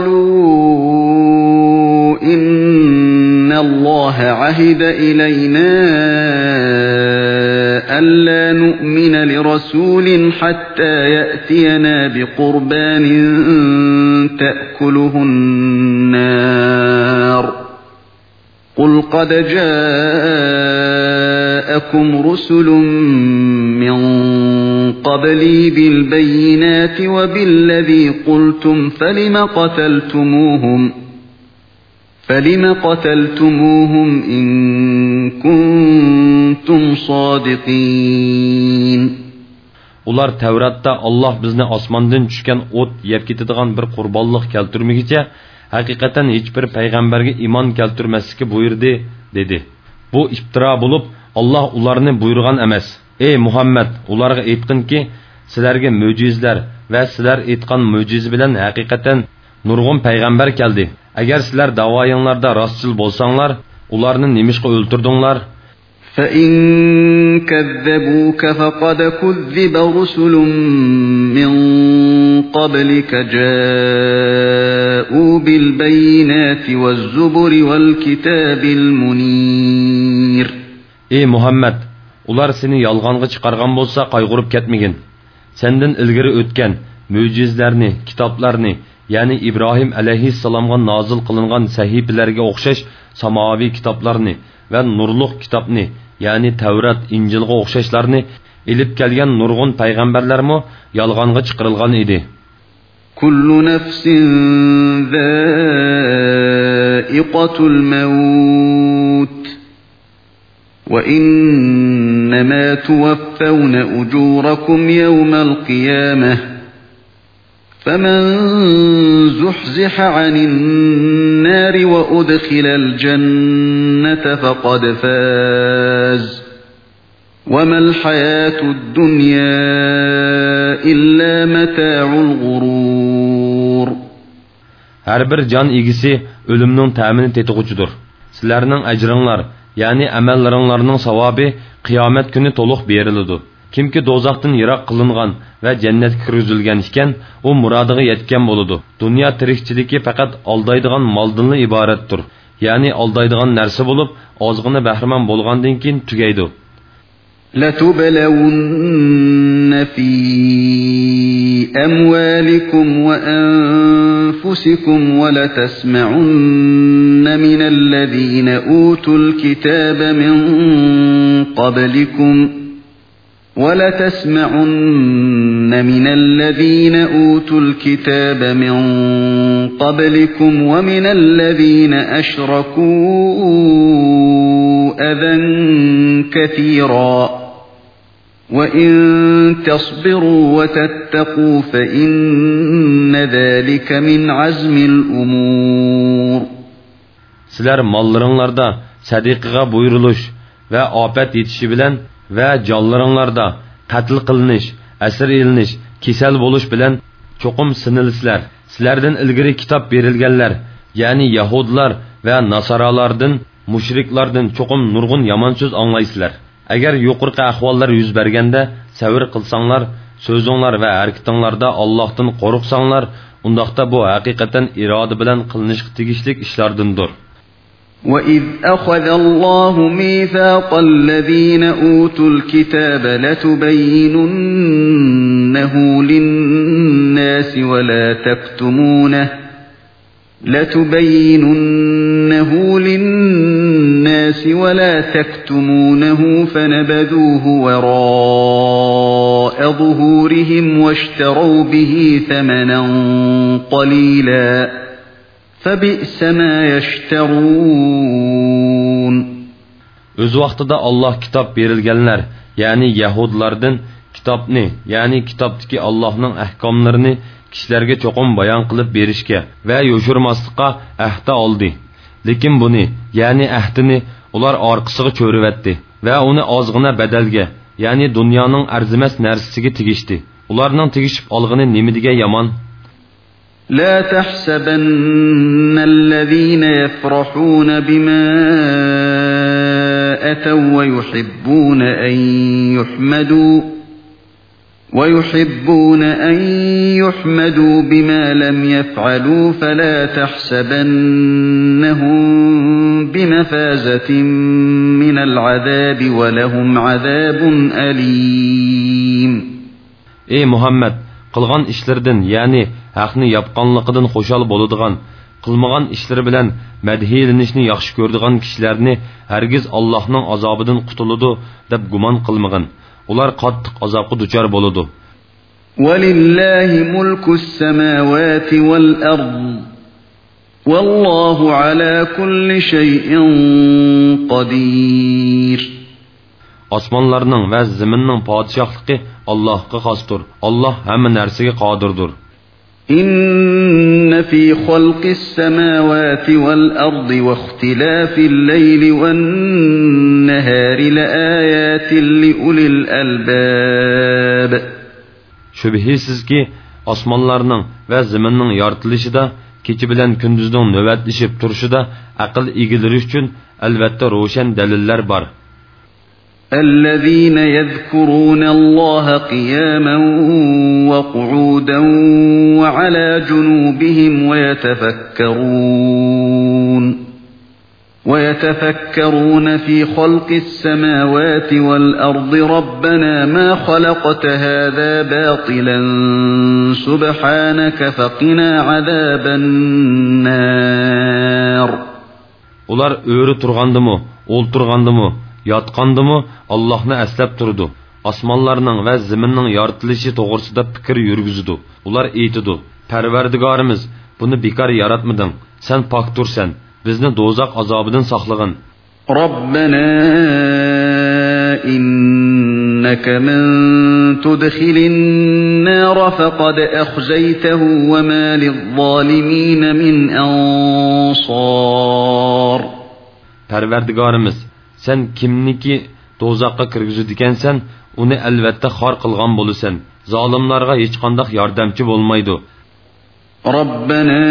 قالوا إن الله عهد إلينا ألا نؤمن لرسول حتى يأتينا بقربان تأكله النار قل قد جاءكم رسل من قبلي بالبينات وبالذي قلتم فلم قتلتموهم فلم قتلتموهم إن كنتم صادقين. Ular Tevrat'ta Allah bizni osmondan tushgan o't yeb ketadigan bir qurbonlik keltirmagicha haqiqatan hech bir payg'ambarga iymon keltirmaslikka buyurdi dedi. Bu iftira bo'lib, Allah ularni buyurgan emas. Ey Muhammad, ularga aytqinki, sizlarga mo'jizlar va sizlar aytgan mo'jiz bilan haqiqatan nurg'un payg'ambar keldi. Agar sizlar da'voyinglarda rostchil bo'lsanglar, ularni nimishqa o'ltirdinglar? فَإِن كَذَّبُوكَ فَقَدْ كُذِّبَ رُسُلٌ مِّن قَبْلِكَ جَاءُوا بِالْبَيِّنَاتِ وَالزُّبُرِ وَالْكِتَابِ الْمُنِيرِ. Ey Muhammed, ular seni yolg'onga chiqargan bo'lsa qayg'urib ketmagin. Sendan ilgari o'tgan mo'jizlarni, kitoblarni, ya'ni İbrahim alayhissalomga nozil qilingan sahifalarga o'xshash samoviy kitoblarni va nurluq kitobni, ya'ni Tavrat, Injilga o'xshashlarni ilib kelgan nurg'un payg'ambarlarmi yolg'onga chiqarilgan edi. Kullu nafsin za'iqatul maut va innama tuwaffawna ujurakum yawmal qiyamah فمن زحزح عن النار وأدخل الجنة فقد فاز وما الحياة الدنيا إلا متاع الغرور. Her bir can egisi ölümnün təmini tetig'uchidir. Sizlarning ajringlar, ya'ni amallaringlarning savobi qiyomat kuni to'liq beriladi. Kimki do'zaxdan yiroq qilingan va jannatga kirizilgan ekan, u murodiga yetgan bo'ladi. Dunyo tirikchiligi faqat aldaydigan moldan iboratdir. Ya'ni aldaydigan narsa bo'lib, ozg'ina bahramon bo'lgandan keyin tugaydi. لَتُبْلَوُنَّ فِي أَمْوَالِكُمْ وَأَنفُسِكُمْ وَلَتَسْمَعُنَّ مِنَ الَّذِينَ أُوتُوا الْكِتَابَ مِنْ قَبْلِكُمْ وَلَتَسْمَعُنَّ مِنَ الَّذِينَ أُوتُوا الْكِتَابَ مِنْ قَبْلِكُمْ وَمِنَ الَّذِينَ أَشْرَكُوا أَذًى كَثِيرًا وَإِنْ تَصْبِرُوا وَتَتَّقُوا فَإِنَّ ذَلِكَ مِنْ عَزْمِ الْأُمُورِ. Sizler mallarınlarda sadiqaga buyuruluş ve afet yetişi bilen ve canlarınlarda qatl qilinish, asir elinish, kesal bo'lish bilan cho'qim sinilsizlar. Sizlardan ilgari kitob berilganlar, ya'ni Yahudlar va Nasoralardan, mushriklardan cho'qim nurg'un yomon so'z anglaysizlar. Agar yuqorqi ahvollar yuz berganda sabr qilsanglar, so'zinglar va harakatinglarda Allohdan qo'rqsanglar, undaqda bu haqiqatan iroda bilan qilinishga tegishli ishlardandir. وَإِذْ أَخَذَ اللَّهُ مِيثَاقَ الَّذِينَ أُوتُوا الْكِتَابَ لَتُبَيِّنُنَّهُ لِلنَّاسِ وَلَا تَكْتُمُونَهُ لَتُبَيِّنُنَّهُ لِلنَّاسِ وَلَا تَكْتُمُونَهُ فَنَبَذُوهُ وَرَاءَ ظُهُورِهِمْ وَاشْتَرَوْا بِهِ ثَمَنًا قَلِيلًا فَبِئْسَ مَا يَشْتَرُونَ. Öz vaqtida Allah kitap berilganlar, ya'ni Yahudlardan kitobni, ya'ni kitobdagi Allohning ahkomlarini kishilarga cho'qim bayon qilib berishga va yo'shirmaslikqa ahd oldi. Lekin buni, ya'ni ahdini ular orqasiga cho'rivatdi va uni ozg'ina badalga, ya'ni dunyoning arzimas narsasiga tegishdi. Ularning tegishib olg'ini nima degan yomon? لا تحسبن الذين يفرحون بما أتوا ويحبون أن يحمدوا ويحبون أن يحمدوا بما لم يفعلوا فلا تحسبنهم بمفازة من العذاب ولهم عذاب أليم. Ey Muhammed, qilgan ishlaridan ya'ni haqni yapqanligidan xushal bo'ladigan qilmagan ishlari bilan madhiyalanishni yaxshi ko'radigan kishilarni hargiz Allohning azobidan qutuladi deb gumon qilmagan. Ular qattiq azobga duchor bo'ladi. وَلِلَّهِ مُلْكُ السَّمَاوَاتِ وَالْأَرْضِ وَاللَّهُ عَلَى كُلِّ شَيْءٍ قَدِيرٌ. Osmonlarning va zaminning podshohligi Allohga xosdir. Alloh hamma narsaga qodirdir. إن في خلق السماوات والأرض واختلاف الليل والنهار لآيات لأولي الألباب. Şübhisizki osmonlarning va zaminning yoritilishida, kecha bilan kunduzning navbatlashib turishida aql egalari uchun albatta ro'shan dalillar bor. الذين يذكرون الله قياما وقعودا وعلى جنوبهم ويتفكرون ويتفكرون في خلق السماوات والأرض ربنا ما خلقت هذا باطلا سبحانك فقنا عذاب النار. Ular öğrü turgandımı, olturgandımı, yatqandımı Allah'ını əslab turdu. Osmonlarning va zaminning yoritilishi to'g'risida fikr yurgizdi. Ular aytdi: Parvardigorimiz, buni bekor yaratmading. Sen poktursan. Bizni do'zax azobidan saqlagin. Robbana innaka man tudkhilin nar faqad akhzaytahu wa ma liz-zalimin min ansar. Parvardigorimiz, sen kimniki do'zaxga kirgizadigansan, uni albatta xor qilgan bo'lasan. Zolimlarga hech qanday yordamchi bo'lmaydi. Robbana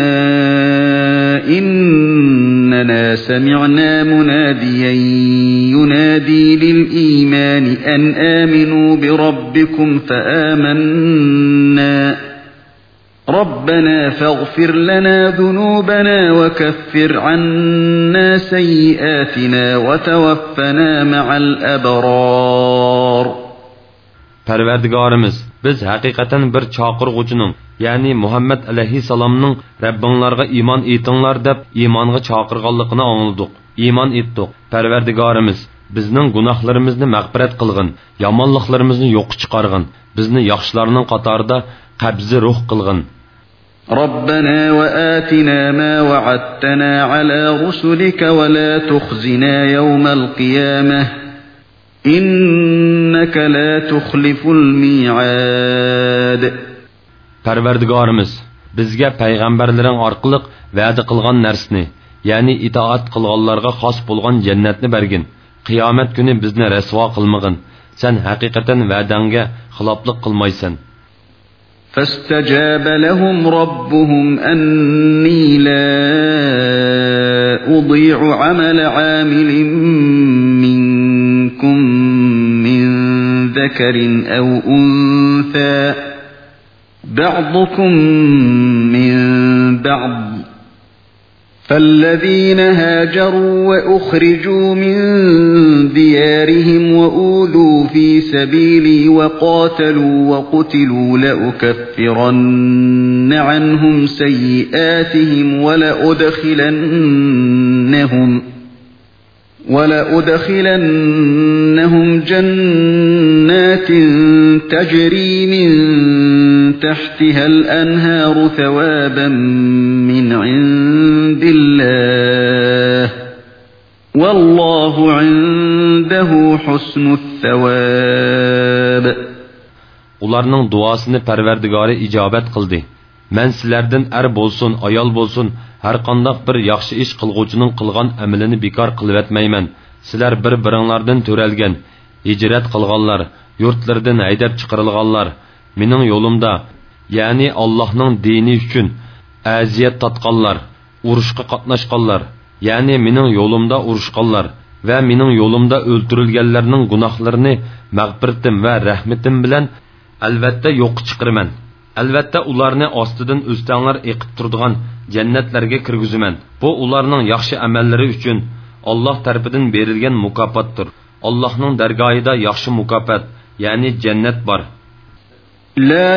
innana sami'na munadiyan yunadi lil iman an aminu bi rabbikum fa amanna. ربنا فاغفر لنا ذنوبنا وكفر عنا سيئاتنا وتوفنا مع الأبرار. Parvardigorimiz, biz haqiqatan bir chaqirg'uchining, ya'ni Muhammad alayhisalomning Rabbinglarga iymon etinglar deb iymonga chaqirganligini angladik. Iymon etdik. Parvardigorimiz, bizning gunohlarimizni mag'firat qilgin, yomonliklarimizni yo'q chiqargin, bizni yaxshilarning qatorida qabzi ruh qilgin. ربنا وآتنا ما وعدتنا على رسلك ولا تخزنا يوم القيامة إنك لا تخلف الميعاد. Parvardigorimiz, bizga payg'ambarlaring orqali va'da qilgan narsani, ya'ni itoat qilganlarga xos bo'lgan jannatni bergin. Qiyomat kuni bizni rasvo qilmagin. Sen haqiqatan va'dangga xiloflik qilmaysan. فاستجاب لهم ربهم أني لا أضيع عمل عامل منكم من ذكر أو أنثى بعضكم من بعض فالذين هاجروا وأخرجوا من ديارهم وأوذوا في سبيلي وقاتلوا وقتلوا لأكفرن عنهم سيئاتهم ولأدخلنهم ولأدخلنهم جنات تجري من تحتها الأنهار ثوابا من عند الله والله عنده حسن الثواب. Ularning duasini Parvardigori ijobat qildi. Men sizlardan er bo'lsin, ayol bo'lsin, har qanday bir yaxshi ish qilguvchining qilgan amalini bekor qilib etmayman. Sizlar bir-biringlardan to'ralgan, hijrat qilganlar, yurtlardan haydab chiqarilganlar, mening yo'limda, ya'ni Allohning dini uchun aziyat tatqanlar, urushga qatnashganlar, ya'ni mening yo'limda urushganlar va mening yo'limda o'ldirilganlarning gunohlarini mag'firatim va rahmatim bilan albatta yo'q chiqaraman. Albatta ularni ostidan o'stanglar eqib turadigan jannatlarga kirgizaman. Bu ularning yaxshi amallari uchun Alloh tarafidan berilgan mukofotdir. Allohning dargohida yaxshi mukofot, ya'ni jannat bor. لا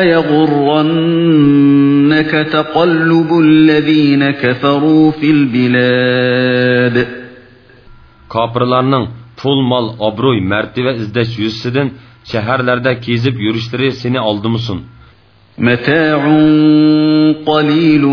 يغرنك تقلب الذين كفروا في البلاد. Kafirlarning pul, mal, obro'y, martaba izlash yuzasidan shaharlarda kezib yurishlari seni oldimusun. متاع قليل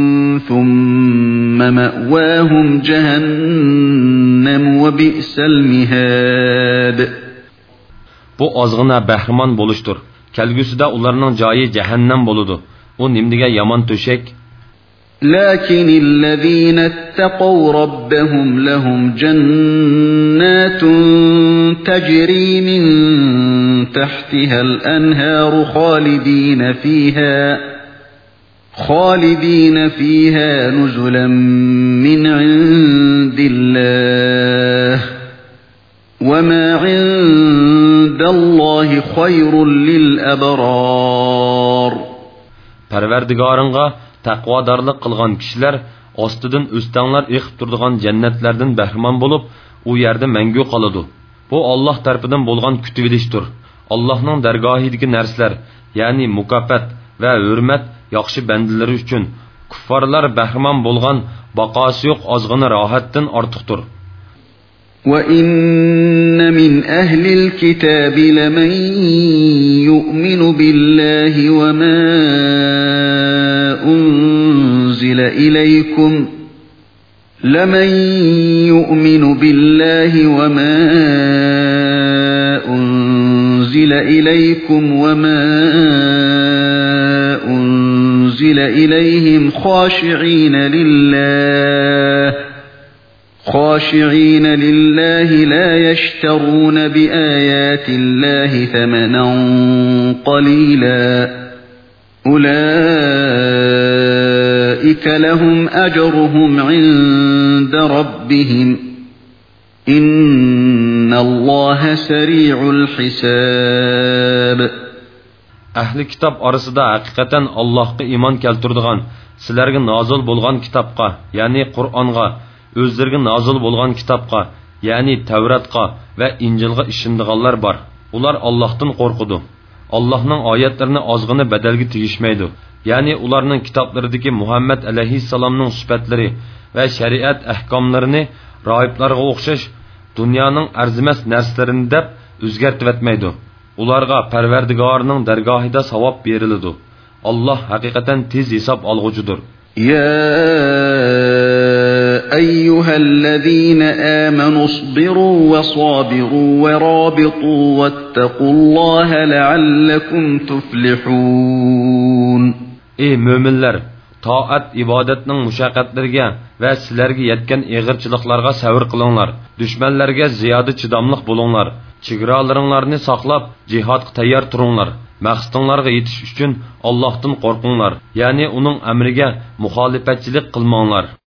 ثم مأواهم جهنم وبئس المهاد. Bu ozg'ina bahrimon bo'lishdir. Kelgusida ularning joyi jahannam bo'ladi. U nimdiga yomon to'shak. لكن الذين اتقوا ربهم لهم جنات تجري من تحتها الأنهار خالدين فيها خالدين فيها نزلا من عند الله وما عند الله خير للأبرار. Parvardigoringga taqvodorlik qilgan kishilar ostidan o'stanglar eqib turadigan jannatlardan bahramon bo'lib, u yerda mangu qoladi. Bu Alloh tarafidan bo'lgan kutib olishdir. Allohning dargohidagi narsalar, ya'ni mukofot va hurmat yaxshi bandalari uchun kuffarlar bahramon bo'lgan baqosi yo'q ozg'ina rohatdan ortiqdir. وَإِنَّ مِنْ أَهْلِ الْكِتَابِ لَمَنْ يُؤْمِنُ بِاللَّهِ وَمَا أُنْزِلَ إِلَيْكُمْ لَمَنْ يُؤْمِنُ بِاللَّهِ وَمَا أُنْزِلَ إِلَيْكُمْ وَمَا أُنْزِلَ إِلَيْهِمْ خَاشِعِينَ لِلَّهِ خاشعين لله لا يشترون بآيات الله ثمنا قليلا أولئك لهم أجرهم عند ربهم إن الله سريع الحساب. Ahli kitob orasida haqiqatan Allohga iymon keltiradigan, sizlarga nozil bo'lgan kitobga, ya'ni Qur'onga, o'zlariga nozil bo'lgan kitobga, ya'ni Tavratga va Injilga ishonadiganlar bor. Ular Allohdan qo'rqidi. Allohning oyatlarini ozg'ina badalga tegishmaydi. Ya'ni ularning kitoblaridagi Muhammad alayhissalomning sifatlari va shariat ahkomlarini rohiblarga o'xshash dunyoning arzimas narsalarini deb o'zgartib etmaydi. Ularga Parvardigorning dargohida savob beriladi. Alloh haqiqatan tez hisob olg'uchidir. يا أيها الذين آمنوا اصبروا وصابروا ورابطوا واتقوا الله لعلكم تفلحون. Ey müminler, taat ibadetning mushaqqatlariga va sizlarga yetgan ig'irchiliklarga sabr qilinglar. Dushmanlarga ziyoda chidamliq bo'linglar. Chegaralaringlarni saqlab, jihodga tayyor turinglar. Maqsadinglarga yetish uchun Allohdan qo'rqinglar, ya'ni uning amriga muxolifatchilik qilmanglar.